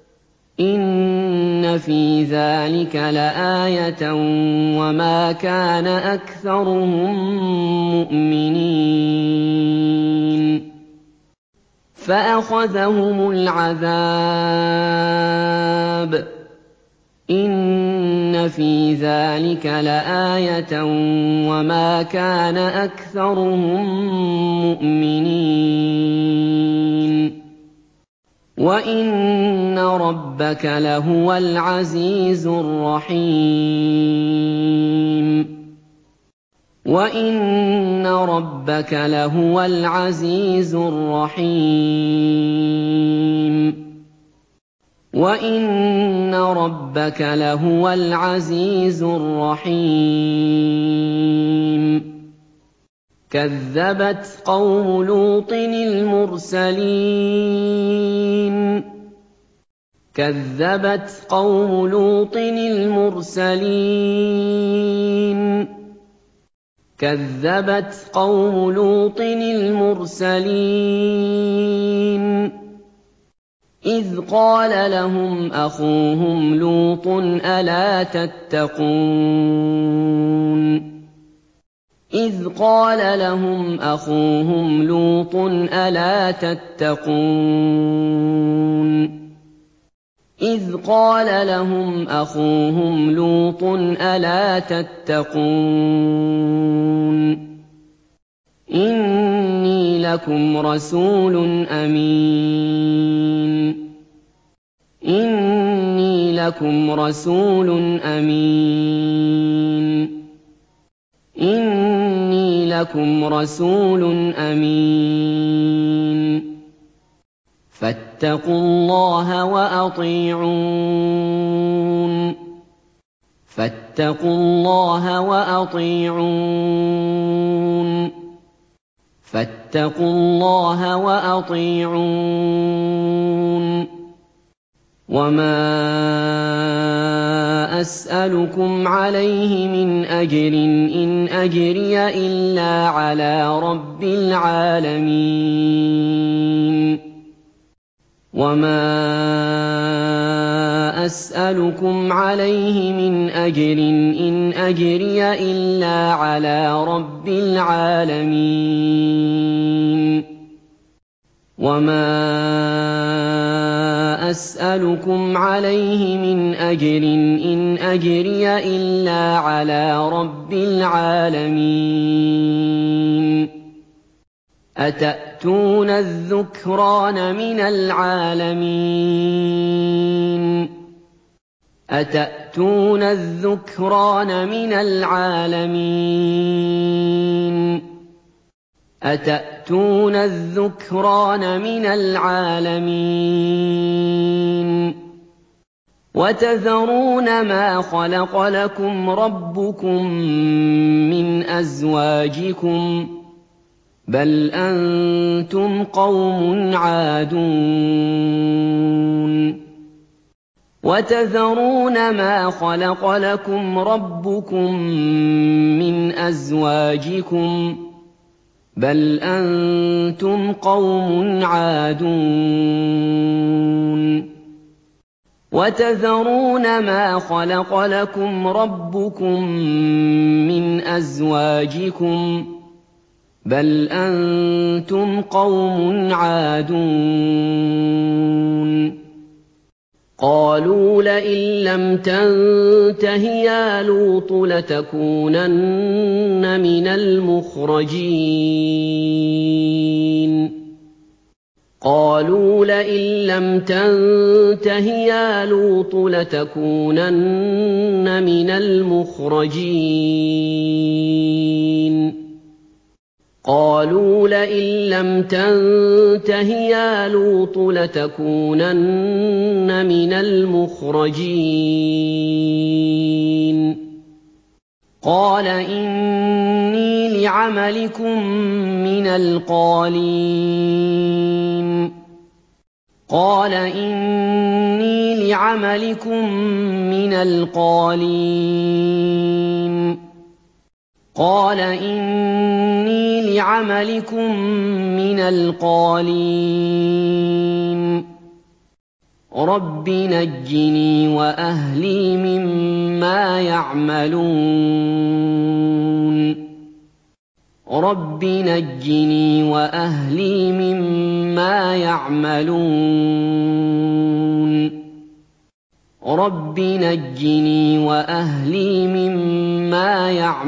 إِنَّ فِي ذَٰلِكَ لَآيَةً وَمَا كَانَ أَكْثَرُهُم مُّؤْمِنِينَ فَأَخَذَهُمُ الْعَذَابُ إِنَّ فِي ذَٰلِكَ لَآيَةً وَمَا كَانَ أَكْثَرُهُم مُّؤْمِنِينَ وَإِنَّ رَبَّكَ لَهُوَ الْعَزِيزُ الرَّحِيمُ وَإِنَّ رَبَّكَ لَهُوَ الْعَزِيزُ الرَّحِيمُ وَإِنَّ رَبَّكَ لَهُوَ الْعَزِيزُ الرَّحِيمُ كَذَّبَتْ قَوْمُ لُوطٍ الْمُرْسَلِينَ كَذَّبَتْ قَوْمُ لُوطٍ الْمُرْسَلِينَ كَذَّبَتْ قَوْمُ لُوطٍ الْمُرْسَلِينَ إِذْ قَالَ لَهُمْ أَخُوهُمْ لُوطٌ أَلَا تَتَّقُونَ إِذْ قَالَ لَهُمْ أَخُوهُمْ لُوطٌ أَلَا تَتَّقُونَ إِذْ قَالَ لَهُمْ أَخُوهُمْ لُوطٌ أَلَا تَتَّقُونَ إِنِّي لَكُمْ رَسُولٌ أَمِينٌ إِنِّي لَكُمْ رَسُولٌ أَمِينٌ إِنِّي لَكُمْ رَسُولٌ أَمِينٌ فَاتَّقُوا اللَّهَ وَأَطِيعُونِ فَاتَّقُوا اللَّهَ وَأَطِيعُونِ فَاتَّقُوا اللَّهَ وَأَطِيعُونِ وَمَا أَسْأَلُكُمْ عَلَيْهِ مِنْ أَجْرٍ إِنْ أَجْرِيَ إِلَّا عَلَىٰ رَبِّ الْعَالَمِينَ وَمَا أَسْأَلُكُمْ عَلَيْهِ مِنْ أَجْرٍ إِنْ أَجْرِيَ إِلَّا عَلَىٰ رَبِّ الْعَالَمِينَ وَمَا أَسْأَلُكُمْ عَلَيْهِ مِنْ أَجْرٍ إِنْ أَجْرِيَ إِلَّا عَلَىٰ رَبِّ الْعَالَمِينَ أَتَأْتُونَ الذُّكْرَانَ مِنَ الْعَالَمِينَ أَتَأْتُونَ الذُّكْرَانَ مِنَ الْعَالَمِينَ أَتَأْتُونَ الذُّكْرَانَ مِنَ الْعَالَمِينَ وَتَذَرُونَ مَا خَلَقَ لَكُمْ رَبُّكُم مِّنْ أَزْوَاجِكُم ۚ بَلْ أَنتُمْ قَوْمٌ عَادُونَ وَتَذَرُونَ مَا خَلَقَ لَكُمْ رَبُّكُم مِّنْ أَزْوَاجِكُم ۚ بَلْ أَنتُمْ قَوْمٌ عَادُونَ وَتَذَرُونَ مَا خَلَقَ لَكُمْ رَبُّكُم مِّنْ أَزْوَاجِكُم ۚ بَلْ أَنتُمْ قَوْمٌ عَادُونَ قَالُوا لَئِن لَّمْ تَنتَهِ يَا لُوطُ لَتَكُونَنَّ مِنَ الْمُخْرَجِينَ قَالُوا لَئِن لَّمْ تَنتَهِ يَا لُوطُ لَتَكُونَنَّ مِنَ الْمُخْرَجِينَ قَالُوا لَئِن لَّمْ تَنتَهِ يَا لُوطُ لَتَكُونَنَّ مِنَ الْمُخْرَجِينَ قَالَ إِنِّي لِعَمَلِكُم مِّنَ الْقَالِينَ قَالَ إِنِّي لِعَمَلِكُم مِّنَ الْقَالِينَ قَالَ إِنِّي لِعَمَلِكُم مِّنَ الْقَالِينَ رَبِّ نَجِّنِي وَأَهْلِي مِمَّا يَعْمَلُونَ رَبِّ نَجِّنِي وَأَهْلِي مِمَّا يَعْمَلُونَ رَبِّ نَجِّنِي وَأَهْلِي مِمَّا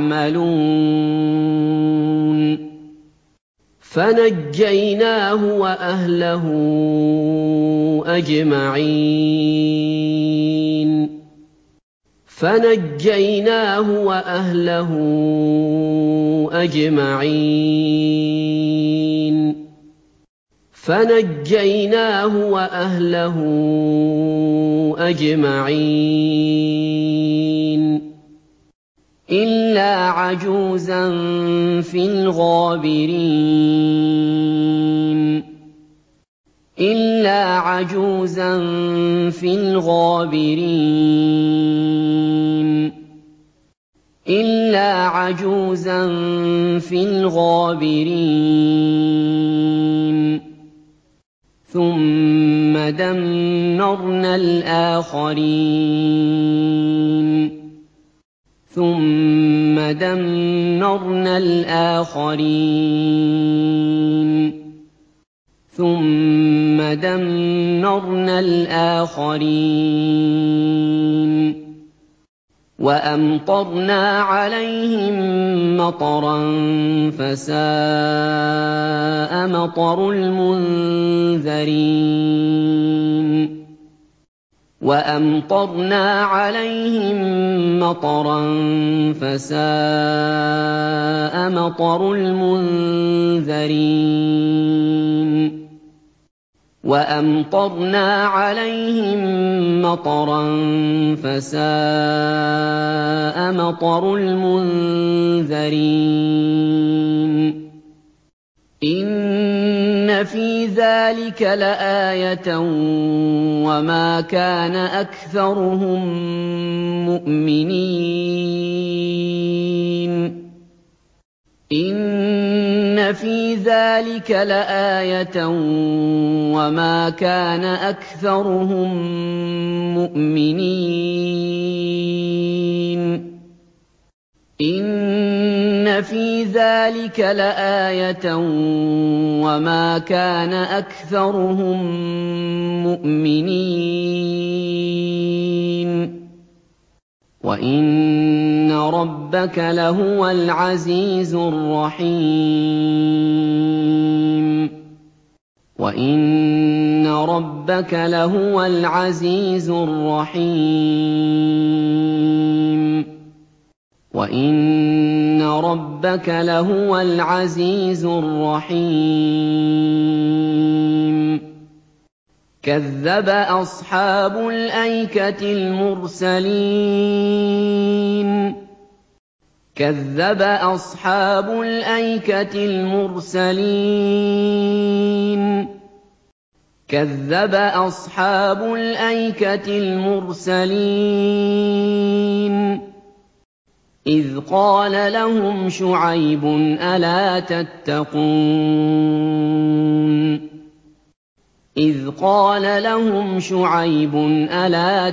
يَعْمَلُونَ فَنَجَّيْنَاهُ وَأَهْلَهُ أَجْمَعِينَ فَنَجَّيْنَاهُ وَأَهْلَهُ أَجْمَعِينَ فَنَجَّيْنَاهُ وَأَهْلَهُ أَجْمَعِينَ إِلَّا عَجُوزًا فِي الْغَابِرِينَ إِلَّا عَجُوزًا فِي الْغَابِرِينَ إِلَّا عَجُوزًا فِي الْغَابِرِينَ ثُمَّ دَمَّرْنَا الْآخَرِينَ ثُمَّ دَمَّرْنَا الْآخَرِينَ ثُمَّ دَمَّرْنَا الْآخَرِينَ وَأَمْطَرْنَا عَلَيْهِم مَّطَرًا فَسَاءَ مَطَرُ الْمُنذَرِينَ وَأَمْطَرْنَا عَلَيْهِم مَّطَرًا فَسَاءَ مَطَرُ الْمُنذَرِينَ وَأَمْطَرْنَا عَلَيْهِم مَّطَرًا فَسَاءَ مَطَرُ الْمُنذَرِينَ إِنَّ فِي ذَٰلِكَ لَآيَةً وَمَا كَانَ أَكْثَرُهُم مُّؤْمِنِينَ إِنَّ فِي ذَٰلِكَ لَآيَةً وَمَا كَانَ أَكْثَرُهُم مُّؤْمِنِينَ إِنَّ فِي ذَٰلِكَ لَآيَةً وَمَا كَانَ أَكْثَرُهُم مُّؤْمِنِينَ وَإِنَّ رَبَّكَ لَهُوَ الْعَزِيزُ الرَّحِيمُ وَإِنَّ رَبَّكَ لَهُوَ الْعَزِيزُ الرَّحِيمُ وَإِنَّ رَبَّكَ لَهُوَ الْعَزِيزُ الرَّحِيمُ كَذَّبَ أَصْحَابُ الْأَيْكَةِ الْمُرْسَلِينَ كَذَّبَ أَصْحَابُ الْأَيْكَةِ الْمُرْسَلِينَ كَذَّبَ أَصْحَابُ الْأَيْكَةِ الْمُرْسَلِينَ إِذْ قَالَ لَهُمْ شُعَيْبٌ أَلَا تَتَّقُونَ إِذْ قَالَ لَهُمْ شُعَيْبٌ أَلَا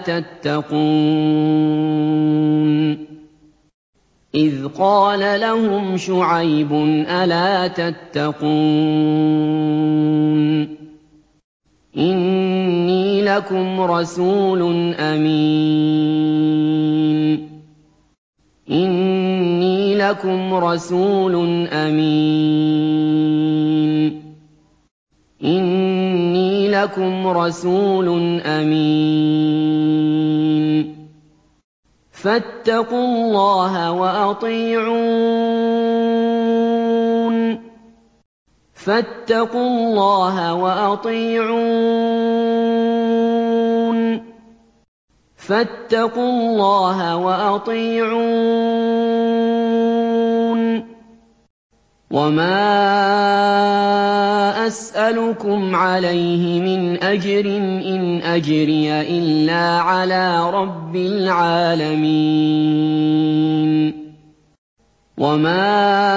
تَتَّقُونَ إِذْ قَالَ لَهُمْ شُعَيْبٌ أَلَا تَتَّقُونَ إِنِّي لَكُمْ رَسُولٌ أَمِينٌ إِنِّي لَكُمْ رَسُولٌ أَمِينٌ إِنِّي لَكُمْ رَسُولٌ أَمِينٌ فَاتَّقُوا اللَّهَ وَأَطِيعُونِ فَاتَّقُوا اللَّهَ وَأَطِيعُونِ فَاتَّقُوا اللَّهَ وَأَطِيعُونِ وَمَا أَسْأَلُكُمْ عَلَيْهِ مِنْ أَجْرٍ إِنْ أَجْرِيَ إِلَّا عَلَىٰ رَبِّ الْعَالَمِينَ وَمَا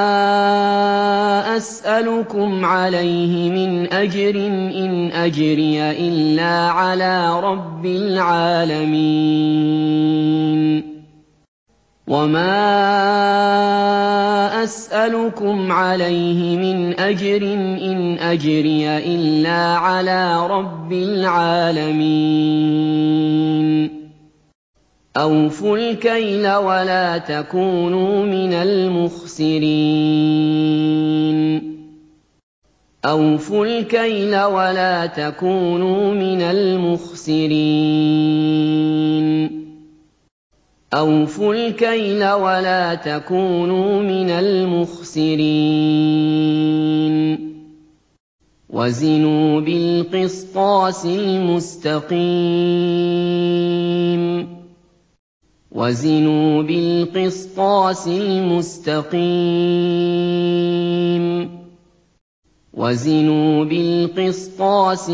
أَسْأَلُكُمْ عَلَيْهِ مِنْ أَجْرٍ إِنْ أَجْرِيَ إِلَّا عَلَىٰ رَبِّ الْعَالَمِينَ وَمَا أَسْأَلُكُمْ عَلَيْهِ مِنْ أَجْرٍ إِنْ أَجْرِيَ إِلَّا عَلَىٰ رَبِّ الْعَالَمِينَ أَوْفُوا الْكَيْلَ وَلَا تَكُونُوا مِنَ الْمُخْسِرِينَ أَوْفُوا الْكَيْلَ وَلَا تَكُونُوا مِنَ الْمُخْسِرِينَ أَوْفُوا الْكَيْلَ وَلَا تَكُونُوا مِنَ الْمُخْسِرِينَ وَزِنُوا بِالْقِسْطَاسِ الْمُسْتَقِيمِ وَزِنُوا بِالْقِسْطَاسِ الْمُسْتَقِيمِ وَزِنُوا بِالْقِسْطَاسِ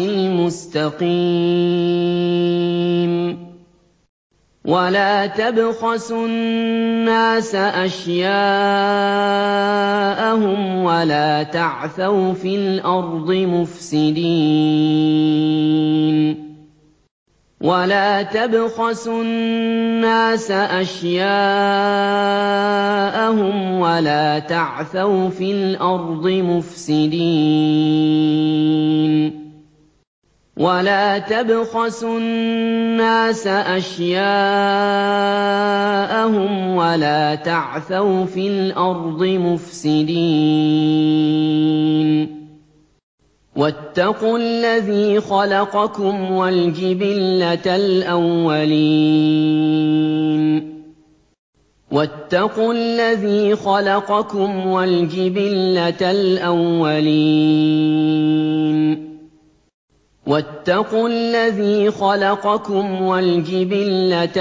الْمُسْتَقِيمِ وَلَا تَبْخَسُوا النَّاسَ أَشْيَاءَهُمْ وَلَا تَعْثَوْا فِي الْأَرْضِ مُفْسِدِينَ وَلَا تَبْخَسُوا النَّاسَ أَشْيَاءَهُمْ وَلَا تَعْثَوْا فِي الْأَرْضِ مُفْسِدِينَ وَلَا تَبْخَسُوا النَّاسَ أَشْيَاءَهُمْ وَلَا تَعْثَوْا فِي الْأَرْضِ مُفْسِدِينَ وَاتَّقُوا الَّذِي خَلَقَكُمْ وَالْجِبِلَّةَ الْأَوَّلِينَ وَاتَّقُوا الَّذِي خَلَقَكُمْ وَالْجِبِلَّةَ الْأَوَّلِينَ وَاتَّقُوا الَّذِي خَلَقَكُمْ وَالْجِبِلَّةَ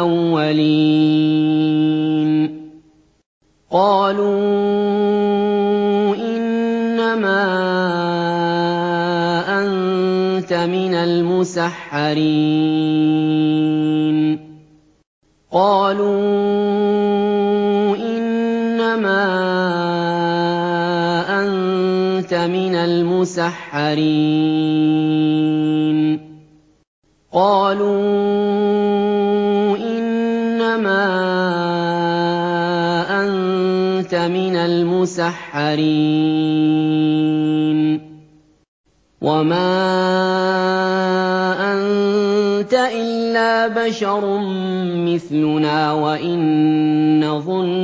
الْأَوَّلِينَ قَالُوا إِنَّمَا أَنتَ مِنَ الْمُسَحَّرِينَ قَالُوا إِنَّمَا أَنتَ مِنَ الْمُسَحَّرِينَ قَالُوا إِنَّمَا أَنتَ مِنَ الْمُسَحَّرِينَ وَمَا أَنتَ إِلَّا بَشَرٌ مِّثْلُنَا وَإِن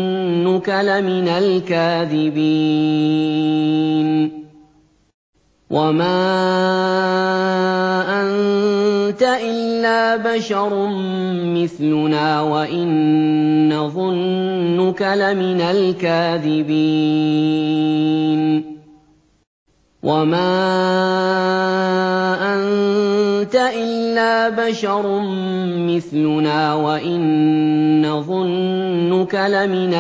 نَّظُنُّكَ لَمِنَ الْكَاذِبِينَ وَمَا أَنتَ إِلَّا بَشَرٌ مِّثْلُنَا وَإِن نَّظُنُّكَ لَمِنَ الْكَاذِبِينَ وَمَا أَنتَ إِلَّا بَشَرٌ مِّثْلُنَا وَإِن نَّظُنُّكَ لَمِنَ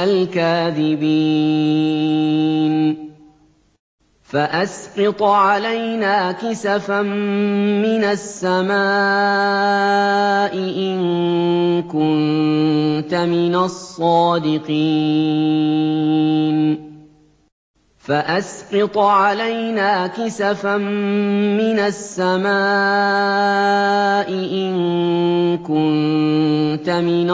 الْكَاذِبِينَ فَأَسْقِطْ عَلَيْنَا كِسَفًا مِّنَ السَّمَاءِ إِن كُنتَ مِنَ الصَّادِقِينَ فَأَسْقِطْ عَلَيْنَا كِسَفًا مِّنَ السَّمَاءِ إِن كُنتَ مِنَ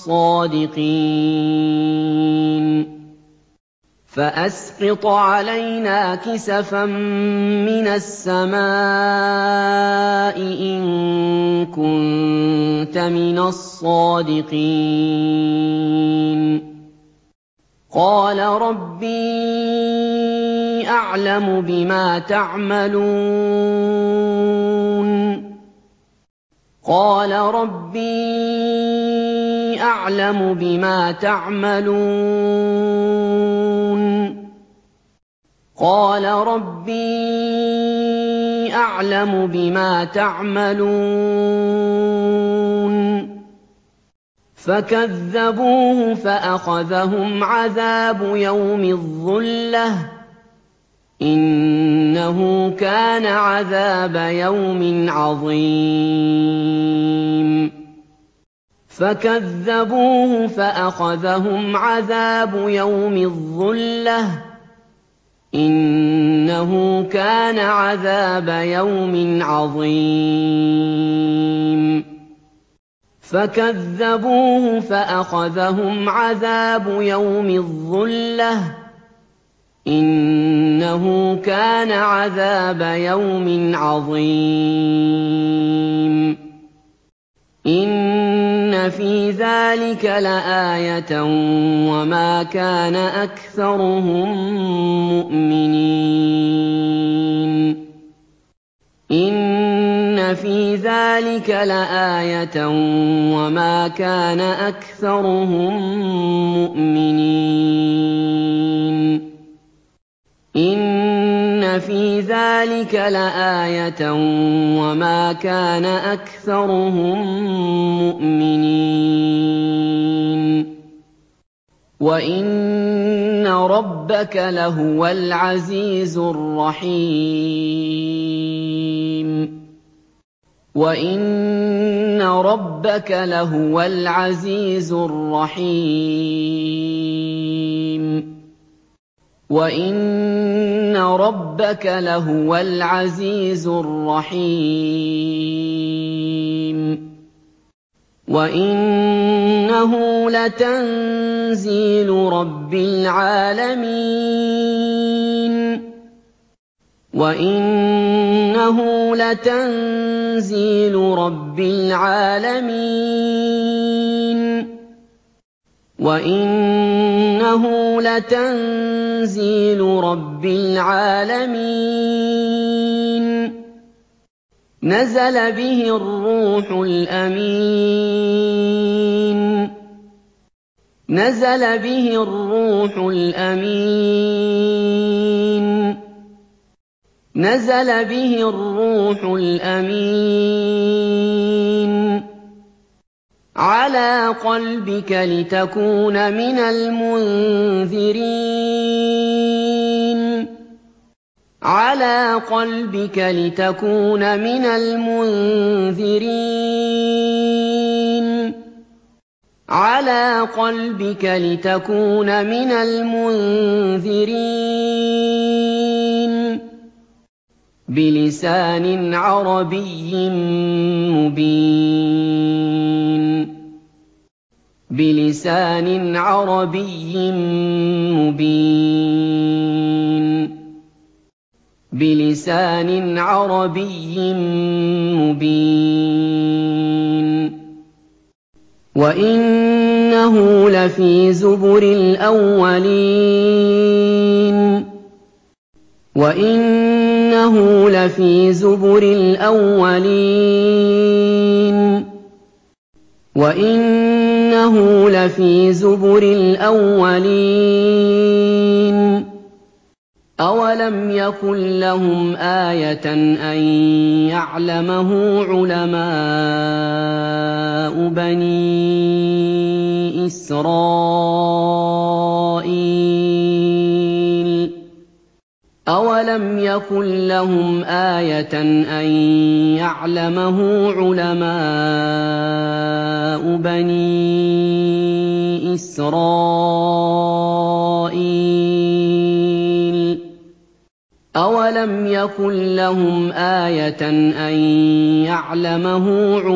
الصَّادِقِينَ فَأَسْقِطْ عَلَيْنَا كِسَفًا مِّنَ السَّمَاءِ إِن كُنتَ مِنَ الصَّادِقِينَ قَالَ رَبِّي أَعْلَمُ بِمَا تَعْمَلُونَ قَالَ رَبِّي أَعْلَمُ بِمَا تَعْمَلُونَ قَالَ رَبِّي أَعْلَمُ بِمَا تَعْمَلُونَ فَكَذَّبُوهُ فَأَخَذَهُمْ عَذَابُ يَوْمِ الظُّلَّةِ ۚ إِنَّهُ كَانَ عَذَابَ يَوْمٍ عَظِيمٍ فَكَذَّبُوهُ فَأَخَذَهُمْ عَذَابُ يَوْمِ الظُّلَّةِ ۚ إِنَّهُ كَانَ عَذَابَ يَوْمٍ عَظِيمٍ فَكَذَّبُوهُ فَأَخَذَهُمْ عَذَابُ يَوْمِ الظُّلَّةِ ۚ إِنَّهُ كَانَ عَذَابَ يَوْمٍ عَظِيمٍ إِنَّ فِي ذَٰلِكَ لَآيَةً وَمَا كَانَ أَكْثَرُهُم مُّؤْمِنِينَ إِنَّ فِي ذَٰلِكَ لَآيَةً وَمَا كَانَ أَكْثَرُهُم مُّؤْمِنِينَ إِنَّ فِي ذَٰلِكَ لَآيَةً وَمَا كَانَ أَكْثَرُهُم مُّؤْمِنِينَ وَإِنَّ رَبَّكَ لَهُوَ الْعَزِيزُ الرَّحِيمُ وَإِنَّ رَبَّكَ لَهُوَ الْعَزِيزُ الرَّحِيمُ وَإِنَّ رَبَّكَ لَهُوَ الْعَزِيزُ الرَّحِيمُ وَإِنَّهُ لَتَنزِيلُ رَبِّ الْعَالَمِينَ وَإِنَّهُ لَتَنزِيلُ رَبِّ الْعَالَمِينَ وَإِنَّهُ لَتَنزِيلُ رَبِّ الْعَالَمِينَ نَزَلَ بِهِ الرُّوحُ الْأَمِينُ نَزَلَ بِهِ الرُّوحُ الْأَمِينُ نَزَلَ بِهِ الرُّوحُ الْأَمِينُ عَلَىٰ قَلْبِكَ لِتَكُونَ مِنَ الْمُنذِرِينَ عَلَىٰ قَلْبِكَ لِتَكُونَ مِنَ الْمُنذِرِينَ عَلَىٰ قَلْبِكَ لِتَكُونَ مِنَ الْمُنذِرِينَ بِلِسَانٍ عَرَبِيٍّ مُّبِينٍ بِلِسَانٍ عَرَبِيٍّ مُّبِينٍ بِلِسَانٍ عَرَبِيٍّ مُّبِينٍ وَإِنَّهُ لَفِي زُبُرِ الْأَوَّلِينَ وَإِنَّهُ لَفِي زُبُرِ الْأَوَّلِينَ وَإِنَّهُ لَفِي زُبُرِ الْأَوَّلِينَ أَوَلَمْ يَكُن لَّهُمْ آيَةً أَن يَعْلَمَهُ عُلَمَاءُ بَنِي إِسْرَائِيلَ أَوَلَمْ يَكُن لَّهُمْ آيَةً أَن يَعْلَمَهُ عُلَمَاءُ بَنِي إِسْرَائِيلَ أَوَلَمْ يَكُن لَّهُمْ آيَةً أَن يَعْلَمَهُ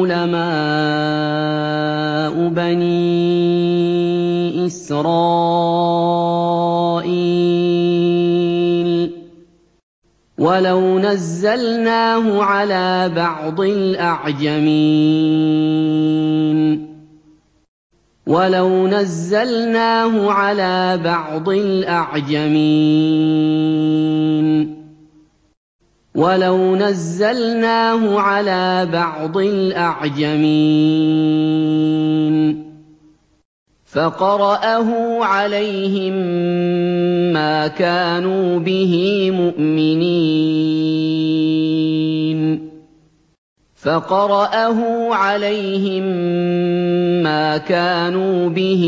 عُلَمَاءُ بَنِي إِسْرَائِيلَ وَلَوْ نَزَّلْنَاهُ عَلَىٰ بَعْضِ الْأَعْجَمِينَ وَلَوْ نَزَّلْنَاهُ عَلَىٰ بَعْضِ الْأَعْجَمِينَ وَلَوْ نَزَّلْنَاهُ عَلَىٰ بَعْضِ الْأَعْجَمِينَ فَقَرَأَهُ عَلَيْهِم مَّا كَانُوا بِهِ مُؤْمِنِينَ فَقَرَأَهُ عَلَيْهِم مَّا كَانُوا بِهِ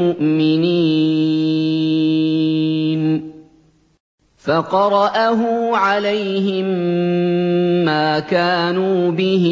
مُؤْمِنِينَ فَقَرَأَهُ عَلَيْهِم مَّا كَانُوا بِهِ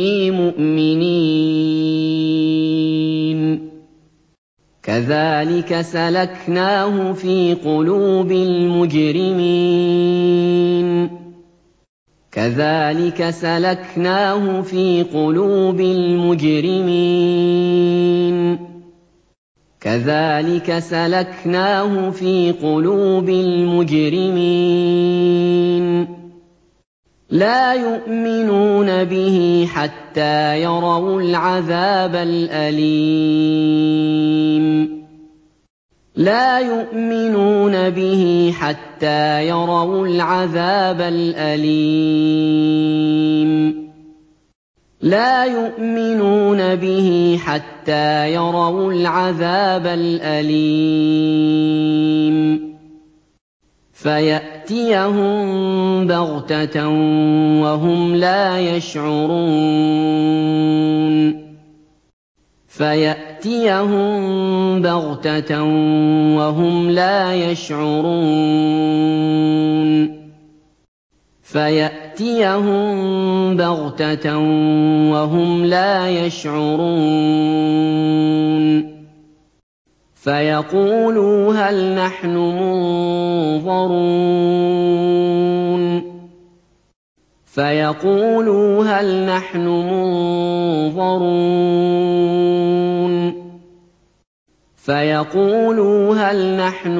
مُؤْمِنِينَ كَذَٰلِكَ سَلَكْنَاهُ فِي قُلُوبِ الْمُجْرِمِينَ كَذَٰلِكَ سَلَكْنَاهُ فِي قُلُوبِ الْمُجْرِمِينَ كَذَٰلِكَ سَلَكْنَاهُ فِي قُلُوبِ الْمُجْرِمِينَ لَا يُؤْمِنُونَ بِهِ حَتَّىٰ يَرَوُا الْعَذَابَ الْأَلِيمَ لَا يُؤْمِنُونَ بِهِ حَتَّىٰ يَرَوُا الْعَذَابَ الْأَلِيمَ لَا يُؤْمِنُونَ بِهِ حَتَّىٰ يَرَوُا الْعَذَابَ الْأَلِيمَ فَيَأْتِيَهُم بَغْتَةً وَهُمْ لَا يَشْعُرُونَ فَيَأْتِيَهُم بَغْتَةً وَهُمْ لَا يَشْعُرُونَ فَيَأْتِيَهُم بَغْتَةً وَهُمْ لَا يَشْعُرُونَ فَيَقُولُوا هَلْ نَحْنُ مُنظَرُونَ فَيَقُولُوا هَلْ نَحْنُ مُنظَرُونَ فَيَقُولُوا هَلْ نَحْنُ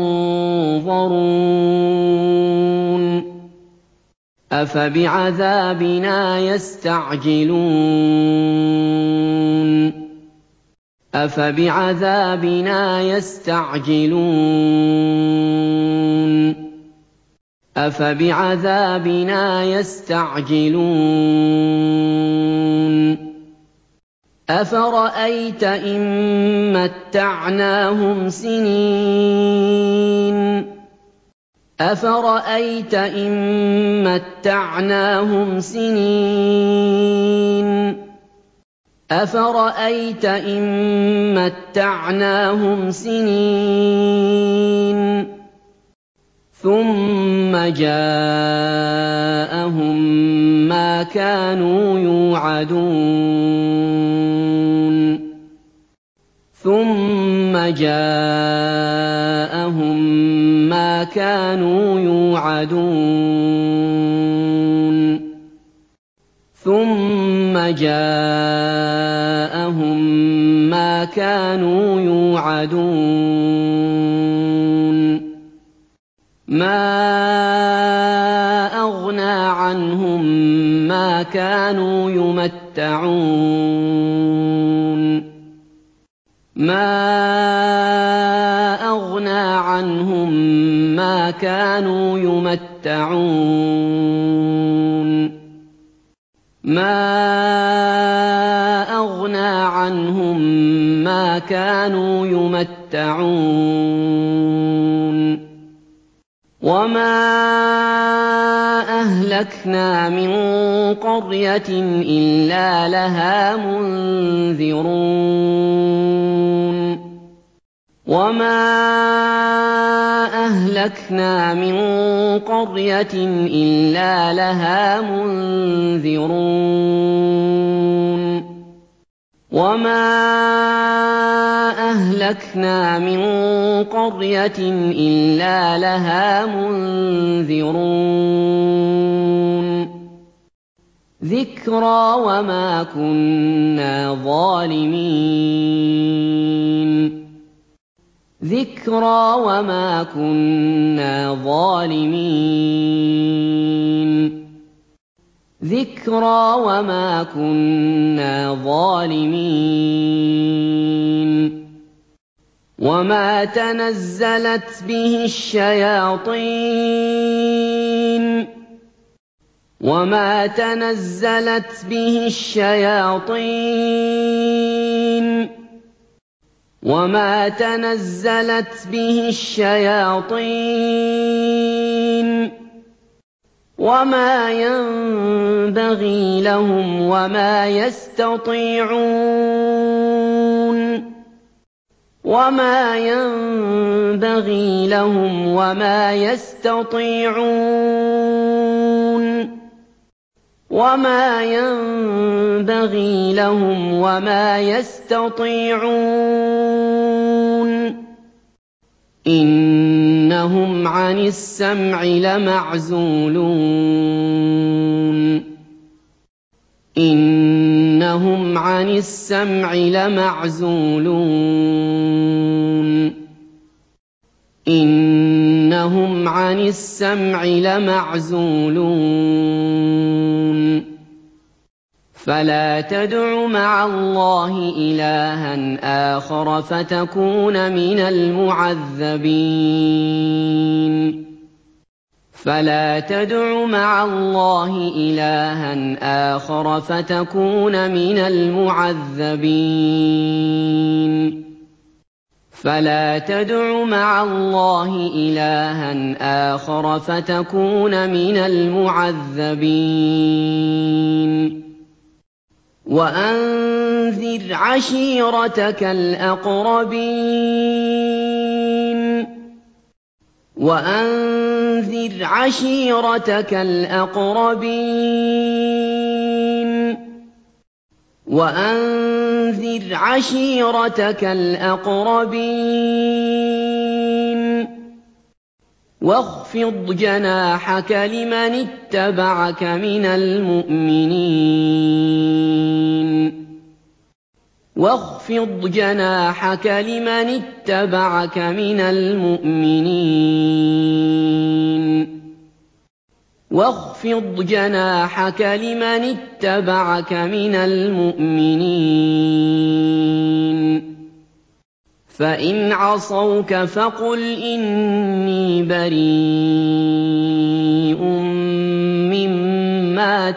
مُنظَرُونَ أَفَبِعَذَابِنَا يَسْتَعْجِلُونَ أَفَبِعَذَابِنَا يَسْتَعْجِلُونَ أَفَبِعَذَابِنَا يَسْتَعْجِلُونَ أَفَرَأَيْتَ إِن مَّتَّعْنَاهُمْ سِنِينَ أَفَرَأَيْتَ إِن مَّتَّعْنَاهُمْ سِنِينَ أَفَرَأَيْتَ إِن مَّتَّعْنَاهُمْ سِنِينَ ثُمَّ جَاءَهُم مَّا كَانُوا يُوعَدُونَ ثُمَّ جَاءَهُم مَّا كَانُوا يُوعَدُونَ ثُمَّ جَاءَهُم مَّا كَانُوا يُوعَدُونَ مَا أَغْنَىٰ عَنْهُم مَّا كَانُوا يُمَتَّعُونَ مَا أَغْنَىٰ عَنْهُم مَّا كَانُوا يُمَتَّعُونَ يُمَتَّعُونَ مَا أَغْنَىٰ عَنْهُم مَّا كَانُوا يُمَتَّعُونَ وَمَا أَهْلَكْنَا مِن قَرْيَةٍ إِلَّا لَهَا مُنذِرُونَ وَمَا أَهْلَكْنَا مِن قَرْيَةٍ إِلَّا لَهَا مُنذِرُونَ وَمَا أَهْلَكْنَا مِن قَرْيَةٍ إِلَّا لَهَا مُنذِرُونَ ذِكْرَىٰ وَمَا كُنَّا ظَالِمِينَ ذِكْرَىٰ وَمَا كُنَّا ظَالِمِينَ ذِكْرَىٰ وَمَا كُنَّا ظَالِمِينَ وَمَا تَنَزَّلَتْ بِهِ الشَّيَاطِينُ وَمَا تَنَزَّلَتْ بِهِ الشَّيَاطِينُ وَمَا تَنَزَّلَتْ بِهِ الشَّيَاطِينُ وَمَا يَنبَغِي لَهُمْ وَمَا يَسْتَطِيعُونَ وَمَا يَنبَغِي لَهُمْ وَمَا يَسْتَطِيعُونَ وَمَا يَنبَغِي لَهُمْ وَمَا يَسْتَطِيعُونَ إِنَّهُمْ عَنِ السَّمْعِ لَمَعْزُولُونَ إِنَّهُمْ عَنِ السَّمْعِ لَمَعْزُولُونَ إِنَّهُمْ عَنِ السَّمْعِ لَمَعْزُولُونَ فَلَا تَدْعُ مَعَ اللَّهِ إِلَٰهًا آخَرَ فَتَكُونَ مِنَ الْمُعَذَّبِينَ فَلَا تَدْعُ مَعَ اللَّهِ إِلَٰهًا آخَرَ فَتَكُونَ مِنَ الْمُعَذَّبِينَ فَلَا تَدْعُ مَعَ اللَّهِ إِلَٰهًا آخَرَ فَتَكُونَ مِنَ الْمُعَذَّبِينَ وَأَنذِرْ عَشِيرَتَكَ الْأَقْرَبِينَ وَأَنذِرْ عَشِيرَتَكَ الْأَقْرَبِينَ وَأَنذِرْ عَشِيرَتَكَ الْأَقْرَبِينَ وَاخْفِضْ جَنَاحَكَ لِمَنِ اتَّبَعَكَ مِنَ الْمُؤْمِنِينَ وَاخْفِضْ جَنَاحَكَ لِمَنِ اتَّبَعَكَ مِنَ الْمُؤْمِنِينَ وَاخْفِضْ جَنَاحَكَ لِمَنِ اتَّبَعَكَ مِنَ الْمُؤْمِنِينَ فَإِنْ عَصَوْكَ فَقُلْ إِنِّي بَرِيءٌ مِّمَّا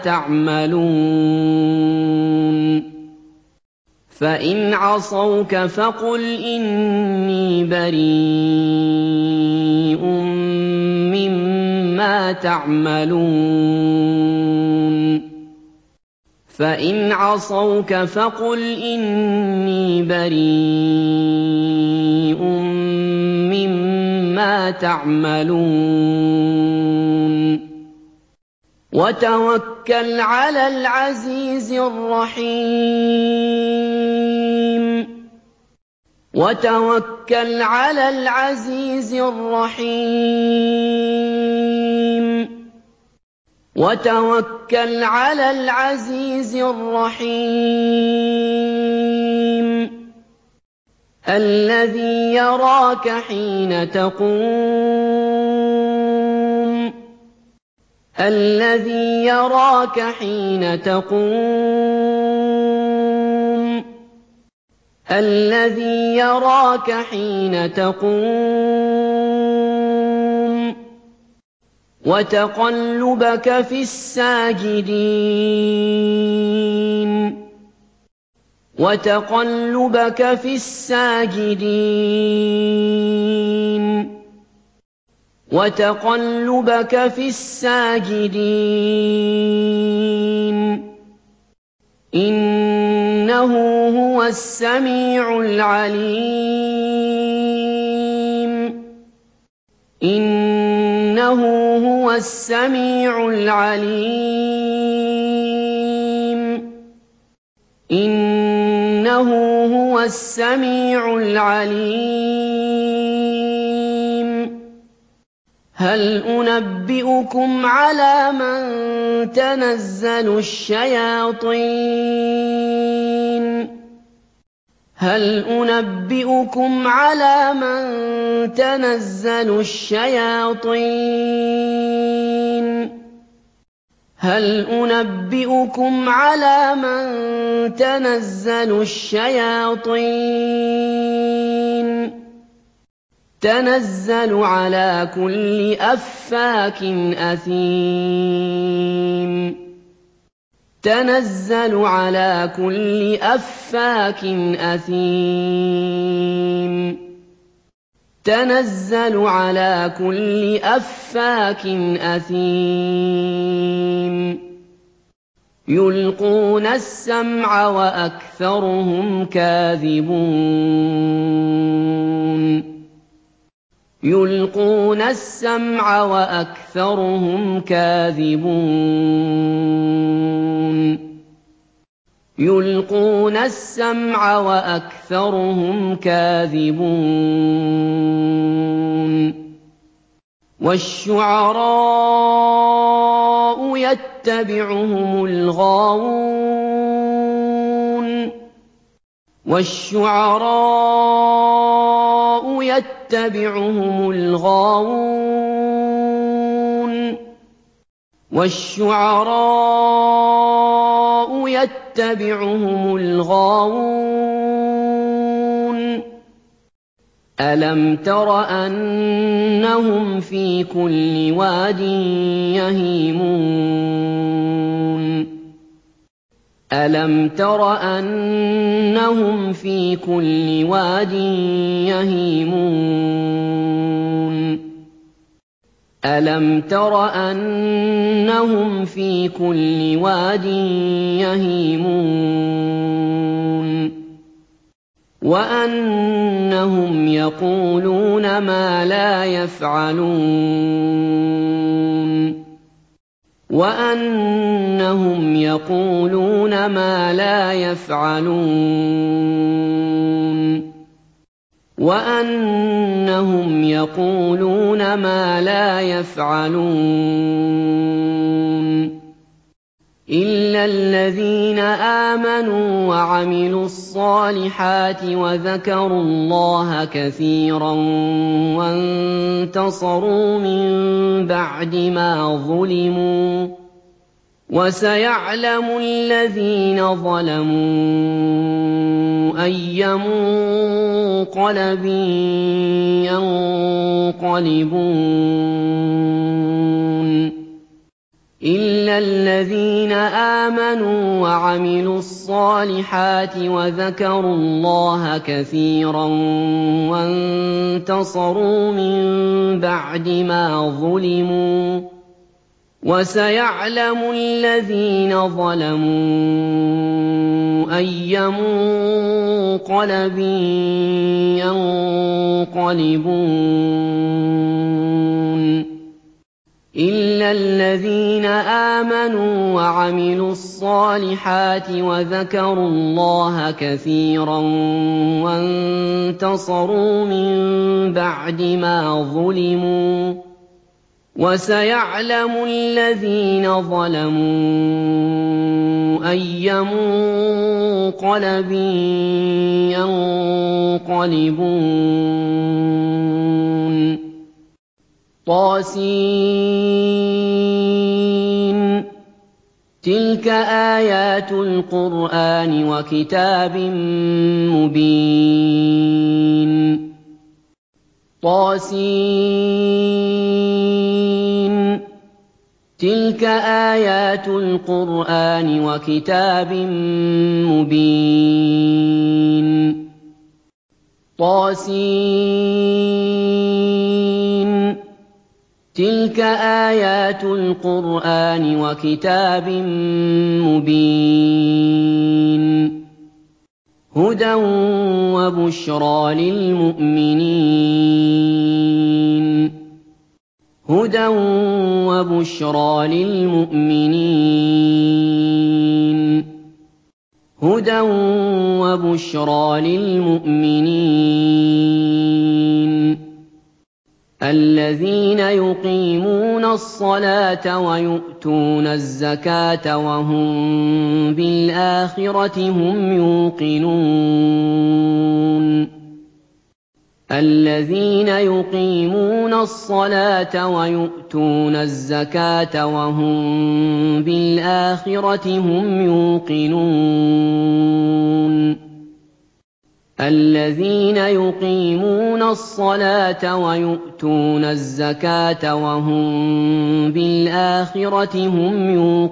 تَعْمَلُونَ فَإِنْ عَصَوْكَ فَقُلْ إِنِّي بَرِيءٌ مِّمَّا تَعْمَلُونَ فَإِنْ عَصَوْكَ فَقُلْ إِنِّي بَرِيءٌ مِّمَّا تَعْمَلُونَ وَتَوَكَّلْ عَلَى الْعَزِيزِ الرَّحِيمِ وَتَوَكَّلْ عَلَى الْعَزِيزِ الرَّحِيمِ وَتَوَكَّلْ عَلَى الْعَزِيزِ الرَّحِيمِ الَّذِي يَرَاكَ حِينَ تَقُومُ الَّذِي يَرَاكَ حِينَ تَقُومُ الَّذِي يَرَاكَ حِينَ تَقُومُ وَتَقَلُّبَكَ فِي السَّاجِدِينَ وَتَقَلُّبَكَ فِي السَّاجِدِينَ وَتَقَلُّبَكَ فِي السَّاجِدِينَ إِنَّهُ هُوَ السَّمِيعُ الْعَلِيمُ إِنَّهُ هُوَ السَّمِيعُ الْعَلِيمُ إِنَّهُ هُوَ السَّمِيعُ الْعَلِيمُ هَلْ أُنَبِّئُكُمْ عَلَىٰ مَن تَنَزَّلُ الشَّيَاطِينُ هَلْ أُنَبِّئُكُمْ عَلَىٰ مَن تَنَزَّلُ الشَّيَاطِينُ هَلْ أُنَبِّئُكُمْ عَلَىٰ مَن تَنَزَّلُ الشَّيَاطِينُ تَنَزَّلُ عَلَىٰ كُلِّ أَفَّاكٍ أَثِيمٍ تَنَزَّلُ عَلَىٰ كُلِّ أَفَّاكٍ أَثِيمٍ تَنَزَّلُ عَلَىٰ كُلِّ أَفَّاكٍ أَثِيمٍ يُلْقُونَ السَّمْعَ وَأَكْثَرُهُمْ كَاذِبُونَ يُلْقُونَ السَّمْعَ وَأَكْثَرُهُمْ كَاذِبُونَ يُلْقُونَ السَّمْعَ وَأَكْثَرُهُمْ كَاذِبُونَ وَالشُّعَرَاءُ يَتَّبِعُهُمُ الْغَاوُونَ وَالشُّعَرَاءُ يَتَّبِعُهُمُ الْغَاوُونَ وَالشُّعَرَاءُ يَتَّبِعُهُمُ الْغَاوُونَ أَلَمْ تَرَ أَنَّهُمْ فِي كُلِّ وَادٍ يَهِيمُونَ أَلَمْ تَرَ أَنَّهُمْ فِي كُلِّ وَادٍ يَهِيمُونَ أَلَمْ تَرَ أَنَّهُمْ فِي كُلِّ وَادٍ يَهِيمُونَ وَأَنَّهُمْ يَقُولُونَ مَا لَا يَفْعَلُونَ وَأَنَّهُمْ يَقُولُونَ مَا لَا يَفْعَلُونَ وَأَنَّهُمْ يَقُولُونَ مَا لَا يَفْعَلُونَ إِلَّا الَّذِينَ آمَنُوا وَعَمِلُوا الصَّالِحَاتِ وَذَكَرُوا اللَّهَ كَثِيرًا وَانتَصَرُوا مِن بَعْدِ مَا ظُلِمُوا ۗ وَسَيَعْلَمُ الَّذِينَ ظَلَمُوا أَيَّ مُنقَلَبٍ يَنقَلِبُونَ إِلَّا الَّذِينَ آمَنُوا وَعَمِلُوا الصَّالِحَاتِ وَذَكَرُوا اللَّهَ كَثِيرًا وَانتَصَرُوا مِن بَعْدِ مَا ظُلِمُوا ۗ وَسَيَعْلَمُ الَّذِينَ ظَلَمُوا أَيَّ مُنقَلَبٍ يَنقَلِبُونَ إِلَّا الَّذِينَ آمَنُوا وَعَمِلُوا الصَّالِحَاتِ وَذَكَرُوا اللَّهَ كَثِيرًا وَانتَصَرُوا مِن بَعْدِ مَا ظُلِمُوا ۗ وَسَيَعْلَمُ الَّذِينَ ظَلَمُوا أَيَّ مُنقَلَبٍ يَنقَلِبُونَ طسم تِلْكَ آيَاتُ الْقُرْآنِ وَكِتَابٍ مُّبِينٍ طسم تِلْكَ آيَاتُ الْقُرْآنِ وَكِتَابٍ مُّبِينٍ طسم تِلْكَ آيَاتُ الْقُرْآنِ وَكِتَابٍ مُّبِينٍ هُدًى وَبُشْرَىٰ لِلْمُؤْمِنِينَ هُدًى وَبُشْرَىٰ لِلْمُؤْمِنِينَ هُدًى وَبُشْرَىٰ لِلْمُؤْمِنِينَ الَّذِينَ يُقِيمُونَ الصَّلَاةَ وَيُؤْتُونَ الزَّكَاةَ وَهُم بِالْآخِرَةِ هُمْ يُوقِنُونَ الَّذِينَ يُقِيمُونَ الصَّلَاةَ وَيُؤْتُونَ الزَّكَاةَ وَهُم بِالْآخِرَةِ هُمْ يُوقِنُونَ الَّذِينَ يُقِيمُونَ الصَّلَاةَ وَيُؤْتُونَ الزَّكَاةَ وَهُم بِالْآخِرَةِ هُمْ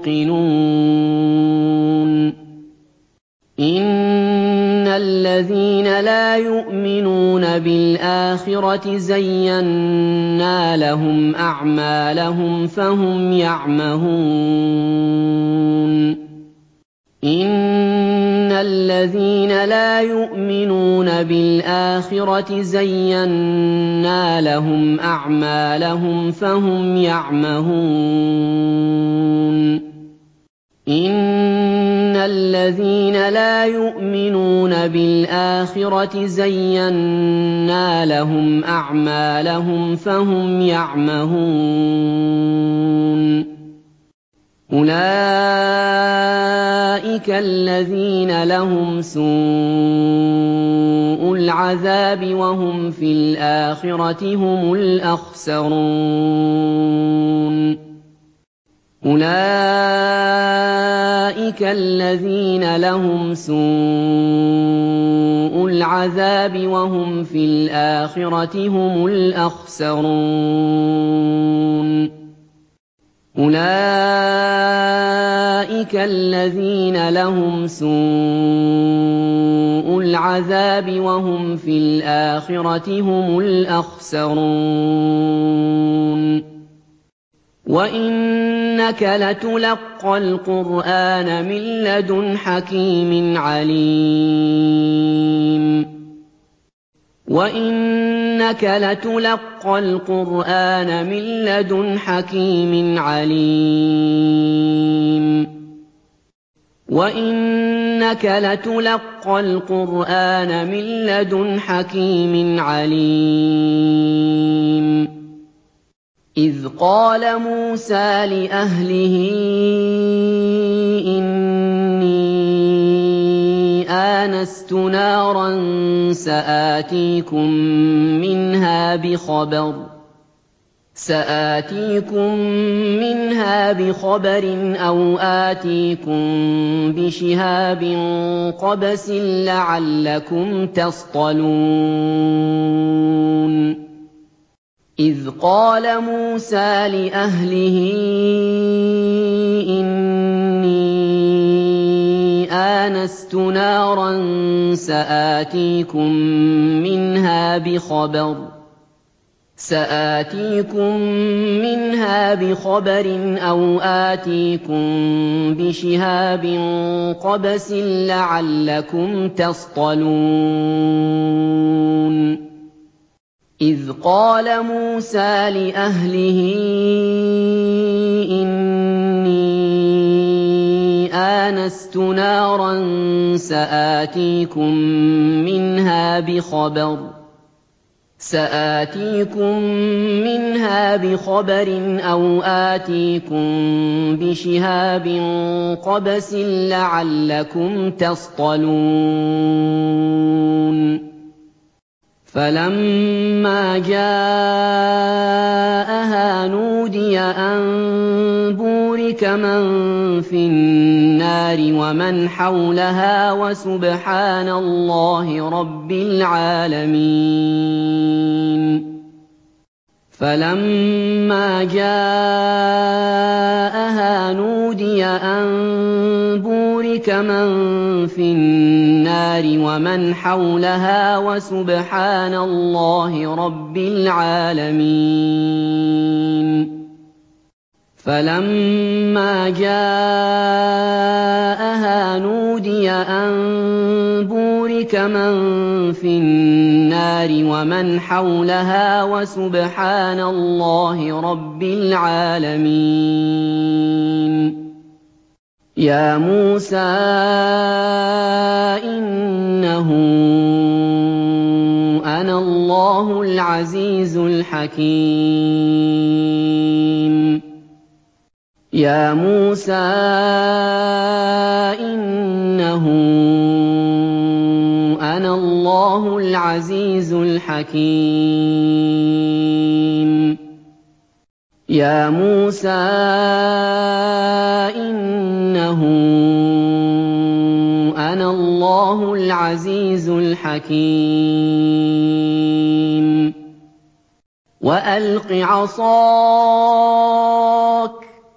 يُوقِنُونَ إِنَّ الَّذِينَ لَا يُؤْمِنُونَ بِالْآخِرَةِ زَيَّنَّا لَهُمْ أَعْمَالَهُمْ فَهُمْ يَعْمَهُونَ إِنَّ الَّذِينَ لَا يُؤْمِنُونَ بِالْآخِرَةِ زَيَّنَّا لَهُمْ أَعْمَالَهُمْ فَهُمْ يَعْمَهُونَ إِنَّ الَّذِينَ لَا يُؤْمِنُونَ بِالْآخِرَةِ زَيَّنَّا لَهُمْ أَعْمَالَهُمْ فَهُمْ يَعْمَهُونَ أُولَٰئِكَ الَّذِينَ لَهُمْ سُوءُ الْعَذَابِ وَهُمْ فِي الْآخِرَةِ هُمُ الْأَخْسَرُونَ أُولَٰئِكَ الَّذِينَ لَهُمْ سُوءُ الْعَذَابِ وَهُمْ فِي الْآخِرَةِ هُمُ الْأَخْسَرُونَ أُولَٰئِكَ الَّذِينَ لَهُمْ سُوءُ الْعَذَابِ وَهُمْ فِي الْآخِرَةِ هُمُ الْأَخْسَرُونَ وَإِنَّكَ لَتُلَقَّى الْقُرْآنَ مِن لَّدُنْ حَكِيمٍ عَلِيمٍ وَإِنَّكَ لَتُلَقَّى الْقُرْآنَ مِن لَّدُنْ حَكِيمٍ عَلِيمٍ وَإِنَّكَ لَتُلَقَّى الْقُرْآنَ مِن لَّدُنْ حَكِيمٍ عَلِيمٍ إِذْ قَالَ مُوسَىٰ لِأَهْلِهِ إِنِّي آنَسْتُ نَارًا سَآتِيكُم مِّنْهَا بِخَبَرٍ سآتيكم منها بخبر أو آتيكم بشهاب قبس لعلكم تصطلون إذ قال موسى لأهله إني آنست نارا سآتيكم منها بخبر سآتيكم منها بخبر أو آتيكم بشهاب قبس لعلكم تصطلون إذ قال موسى لأهله إني آنست نارا سآتيكم منها بخبر سآتيكم منها بخبر أو آتيكم بشهاب قبس لعلكم تصطلون فلما جاءها نودي أن بورك من في النار ومن حولها وسبحان الله رب العالمين فَلَمَّا جَاءَهَا نُودِيَ أَن بُورِكَ مَن فِي النَّارِ وَمَنْ حَوْلَهَا وَسُبْحَانَ اللَّهِ رَبِّ الْعَالَمِينَ فَلَمَّا جَاءَهَا نُودِيَ أَن بُورِكَ مَن فِي النَّارِ وَمَنْ حَوْلَهَا وَسُبْحَانَ اللَّهِ رَبِّ الْعَالَمِينَ يَا مُوسَىٰ إِنَّهُ أَنَا اللَّهُ الْعَزِيزُ الْحَكِيمُ يَا مُوسَىٰ إِنَّهُ أَنَا اللَّهُ الْعَزِيزُ الْحَكِيمُ يَا مُوسَىٰ إِنَّهُ أَنَا اللَّهُ الْعَزِيزُ الْحَكِيمُ وَأَلْقِ عَصَاكَ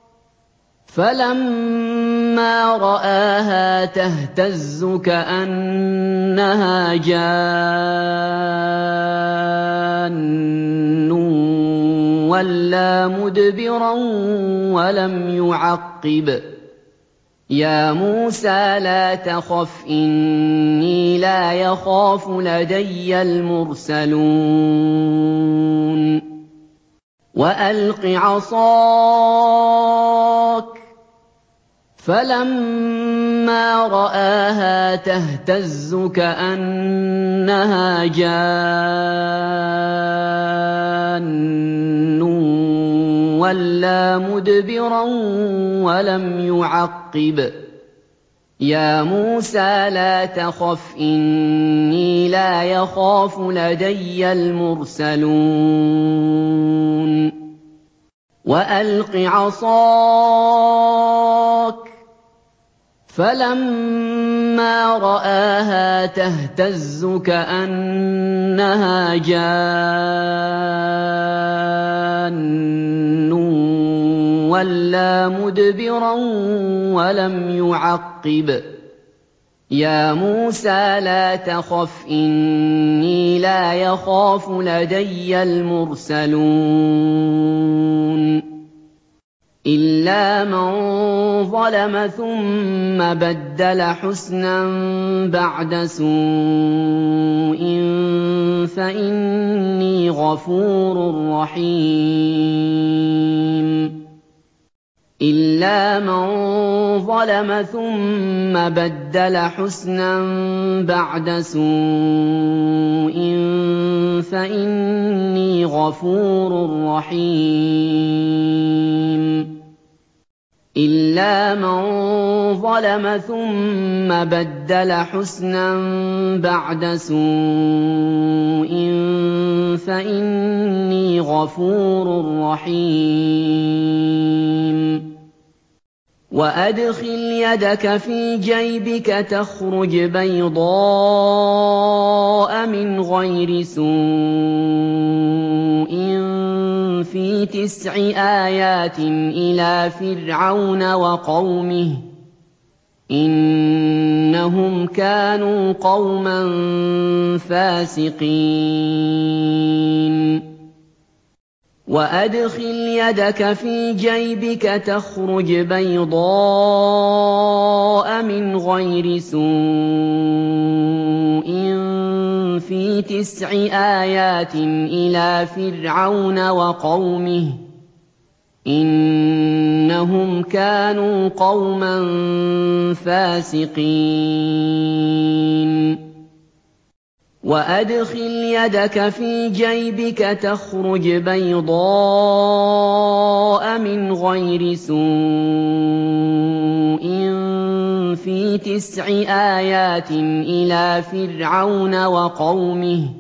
فَلَمَّا رَآهَا تَهْتَزُّ كَأَنَّهَا جَانٌّ وَلَّىٰ مُدْبِرًا وَلَمْ يُعَقِّبْ يَا مُوسَىٰ لَا تَخَفْ إِنِّي لَا يَخَافُ لَدَيَّ الْمُرْسَلُونَ وَأَلْقِ عَصَاكَ فَلَمَّا رَآهَا تَهْتَزُّ كَأَنَّهَا جَانٌّ وَلَّىٰ مُدْبِرًا وَلَمْ يُعَقِّبْ يَا مُوسَىٰ لَا تَخَفْ إِنِّي لَا يَخَافُ لَدَيَّ الْمُرْسَلُونَ وَأَلْقِ عَصَاكَ فَلَمَّا رَآهَا تَهْتَزُّ كَأَنَّهَا جَانٌّ وَلَّىٰ مُدْبِرًا وَلَمْ يُعَقِّبْ يَا مُوسَىٰ لَا تَخَفْ إِنِّي لَا يَخَافُ لَدَيَّ الْمُرْسَلُونَ إِلَّا مَن ظَلَمَ ثُمَّ بَدَّلَ حُسْنًا بَعْدَ سُوءٍ فَإِنِّي غَفُورٌ رَّحِيمٌ إِلَّا مَن ظَلَمَ ثُمَّ بَدَّلَ حُسْنًا بَعْدَ سُوءٍ فَإِنِّي غَفُورٌ رَّحِيمٌ إِلَّا مَن ظَلَمَ ثُمَّ بَدَّلَ حُسْنًا بَعْدَ سُوءٍ فَإِنِّي غَفُورٌ رَّحِيمٌ وَأَدْخِلْ يَدَكَ فِي جَيْبِكَ تَخْرُجْ بَيْضَاءَ مِنْ غَيْرِ سُوءٍ فِي تِسْعِ آيَاتٍ إِلَىٰ فِرْعَوْنَ وَقَوْمِهِ ۚ إِنَّهُمْ كَانُوا قَوْمًا فَاسِقِينَ وَأَدْخِلْ يَدَكَ فِي جَيْبِكَ تَخْرُجْ بَيْضَاءَ مِنْ غَيْرِ سُوءٍ فِي تِسْعِ آيَاتٍ إِلَىٰ فِرْعَوْنَ وَقَوْمِهِ ۚ إِنَّهُمْ كَانُوا قَوْمًا فَاسِقِينَ وَأَدْخِلْ يَدَكَ فِي جَيْبِكَ تَخْرُجْ بَيْضَاءَ مِنْ غَيْرِ سُوءٍ فِي تِسْعِ آيَاتٍ إِلَىٰ فِرْعَوْنَ وَقَوْمِهِ ۚ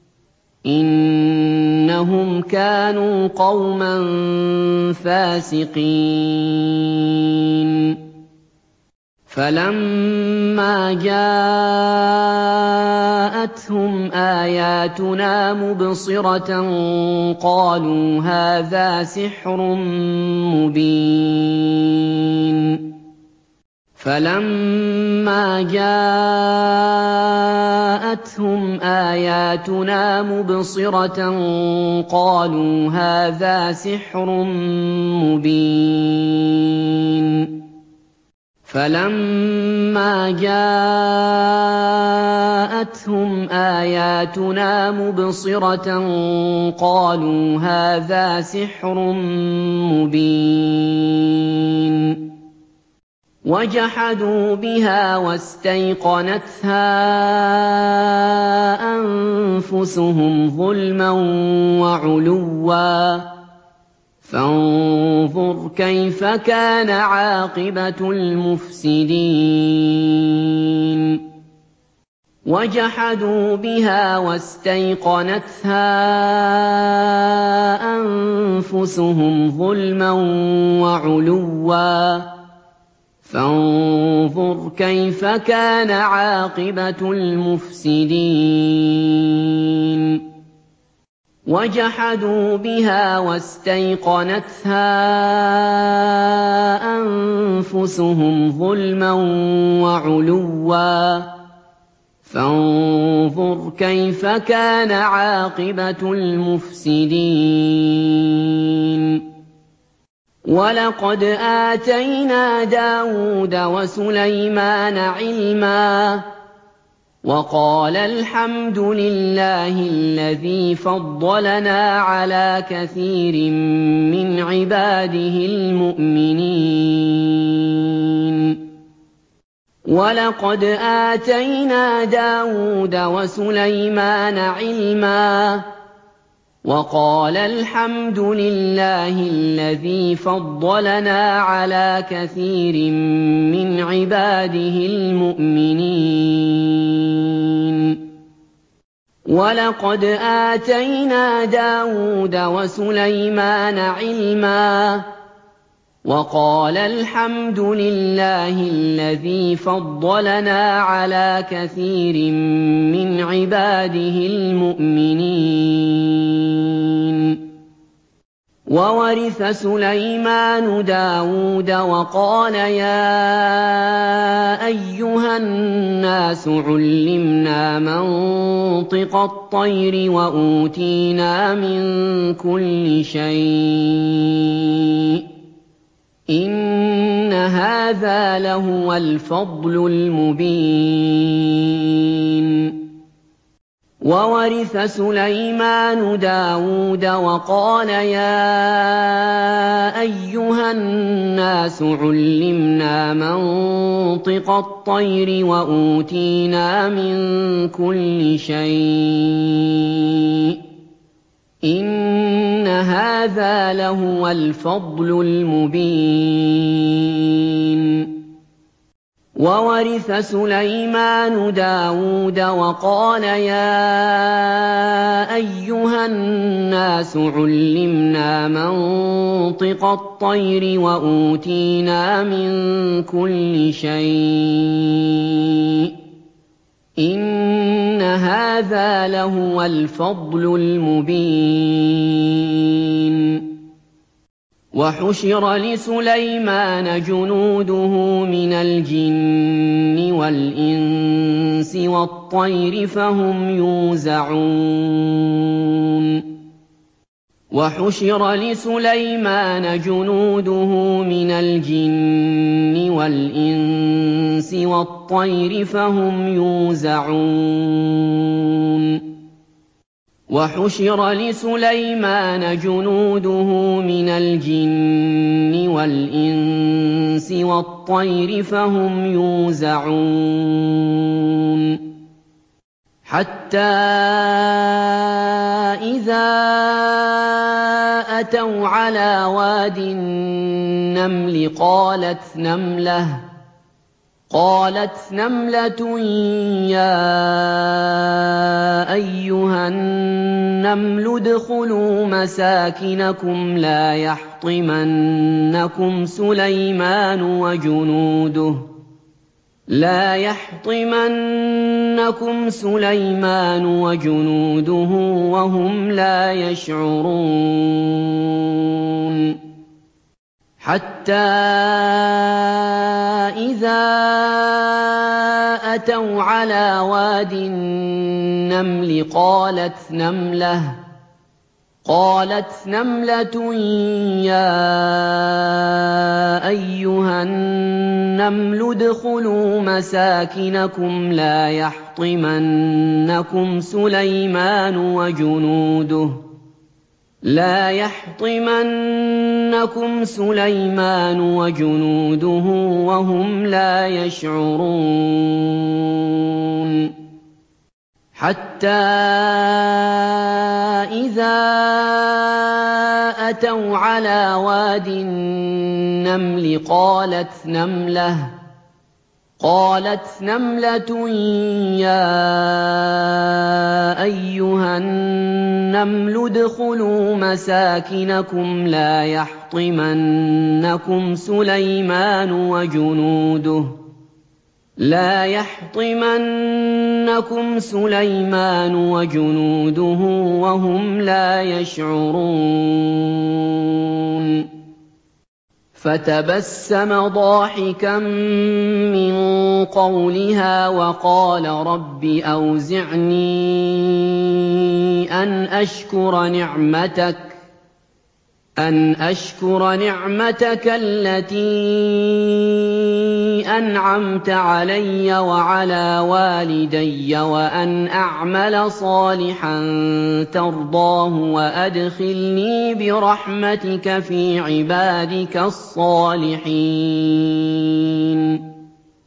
إِنَّهُمْ كَانُوا قَوْمًا فَاسِقِينَ فَلَمَّا جَاءَتْهُمْ آيَاتُنَا مُبْصِرَةً قَالُوا هَٰذَا سِحْرٌ مُّبِينٌ فَلَمَّا جَاءَتْهُمْ آيَاتُنَا مُبْصِرَةً قَالُوا هَٰذَا سِحْرٌ مُّبِينٌ فَلَمَّا جَاءَتْهُمْ آيَاتُنَا مُبْصِرَةً قَالُوا هَٰذَا سِحْرٌ مُّبِينٌ وَجَحَدُوا بِهَا وَاسْتَيْقَنَتْهَا أَنفُسُهُمْ ظُلْمًا وَعُلُوًّا ۚ فَانظُرْ كَيْفَ كَانَ عَاقِبَةُ الْمُفْسِدِينَ وَجَحَدُوا بِهَا وَاسْتَيْقَنَتْهَا أَنفُسُهُمْ ظُلْمًا وَعُلُوًّا ۚ فَانظُرْ كَيْفَ كَانَ عَاقِبَةُ الْمُفْسِدِينَ وَجَحَدُوا بِهَا وَاسْتَيْقَنَتْهَا أَنفُسُهُمْ ظُلْمًا وَعُلُوًّا ۚ فَانظُرْ كَيْفَ كَانَ عَاقِبَةُ الْمُفْسِدِينَ وَلَقَدْ آتَيْنَا دَاوُودَ وَسُلَيْمَانَ عِلْمًا ۖ وَقَالَا الْحَمْدُ لِلَّهِ الَّذِي فَضَّلَنَا عَلَىٰ كَثِيرٍ مِّنْ عِبَادِهِ الْمُؤْمِنِينَ وَلَقَدْ آتَيْنَا دَاوُودَ وَسُلَيْمَانَ عِلْمًا ۖ وَقَالَا الْحَمْدُ لِلَّهِ الَّذِي فَضَّلَنَا عَلَىٰ كَثِيرٍ مِّنْ عِبَادِهِ الْمُؤْمِنِينَ وَلَقَدْ آتَيْنَا دَاوُودَ وَسُلَيْمَانَ عِلْمًا ۖ وَقَالَا الْحَمْدُ لِلَّهِ الَّذِي فَضَّلَنَا عَلَىٰ كَثِيرٍ مِّنْ عِبَادِهِ الْمُؤْمِنِينَ وَوَرِثَ سُلَيْمَانُ دَاوُودَ وَقَالَ يَا أَيُّهَا النَّاسُ عُلِّمْنَا مَنطِقَ الطَّيْرِ وَأُوتِينَا مِن كُلِّ شَيْءٍ ۖ إِنَّ هَٰذَا لَهُوَ الْفَضْلُ الْمُبِينُ وَوَرِثَ سُلَيْمَانُ دَاوُودَ وَقَالَ يَا أَيُّهَا النَّاسُ عُلِّمْنَا مَنطِقَ الطَّيْرِ وَأُوتِينَا مِن كُلِّ شَيْءٍ ۖ إِنَّ هَٰذَا لَهُوَ الْفَضْلُ الْمُبِينُ وَوَرِثَ سُلَيْمَانُ دَاوُودَ وَقَالَ يَا أَيُّهَا النَّاسُ عُلِّمْنَا مَنطِقَ الطَّيْرِ وَأُوتِينَا مِن كُلِّ شَيءٍ ۖ إِنَّ هَٰذَا لَهُوَ الْفَضْلُ الْمُبِينُ وَحُشِرَ لِسُلَيْمَانَ جُنُودُهُ مِنَ الْجِنِّ وَالْإِنسِ وَالطَّيْرِ فَهُمْ يُوزَعُونَ وَحُشِرَ لِسُلَيْمَانَ جُنُودُهُ مِنَ الْجِنِّ وَالْإِنسِ وَالطَّيْرِ فَهُمْ يُوزَعُونَ وَحُشِرَ لِسُلَيْمَانَ جُنُودُهُ مِنَ الْجِنِّ وَالْإِنسِ وَالطَّيْرِ فَهُمْ يُوزَعُونَ حَتَّىٰ إِذَا أَتَوْا عَلَىٰ وَادِ النَّمْلِ قَالَتْ نَمْلَةٌ قالت نملة يَا أَيُّهَا النَّمْلُ ادْخُلُوا مَسَاكِنَكُمْ لَا يَحْطِمَنَّكُمْ سُلَيْمَانُ وَجُنُودُهُ لَا يَحْطِمَنَّكُمْ سُلَيْمَانُ وَجُنُودُهُ وَهُمْ لَا يَشْعُرُونَ حَتَّىٰ إِذَا أَتَوْا عَلَىٰ وَادِ النَّمْلِ قَالَتْ نَمْلَةٌ قالت نملة يَا أَيُّهَا النَّمْلُ ادْخُلُوا مَسَاكِنَكُمْ لَا يَحْطِمَنَّكُمْ سُلَيْمَانُ وَجُنُودُهُ لا يحطمنكم سليمان وجنوده وهم لا يشعرون حتى إذا أتوا على واد النمل قالت نملة قالت نملة يا أيها النمل ادخلوا مساكنكم لا يحطمنكم سليمان وجنوده لا يحطمنكم سليمان وجنوده وهم لا يشعرون فتبسم ضاحكا من قولها وقال رب أوزعني أن أشكر نعمتك أن أشكر نعمتك التي أنعمت علي وعلى والدي وأن أعمل صالحا ترضاه وأدخلني برحمتك في عبادك الصالحين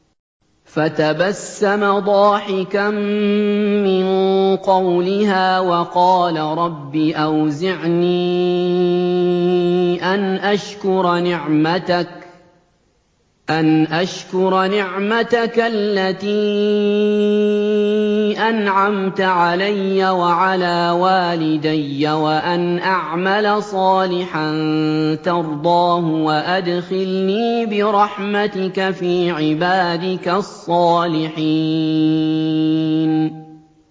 فتبسم ضاحكا من قولها وقال رب أوزعني أن أشكر نعمتك أن أشكر نعمتك التي أنعمت علي وعلى والدي وأن أعمل صالحا ترضاه وأدخلني برحمتك في عبادك الصالحين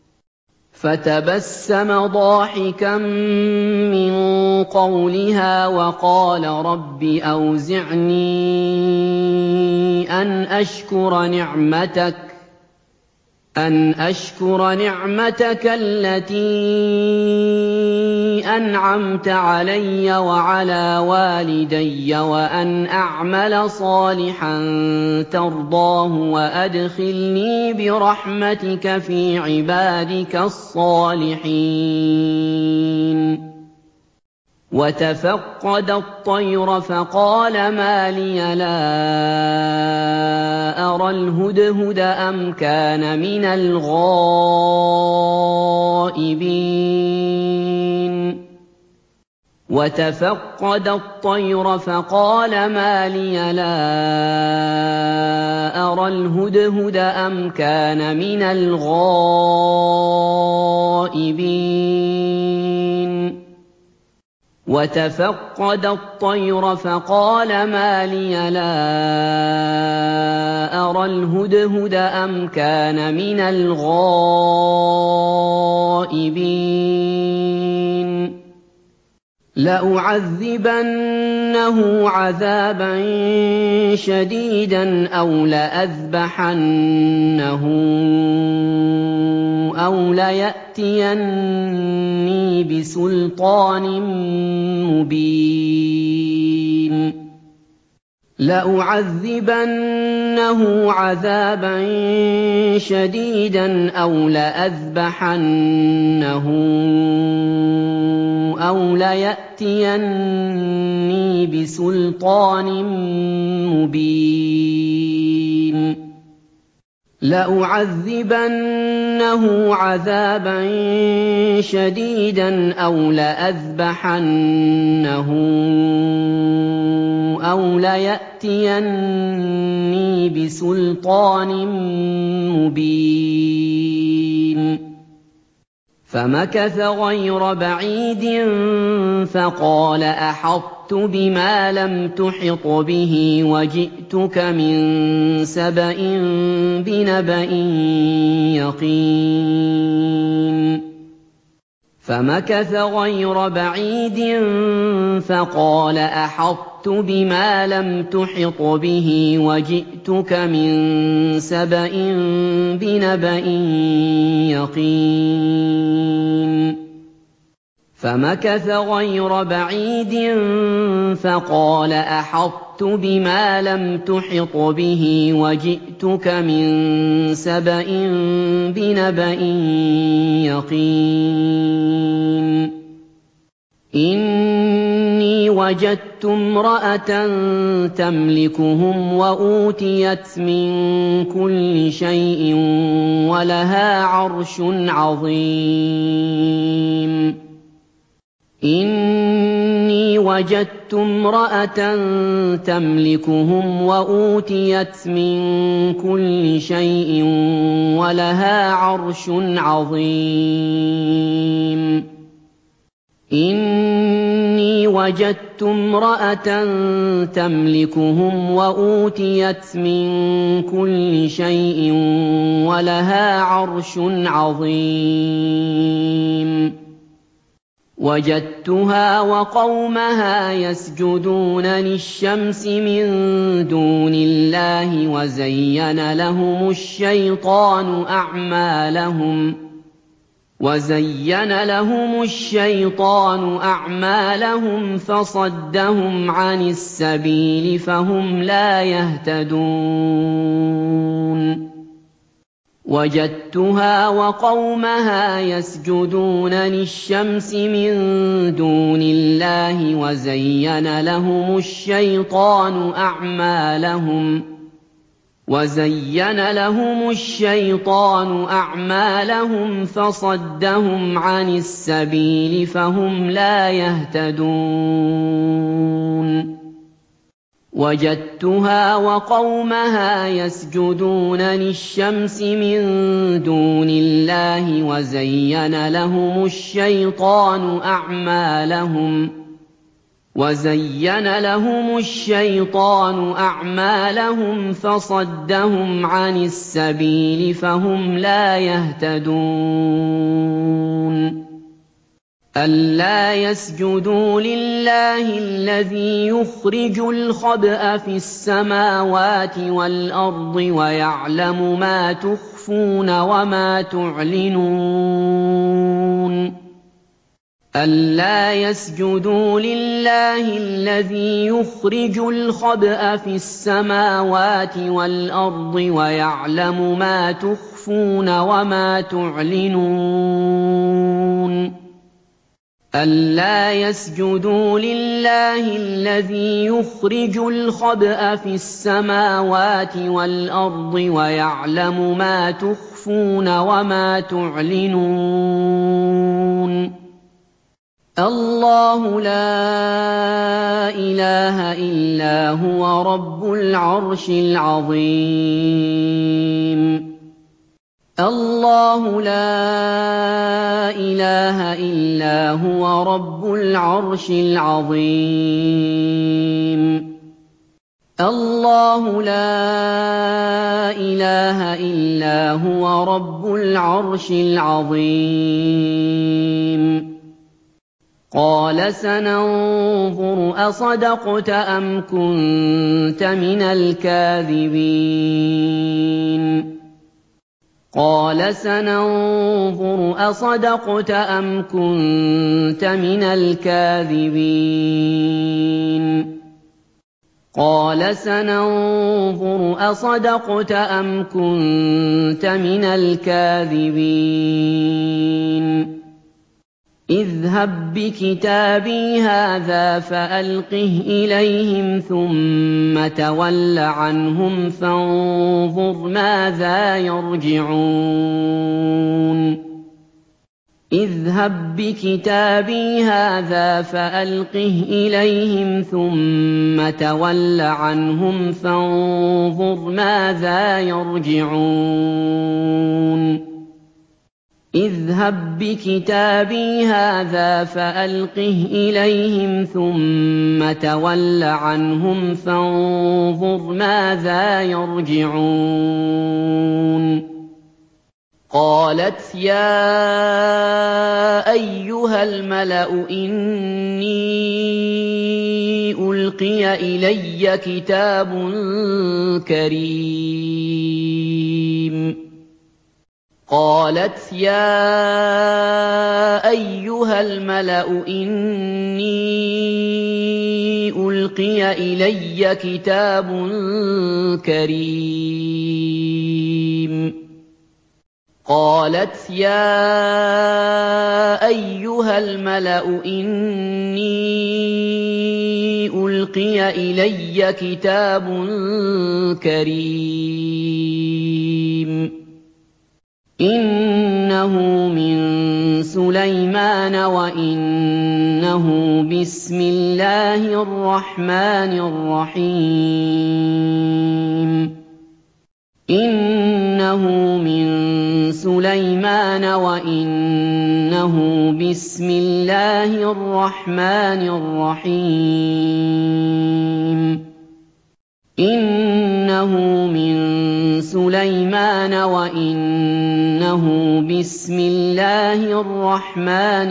فتبسم ضاحكا من قولها وقال رب أوزعني أن أشكر نعمتك أن أشكر نعمتك التي أنعمت علي وعلى والدي وأن أعمل صالحا ترضاه وأدخلني برحمتك في عبادك الصالحين وتفقد الطير فقال ما لي لا أرى الهدهد أم كان من الغائبين وتفقد الطير فقال ما لي لا أرى الهدهد أم كان من الغائبين وتفقد الطير فقال ما لي لا أرى الهدهد أم كان من الغائبين لأعذبنه عذابا شديدا أو لأذبحنه أو ليأتيني بسلطان مبين لأعذبنه عذابا شديدا أو لأذبحنه أو ليأتيني بسلطان مبين لأعذبنه عذابا شديدا أو لأذبحنه أو ليأتيني بسلطان مبين فَمَكَثَ غَيْرَ بَعِيدٍ فَقَالَ أَحَطتُ بِمَا لَمْ تُحِطْ بِهِ وَجِئْتُكَ مِن سَبَإٍ بِنَبَإٍ يَقِينٍ فَمَكَثَ غَيْرَ بَعِيدٍ فَقَالَ أَحَطتُ بِمَا لَمْ تُحِطْ بِهِ وَجِئْتُكَ مِن سَبَإٍ بِنَبَإٍ يَقِينٍ فَمَكَثَ غَيْرَ بَعِيدٍ فَقَالَ أَحَطتُ بِمَا لَمْ تُحِطْ بِهِ وَجِئْتُكَ مِن سَبَإٍ بِنَبَإٍ يَقِينٍ إِنِّي وَجَدتُّ امْرَأَةً تَمْلِكُهُمْ وَأُوتِيَتْ مِن كُلِّ شَيْءٍ وَلَهَا عَرْشٌ عَظِيمٌ إِنِّي وَجَدتُّ امْرَأَةً تَمْلِكُهُمْ وَأُوتِيَتْ مِن كُلِّ شَيْءٍ وَلَهَا عَرْشٌ عَظِيمٌ إِنِّي وَجَدتُّ امْرَأَةً تَمْلِكُهُمْ وَأُوتِيَتْ مِن كُلِّ شَيْءٍ وَلَهَا عَرْشٌ عَظِيمٌ وَجَدتُّهَا وَقَوْمَهَا يَسْجُدُونَ لِلشَّمْسِ مِن دُونِ اللَّهِ وَزَيَّنَ لَهُمُ الشَّيْطَانُ أَعْمَالَهُمْ وَزَيَّنَ لَهُمُ الشَّيْطَانُ أَعْمَالَهُمْ فَصَدَّهُمْ عَنِ السَّبِيلِ فَهُمْ لَا يَهْتَدُونَ وَجَدتُّهَا وَقَوْمَهَا يَسْجُدُونَ لِلشَّمْسِ مِن دُونِ اللَّهِ وَزَيَّنَ لَهُمُ الشَّيْطَانُ أَعْمَالَهُمْ وَزَيَّنَ لَهُمُ الشَّيْطَانُ أَعْمَالَهُمْ فَصَدَّهُمْ عَنِ السَّبِيلِ فَهُمْ لَا يَهْتَدُونَ وَجَدتُّهَا وَقَوْمَهَا يَسْجُدُونَ لِلشَّمْسِ مِن دُونِ اللَّهِ وَزَيَّنَ لَهُمُ الشَّيْطَانُ أَعْمَالَهُمْ وَزَيَّنَ لَهُمُ الشَّيْطَانُ أَعْمَالَهُمْ فَصَدَّهُمْ عَنِ السَّبِيلِ فَهُمْ لَا يَهْتَدُونَ أَلَّا يَسْجُدُوا لِلَّهِ الَّذِي يُخْرِجُ الْخَبْءَ فِي السَّمَاوَاتِ وَالْأَرْضِ وَيَعْلَمُ مَا تُخْفُونَ وَمَا تُعْلِنُونَ أَلَّا يَسْجُدُوا لِلَّهِ الَّذِي يُخْرِجُ الْخَبْءَ فِي السَّمَاوَاتِ وَالْأَرْضِ وَيَعْلَمُ مَا تُخْفُونَ وَمَا تُعْلِنُونَ أَلَّا يَسْجُدُوا لِلَّهِ الَّذِي يُخْرِجُ الْخَبْءَ فِي السَّمَاوَاتِ وَالْأَرْضِ وَيَعْلَمُ مَا تُخْفُونَ وَمَا تُعْلِنُونَ اللَّهُ لَا إِلَٰهَ إِلَّا هُوَ رَبُّ الْعَرْشِ الْعَظِيمِ اللَّهُ لَا إِلَٰهَ إِلَّا هُوَ رَبُّ الْعَرْشِ الْعَظِيمِ اللَّهُ لَا إِلَٰهَ إِلَّا هُوَ رَبُّ الْعَرْشِ الْعَظِيمِ قَالَ سَنَنظُرُ أَصَدَقْتَ أَمْ كُنتَ مِنَ الْكَاذِبِينَ قَالَ سَنَنظُرُ أَصَدَقْتَ أَمْ كُنتَ مِنَ الْكَاذِبِينَ قَالَ سَنَنظُرُ أَصَدَقْتَ أَمْ كُنتَ مِنَ الْكَاذِبِينَ اذْهَب بِّكِتَابِي هَٰذَا فَأَلْقِهْ إِلَيْهِمْ ثُمَّ تَوَلَّ عَنْهُمْ فَانظُرْ مَاذَا يَرْجِعُونَ اذْهَب بِّكِتَابِي هَٰذَا فَأَلْقِهْ إِلَيْهِمْ ثُمَّ تَوَلَّ عَنْهُمْ فَانظُرْ مَاذَا يَرْجِعُونَ اذْهَب بِّكِتَابِي هَٰذَا فَأَلْقِهْ إِلَيْهِمْ ثُمَّ تَوَلَّ عَنْهُمْ فَانظُرْ مَاذَا يَرْجِعُونَ قَالَتْ يَا أَيُّهَا الْمَلَأُ إِنِّي أُلْقِيَ إِلَيَّ كِتَابٌ كَرِيمٌ قَالَتْ يَا أَيُّهَا الْمَلَأُ إِنِّي أُلْقِيَ إِلَيَّ كِتَابٌ كَرِيمٌ قَالَتْ يَا أَيُّهَا الْمَلَأُ إِنِّي أُلْقِيَ إِلَيَّ كِتَابٌ كَرِيمٌ إِنَّهُ مِن سُلَيْمَانَ وَإِنَّهُ بِسْمِ اللَّهِ الرَّحْمَٰنِ الرَّحِيمِ إِنَّهُ مِن سُلَيْمَانَ وَإِنَّهُ بِسْمِ اللَّهِ الرَّحْمَٰنِ الرَّحِيمِ إِنَّهُ مِن سُلَيْمَانَ وَإِنَّهُ بِسْمِ اللَّهِ الرَّحْمَٰنِ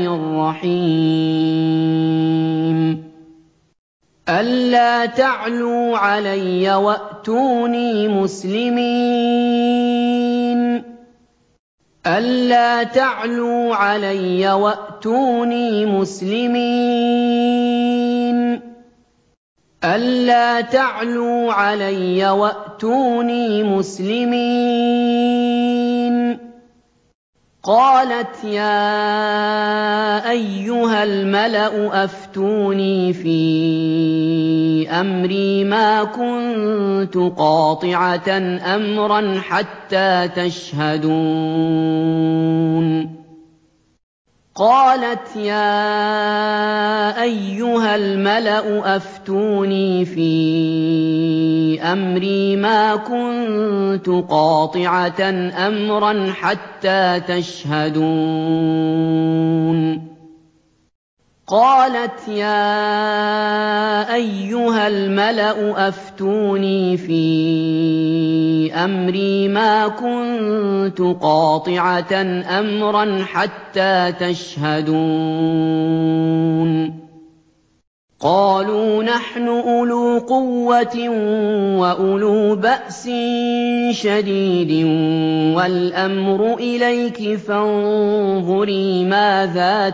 الرَّحِيمِ أَلَّا تَعْلُوا عَلَيَّ وَأْتُونِي مُسْلِمِينَ أَلَّا تَعْلُوا عَلَيَّ وَأْتُونِي مُسْلِمِينَ أَلَّا تَعْلُوا عَلَيَّ وَأْتُونِي مُسْلِمِينَ قَالَتْ يَا أَيُّهَا الْمَلَأُ أَفْتُونِي فِي أَمْرِي مَا كُنتُ قَاطِعَةً أَمْرًا حَتَّىٰ تَشْهَدُونِ قَالَتْ يَا أَيُّهَا الْمَلَأُ أَفْتُونِي فِي أَمْرِي مَا كُنتُ قَاطِعَةً أَمْرًا حَتَّىٰ تَشْهَدُونِ قَالَتْ يَا أَيُّهَا الْمَلَأُ أَفْتُونِي فِي أَمْرِي مَا كُنتُ قَاطِعَةً أَمْرًا حَتَّىٰ تَشْهَدُونِ قَالُوا نَحْنُ أُولُو قُوَّةٍ وَأُولُو بَأْسٍ شَدِيدٍ وَالْأَمْرُ إِلَيْكِ فَانظُرِي مَاذَا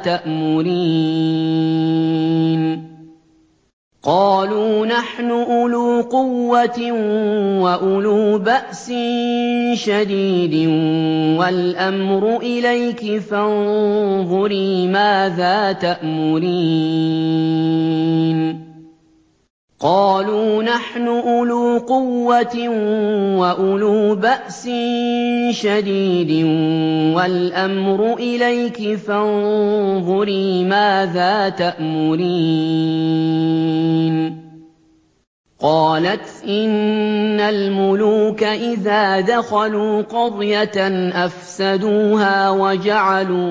تَأْمُرِينَ قَالُوا نَحْنُ أُولُو قُوَّةٍ وَأُولُو بَأْسٍ شَدِيدٍ وَالْأَمْرُ إِلَيْكِ فَانظُرِي مَاذَا تَأْمُرِينَ قَالُوا نَحْنُ أُولُو قُوَّةٍ وَأُولُو بَأْسٍ شَدِيدٍ وَالْأَمْرُ إِلَيْكِ فَانظُرِي مَاذَا تَأْمُرِينَ قَالَتْ إِنَّ الْمُلُوكَ إِذَا دَخَلُوا قَرْيَةً أَفْسَدُوهَا وَجَعَلُوا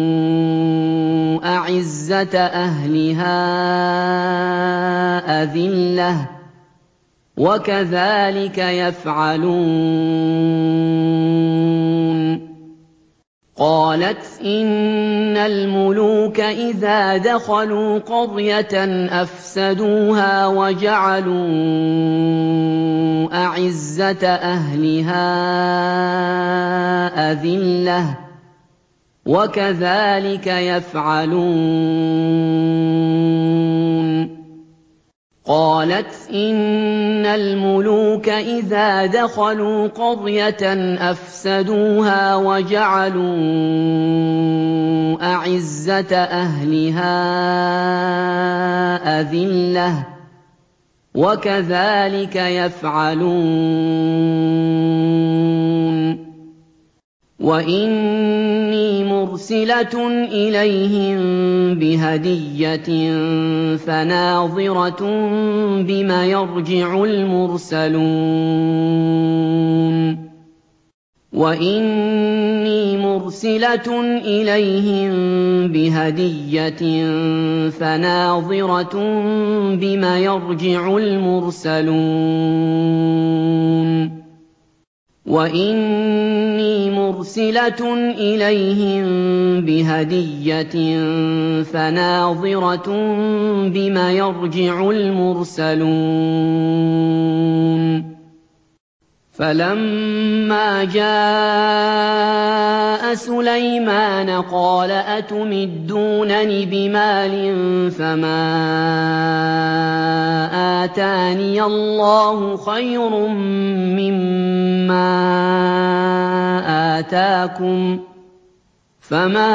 أَعِزَّةَ أَهْلِهَا أَذِلَّةً وَكَذَٰلِكَ يَفْعَلُونَ قَالَتْ إِنَّ الْمُلُوكَ إِذَا دَخَلُوا قَرْيَةً أَفْسَدُوهَا وَجَعَلُوا أَعِزَّةَ أَهْلِهَا أَذِلَّةً وَكَذَٰلِكَ يَفْعَلُونَ قَالَتْ إِنَّ الْمُلُوكَ إِذَا دَخَلُوا قَرْيَةً أَفْسَدُوهَا وَجَعَلُوا أَعِزَّةَ أَهْلِهَا أَذِلَّةً وَكَذَٰلِكَ يَفْعَلُونَ وَإِنِّي مُرْسِلَةٌ إِلَيْهِم بِهَدِيَّةٍ فَنَاظِرَةٌ بِمَ يَرْجِعُ الْمُرْسَلُونَ وَإِنِّي مُرْسِلَةٌ إِلَيْهِم بِهَدِيَّةٍ فَنَاظِرَةٌ بِمَ يَرْجِعُ الْمُرْسَلُونَ وَإِنِّي مُرْسِلَةٌ إِلَيْهِم بِهَدِيَّةٍ فَنَاظِرَةٌ بِمَ يَرْجِعُ الْمُرْسَلُونَ فَلَمَّا جَاءَ سُلَيْمَانَ قَالَ أَتُمِدُّونَنِ بِمَالٍ فَمَا آتَانِيَ اللَّهُ خَيْرٌ مِّمَّا آتَاكُمْ فَمَا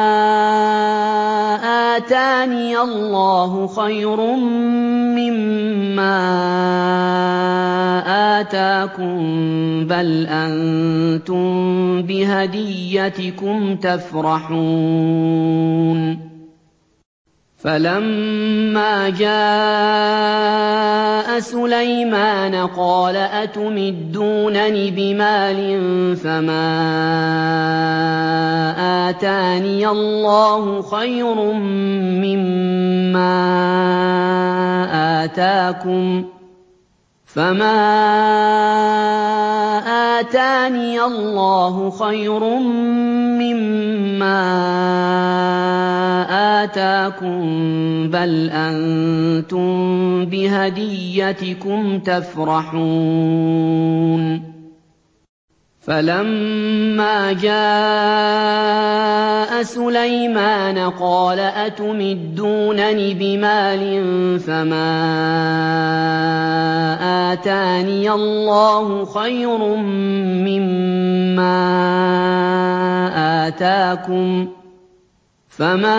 آتَانِيَ اللَّهُ خَيْرٌ مِّمَّا آتَاكُم بَلْ أَنتُم بِهَدِيَّتِكُمْ تَفْرَحُونَ فَلَمَّا جَاءَ سُلَيْمَانَ قَالَ أَتُمِدُّونَنِ بِمَالٍ فَمَا آتَانِيَ اللَّهُ خَيْرٌ مِّمَّا آتَاكُمْ فَمَا آتَانِيَ اللَّهُ خَيْرٌ مِّمَّا آتَاكُم بَلْ أَنتُم بِهَدِيَّتِكُمْ تَفْرَحُونَ فَلَمَّا جَاءَ سُلَيْمَانَ قَالَ أَتُمِدُّونَنِ بِمَالٍ فَمَا آتَانِيَ اللَّهُ خَيْرٌ مِّمَّا آتَاكُمْ فَمَا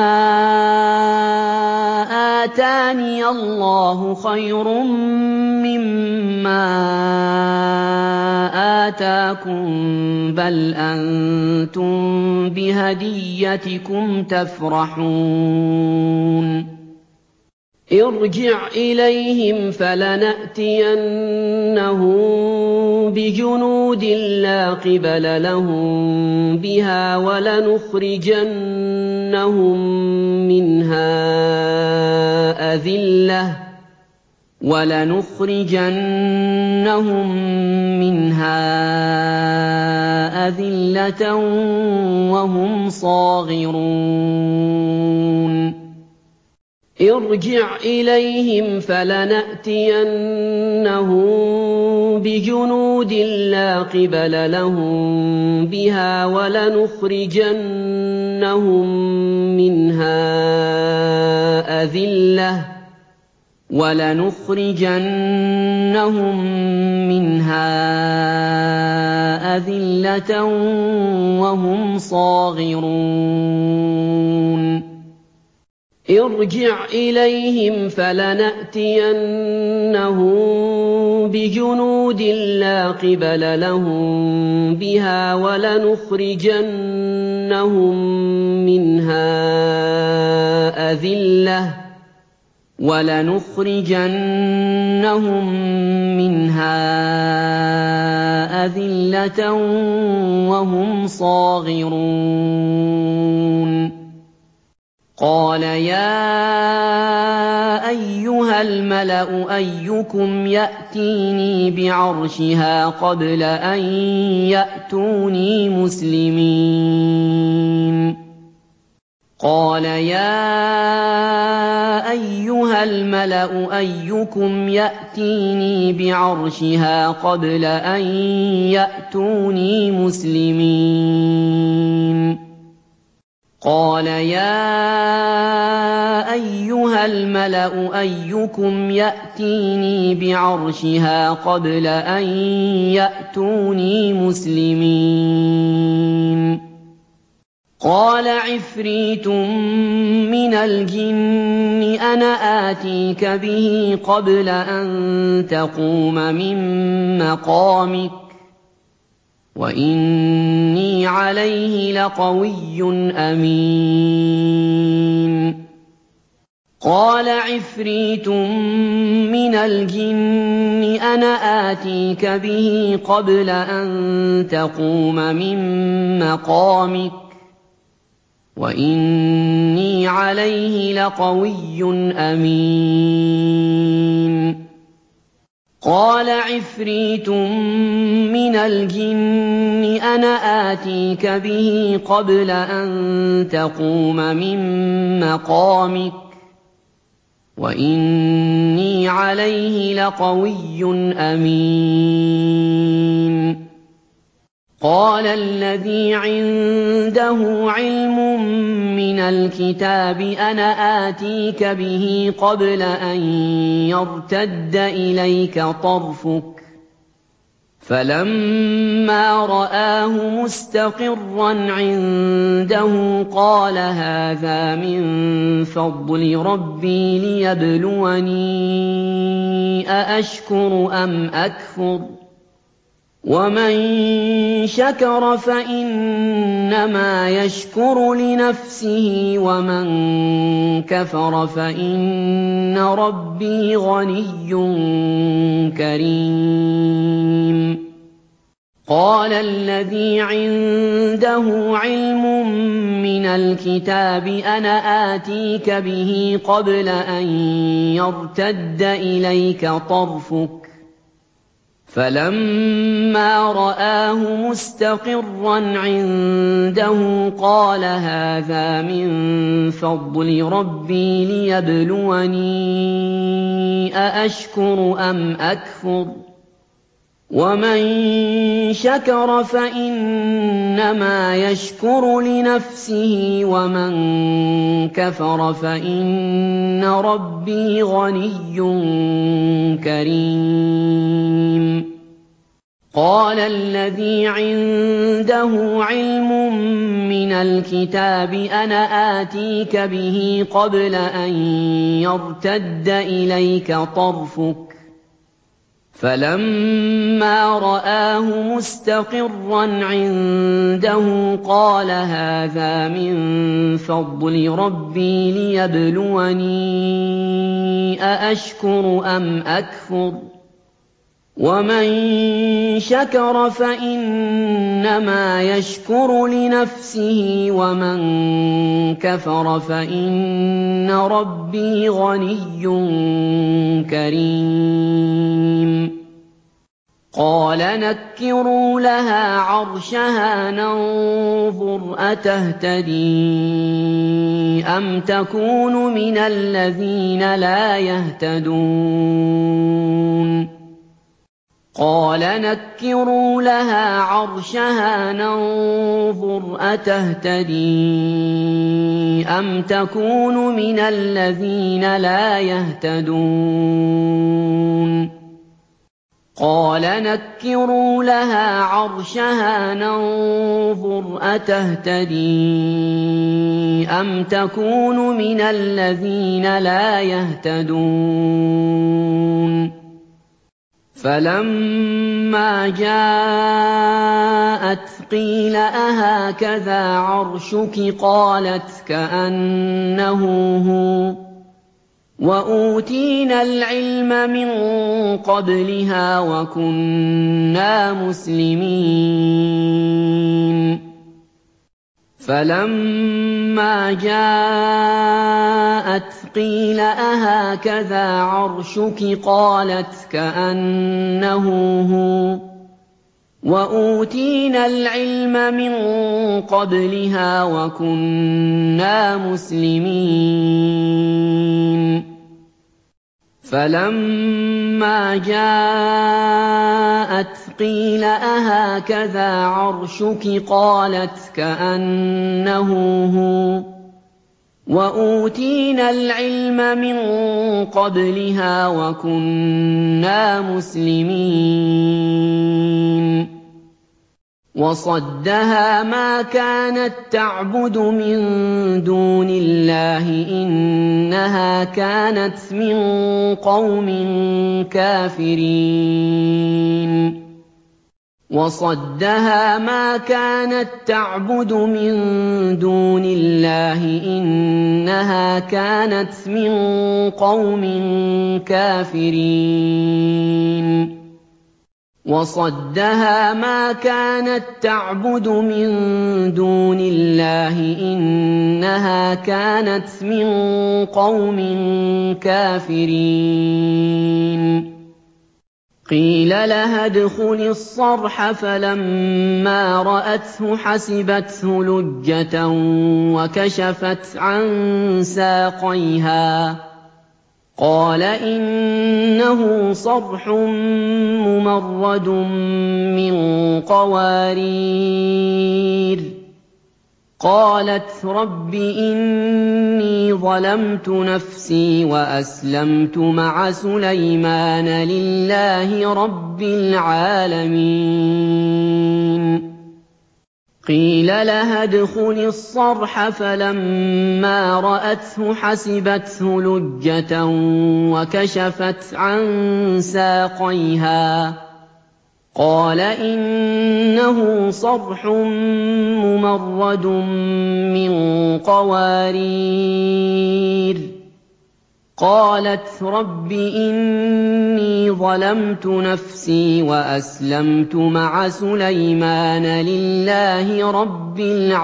آتَانِيَ اللَّهُ خَيْرٌ مِّمَّا آتَاكُم بَلْ أَنتُم بِهَدِيَّتِكُمْ تَفْرَحُونَ ارْجِعْ إِلَيْهِمْ فَلَنَأْتِيَنَّهُم بِجُنُودٍ لَّا قِبَلَ لَهُم بِهَا وَلَنُخْرِجَنَّهُم مِّنْهَا أَذِلَّةً وَلَنُخْرِجَنَّهُم مِّنْهَا أَذِلَّةً وَهُمْ صَاغِرُونَ ارْجِعْ إِلَيْهِمْ فَلَنَأْتِيَنَّهُم بِجُنُودٍ لَّا قِبَلَ لَهُم بِهَا وَلَنُخْرِجَنَّهُم مِّنْهَا أَذِلَّةً وَلَنُخْرِجَنَّهُم مِّنْهَا أَذِلَّةً وَهُمْ صَاغِرُونَ ارْجِعْ إِلَيْهِمْ فَلَنَأْتِيَنَّهُم بِجُنُودٍ لَّا قِبَلَ لَهُم بِهَا وَلَنُخْرِجَنَّهُم مِّنْهَا أَذِلَّةً وَلَنُخْرِجَنَّهُم مِّنْهَا أَذِلَّةً وَهُمْ صَاغِرُونَ قَالَ يَا أَيُّهَا الْمَلَأُ أَيُّكُمْ يَأْتِينِي بِعَرْشِهَا قَبْلَ أَن يَأْتُونِي مُسْلِمِينَ قَالَ يَا أَيُّهَا الْمَلَأُ أَيُّكُمْ يَأْتِينِي بِعَرْشِهَا قَبْلَ أَن يَأْتُونِي مُسْلِمِينَ قَالَ يَا أَيُّهَا الْمَلَأُ أَيُّكُمْ يَأْتِينِي بِعَرْشِهَا قَبْلَ أَن يَأْتُونِي مُسْلِمِينَ قَالَ عِفْرِيتٌ مِّنَ الْجِنِّ أَنَا آتِيكَ بِهِ قَبْلَ أَن تَقُومَ مِن مَّقَامِكَ وَإِنِّي عَلَيْهِ لَقَوِيٌّ أَمِينٌ قَالَ عِفْرِيتٌ مِّنَ الْجِنِّ أَنَا آتِيكَ بِهِ قَبْلَ أَن تَقُومَ مِن مَّقَامِكَ وَإِنِّي عَلَيْهِ لَقَوِيٌّ أَمِينٌ قَالَ عِفْرِيتٌ مِّنَ الْجِنِّ أَنَا آتِيكَ بِهِ قَبْلَ أَن تَقُومَ مِن مَّقَامِكَ وَإِنِّي عَلَيْهِ لَقَوِيٌّ أَمِينٌ قَالَ الَّذِي عِندَهُ عِلْمٌ مِّنَ الْكِتَابِ أَنَا آتِيكَ بِهِ قَبْلَ أَن يَرْتَدَّ إِلَيْكَ طَرْفُكَ ۚ فَلَمَّا رَآهُ مُسْتَقِرًّا عِندَهُ قَالَ هَٰذَا مِن فَضْلِ رَبِّي لِيَبْلُوَنِي أَأَشْكُرُ أَمْ أَكْفُرُ ۖ وَمَن شَكَرَ فَإِنَّمَا يَشْكُرُ لِنَفْسِهِ ۖ وَمَن كَفَرَ فَإِنَّ رَبِّي غَنِيٌّ كَرِيمٌ قَالَ الَّذِي عِندَهُ عِلْمٌ مِّنَ الْكِتَابِ أَنَا آتِيكَ بِهِ قَبْلَ أَن يَرْتَدَّ إِلَيْكَ طَرْفُكَ ۚ فَلَمَّا رَآهُ مُسْتَقِرًّا عِندَهُ قَالَ هَٰذَا مِن فَضْلِ رَبِّي لِيَبْلُوَنِي أَأَشْكُرُ أَمْ أَكْفُرُ ۖ وَمَن شَكَرَ فَإِنَّمَا يَشْكُرُ لِنَفْسِهِ ۖ وَمَن كَفَرَ فَإِنَّ رَبِّي غَنِيٌّ كَرِيمٌ قَالَ الَّذِي عِندَهُ عِلْمٌ مِّنَ الْكِتَابِ أَنَا آتِيكَ بِهِ قَبْلَ أَن يَرْتَدَّ إِلَيْكَ طَرْفُكَ ۚ فَلَمَّا رَآهُ مُسْتَقِرًّا عِندَهُ قَالَ هَٰذَا مِن فَضْلِ رَبِّي لِيَبْلُوَنِي أَأَشْكُرُ أَمْ أَكْفُرُ ۖ وَمَن شَكَرَ فَإِنَّمَا يَشْكُرُ لِنَفْسِهِ ۖ وَمَن كَفَرَ فَإِنَّ رَبِّي غَنِيٌّ كَرِيمٌ قَالَ نَكِّرُوا لَهَا عَرْشَهَا نَنظُرْ أَتَهْتَدِي أَمْ تَكُونُ مِنَ الَّذِينَ لَا يَهْتَدُونَ قَالَ نَكِّرُوا لَهَا عَرْشَهَا نَنظُرْ أَتَهْتَدِي أَمْ تَكُونُ مِنَ الَّذِينَ لَا يَهْتَدُونَ قَالَ نَكِّرُوا لَهَا عَرْشَهَا نَنظُرْ أَتَهْتَدِي أَمْ تَكُونُ مِنَ الَّذِينَ لَا يَهْتَدُونَ فَلَمَّا جَاءَتْ قِيلَ أَهَٰكَذَا عَرْشُكِ ۖ قَالَتْ كَأَنَّهُ هُوَ ۚ وَأُوتِينَا الْعِلْمَ مِن قَبْلِهَا وَكُنَّا مُسْلِمِينَ فَلَمَّا جَاءَتْ قِيلَ أَهَٰكَذَا عَرْشُكِ ۖ قَالَتْ كَأَنَّهُ هُوَ ۚ وَأُوتِينَا الْعِلْمَ مِن قَبْلِهَا وَكُنَّا مُسْلِمِينَ فَلَمَّا جَاءَتْ قِيلَ أَهَٰكَذَا عَرْشُكِ ۖ قَالَتْ كَأَنَّهُ هُوَ ۚ وَأُوتِينَا الْعِلْمَ مِن قَبْلِهَا وَكُنَّا مُسْلِمِينَ وَصَدَّهَا مَا كَانَت تَّعْبُدُ مِن دُونِ اللَّهِ ۖ إِنَّهَا كَانَتْ مِن قَوْمٍ كَافِرِينَ وَصَدَّهَا مَا كَانَت تَّعْبُدُ مِن دُونِ اللَّهِ ۖ إِنَّهَا كَانَتْ مِن قَوْمٍ كَافِرِينَ وَصَدَّهَا مَا كَانَت تَّعْبُدُ مِن دُونِ اللَّهِ ۖ إِنَّهَا كَانَتْ مِن قَوْمٍ كَافِرِينَ قِيلَ لَهَا ادْخُلِي الصَّرْحَ فَلَمَّا رَأَتْهُ حَسِبَتْهُ لُجَّةً وَكَشَفَتْ عَن سَاقَيْهَا ۚ قَالَ إِنَّهُ صَرْحٌ مُّمَرَّدٌ مِّن قَوَارِيرَ ۗ قَالَتْ رَبِّ إِنِّي ظَلَمْتُ نَفْسِي وَأَسْلَمْتُ مَعَ سُلَيْمَانَ لِلَّهِ رَبِّ الْعَالَمِينَ قِيلَ لَهَا ادْخُلِي الصَّرْحَ فَلَمَّا رَأَتْهُ حَسِبَتْهُ لُجَّةً وَكَشَفَتْ عَن سَاقَيْهَا ۚ قَالَ إِنَّهُ صَرْحٌ مُّمَرَّدٌ مِّن قَوَارِيرَ ۗ قَالَتْ رَبِّ إِنِّي ظَلَمْتُ نَفْسِي وَأَسْلَمْتُ مَعَ سُلَيْمَانَ لِلَّهِ رَبِّ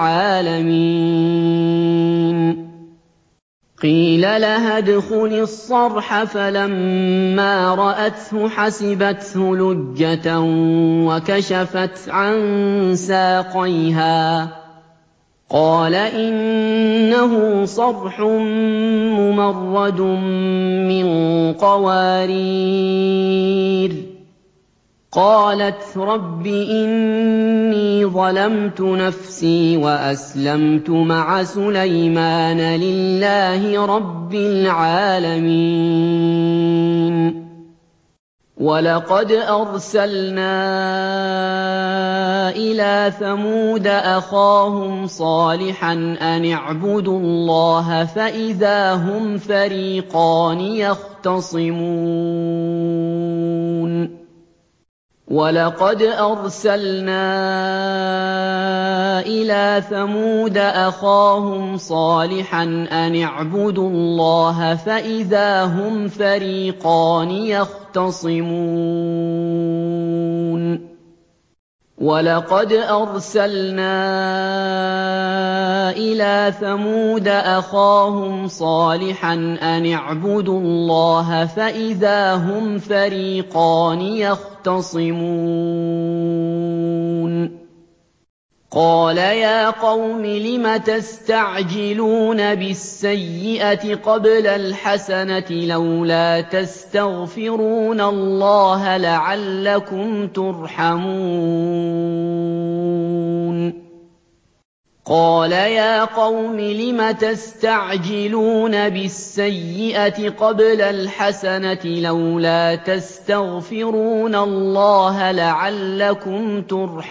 الْعَالَمِينَ قِيلَ لَهَا ادْخُلِي الصَّرْحَ فَلَمَّا رَأَتْهُ حَسِبَتْهُ لُجَّةً وَكَشَفَتْ عَن سَاقَيْهَا ۚ قَالَ إِنَّهُ صَرْحٌ مُّمَرَّدٌ مِّن قَوَارِيرَ ۗ قَالَتْ رَبِّ إِنِّي ظَلَمْتُ نَفْسِي وَأَسْلَمْتُ مَعَ سُلَيْمَانَ لِلَّهِ رَبِّ الْعَالَمِينَ وَلَقَدْ أَرْسَلْنَا إِلَىٰ ثَمُودَ أَخَاهُمْ صَالِحًا أَنِ اعْبُدُوا اللَّهَ فَإِذَا هُمْ فَرِيقَانِ يَخْتَصِمُونَ وَلَقَدْ أَرْسَلْنَا إِلَىٰ ثَمُودَ أَخَاهُمْ صَالِحًا أَنِ اعْبُدُوا اللَّهَ فَإِذَا هُمْ فَرِيقَانِ يَخْتَصِمُونَ وَلَقَدْ أَرْسَلْنَا إِلَىٰ ثَمُودَ أَخَاهُمْ صَالِحًا أَنِ اعْبُدُوا اللَّهَ فَإِذَا هُمْ فَرِيقَانِ يَخْتَصِمُونَ قَالَ يَا قَوْمِ لِمَ تَسْتَعْجِلُونَ بِالسَّيِّئَةِ قَبْلَ الْحَسَنَةِ ۖ لَوْلَا تَسْتَغْفِرُونَ اللَّهَ لَعَلَّكُمْ تُرْحَمُونَ قَالَ يَا قَوْمِ لِمَ تَسْتَعْجِلُونَ بِالسَّيِّئَةِ قَبْلَ الْحَسَنَةِ ۖ لَوْلَا تَسْتَغْفِرُونَ اللَّهَ لَعَلَّكُمْ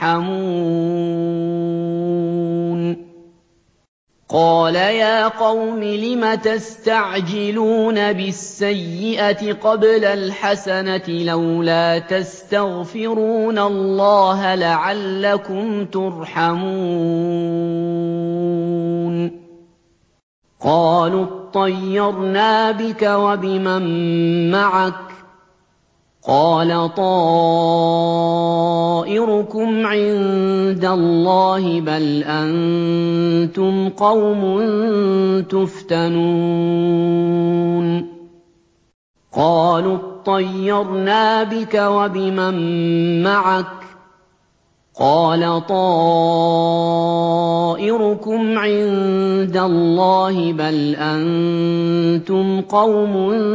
تُرْحَمُونَ قَالَ يَا قَوْمِ لِمَ تَسْتَعْجِلُونَ بِالسَّيِّئَةِ قَبْلَ الْحَسَنَةِ ۖ لَوْلَا تَسْتَغْفِرُونَ اللَّهَ لَعَلَّكُمْ تُرْحَمُونَ قَالُوا اطَّيَّرْنَا بِكَ وَبِمَن مَّعَكَ ۚ قَالَ طَائِرُكُمْ عِندَ اللَّهِ ۖ بَلْ أَنتُمْ قَوْمٌ تُفْتَنُونَ قَالُوا اطَّيَّرْنَا بِكَ وَبِمَن مَّعَكَ ۚ قَالَ طَائِرُكُمْ عِندَ اللَّهِ ۖ بَلْ أَنتُمْ قَوْمٌ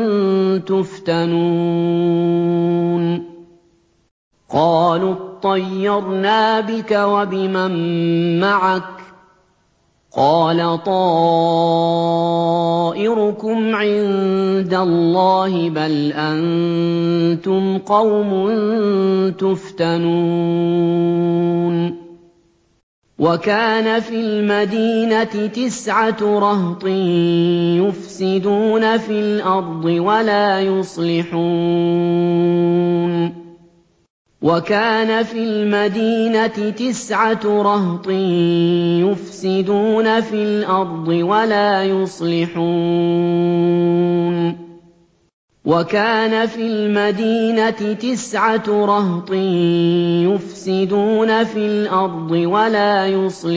تُفْتَنُونَ قَالُوا اطَّيَّرْنَا بِكَ وَبِمَن مَّعَكَ ۚ قَالَ طَائِرُكُمْ عِندَ اللَّهِ ۖ بَلْ أَنتُمْ قَوْمٌ تُفْتَنُونَ وَكَانَ فِي الْمَدِينَةِ تِسْعَةُ رَهْطٍ يُفْسِدُونَ فِي الْأَرْضِ وَلَا يُصْلِحُونَ وَكَانَ فِي الْمَدِينَةِ تِسْعَةُ رَهْطٍ يُفْسِدُونَ فِي الْأَرْضِ وَلَا يُصْلِحُونَ وَكَانَ فِي الْمَدِينَةِ تِسْعَةُ رَهْطٍ يُفْسِدُونَ فِي الْأَرْضِ وَلَا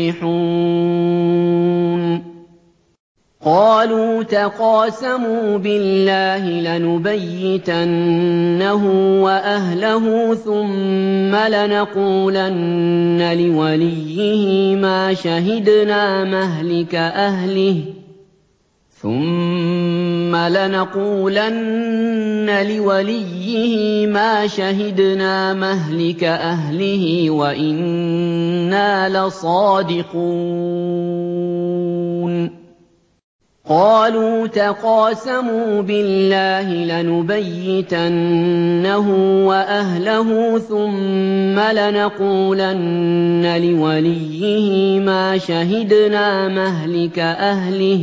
يُصْلِحُونَ قَالُوا تَقَاسَمُوا بِاللَّهِ لَنُبَيِّتَنَّهُ وَأَهْلَهُ ثُمَّ لَنَقُولَنَّ لِوَلِيِّهِ مَا شَهِدْنَا مَهْلِكَ أَهْلِهِ ثُمَّ لَنَقُولَنَّ لِوَلِيِّهِ مَا شَهِدْنَا مَهْلِكَ أَهْلِهِ وَإِنَّا لَصَادِقُونَ قَالُوا تَقَاسَمُوا بِاللَّهِ لَنُبَيِّتَنَّهُ وَأَهْلَهُ ثُمَّ لَنَقُولَنَّ لِوَلِيِّهِ مَا شَهِدْنَا مَهْلِكَ أَهْلِهِ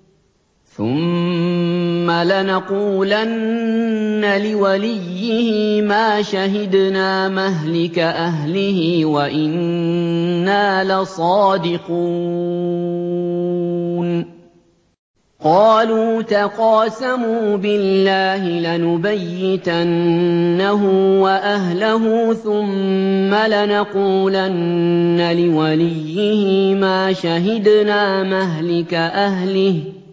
ثُمَّ لَنَقُولَنَّ لِوَلِيِّهِ مَا شَهِدْنَا مَهْلِكَ أَهْلِهِ وَإِنَّا لَصَادِقُونَ قَالُوا تَقَاسَمُوا بِاللَّهِ لَنُبَيِّتَنَّهُ وَأَهْلَهُ ثُمَّ لَنَقُولَنَّ لِوَلِيِّهِ مَا شَهِدْنَا مَهْلِكَ أَهْلِهِ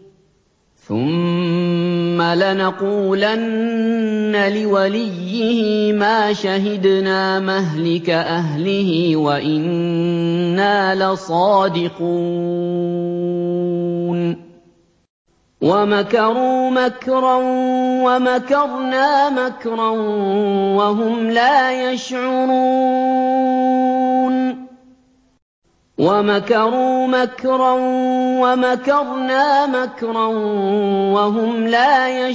ثُمَّ لَنَقُولَنَّ لِوَلِيِّهِ مَا شَهِدْنَا مَهْلِكَ أَهْلِهِ وَإِنَّا لَصَادِقُونَ وَمَكَرُوا مَكْرًا وَمَكَرْنَا مَكْرًا وَهُمْ لَا يَشْعُرُونَ وَمَكَرُوا مَكْرًا وَمَكَرْنَا مَكْرًا وَهُمْ لَا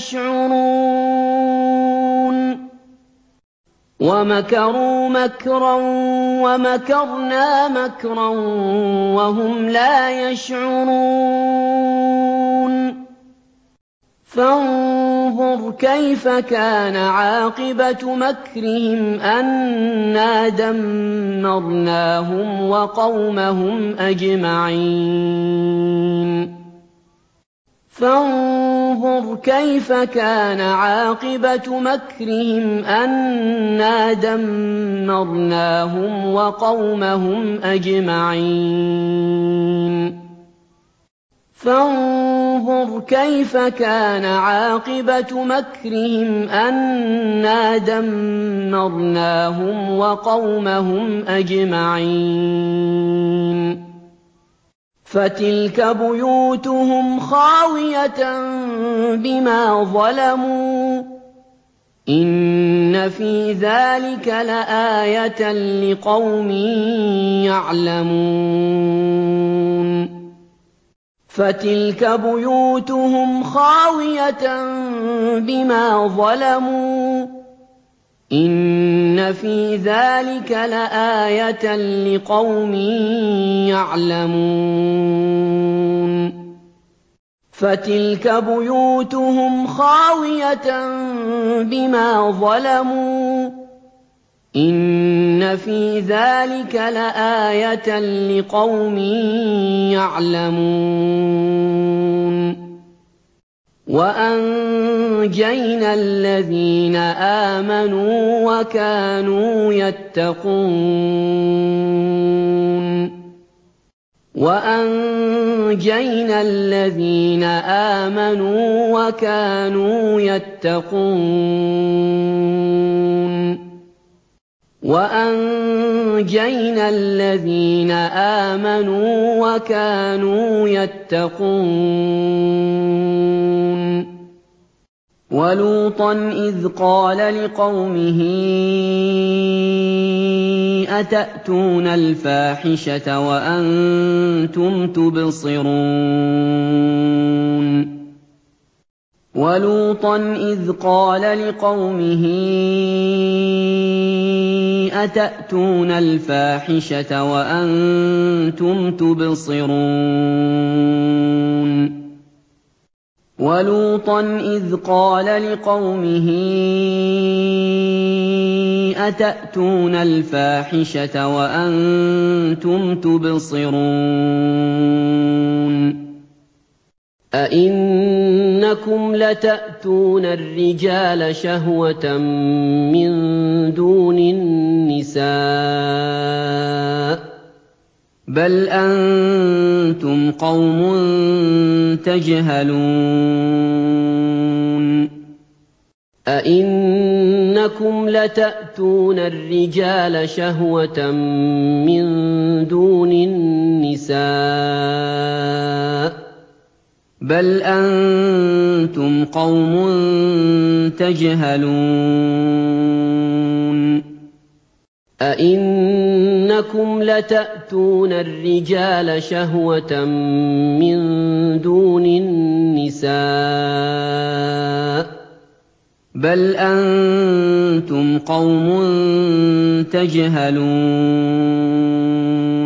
يَشْعُرُونَ وَمَكَرُوا مَكْرًا وَمَكَرْنَا مَكْرًا وَهُمْ لَا يَشْعُرُونَ فَانظُرْ كَيْفَ كَانَ عَاقِبَةُ مَكْرِهِمْ أَنَّا دَمَّرْنَاهُمْ وَقَوْمَهُمْ أَجْمَعِينَ فَانظُرْ كَيْفَ كَانَ عَاقِبَةُ مَكْرِهِمْ أَنَّا دَمَّرْنَاهُمْ وَقَوْمَهُمْ أَجْمَعِينَ فَانظُرْ كَيْفَ كَانَ عَاقِبَةُ مَكْرِهِمْ أَنَّا دَمَّرْنَاهُمْ وَقَوْمَهُمْ أَجْمَعِينَ فَتِلْكَ بُيُوتُهُمْ خَاوِيَةً بِمَا ظَلَمُوا ۗ إِنَّ فِي ذَٰلِكَ لَآيَةً لِّقَوْمٍ يَعْلَمُونَ فَتِلْكَ بُيُوتُهُمْ خَاوِيَةً بِمَا ظَلَمُوا ۗ إِنَّ فِي ذَٰلِكَ لَآيَةً لِّقَوْمٍ يَعْلَمُونَ فَتِلْكَ بُيُوتُهُمْ خَاوِيَةً بِمَا ظَلَمُوا ۗ إِنَّ فِي ذَٰلِكَ لَآيَةً لِّقَوْمٍ يَعْلَمُونَ وَأَنجَيْنَا الَّذِينَ آمَنُوا وَكَانُوا يَتَّقُونَ وَأَنجَيْنَا الَّذِينَ آمَنُوا وَكَانُوا يَتَّقُونَ وَأَنجَيْنَا الَّذِينَ آمَنُوا وَكَانُوا يَتَّقُونَ وَلُوطًا إِذْ قَالَ لِقَوْمِهِ أَتَأْتُونَ الْفَاحِشَةَ وَأَنتُمْ تُبْصِرُونَ وَلُوطًا إِذْ قَالَ لِقَوْمِهِ أَتَأْتُونَ الْفَاحِشَةَ وَأَنتُمْ تُبْصِرُونَ وَلُوطًا إِذْ قَالَ لِقَوْمِهِ أَتَأْتُونَ الْفَاحِشَةَ وَأَنتُمْ تُبْصِرُونَ أَئِنَّكُمْ لَتَأْتُونَ الرِّجَالَ شَهْوَةً مِّن دُونِ النِّسَاءِ ۚ بَلْ أَنتُمْ قَوْمٌ تَجْهَلُونَ أَئِنَّكُمْ لَتَأْتُونَ الرِّجَالَ شَهْوَةً مِّن دُونِ النِّسَاءِ ۚ بَلْ أَنتُمْ قَوْمٌ تَجْهَلُونَ أَئِنَّكُمْ لَتَأْتُونَ الرِّجَالَ شَهْوَةً مِّن دُونِ النِّسَاءِ ۚ بَلْ أَنتُمْ قَوْمٌ تَجْهَلُونَ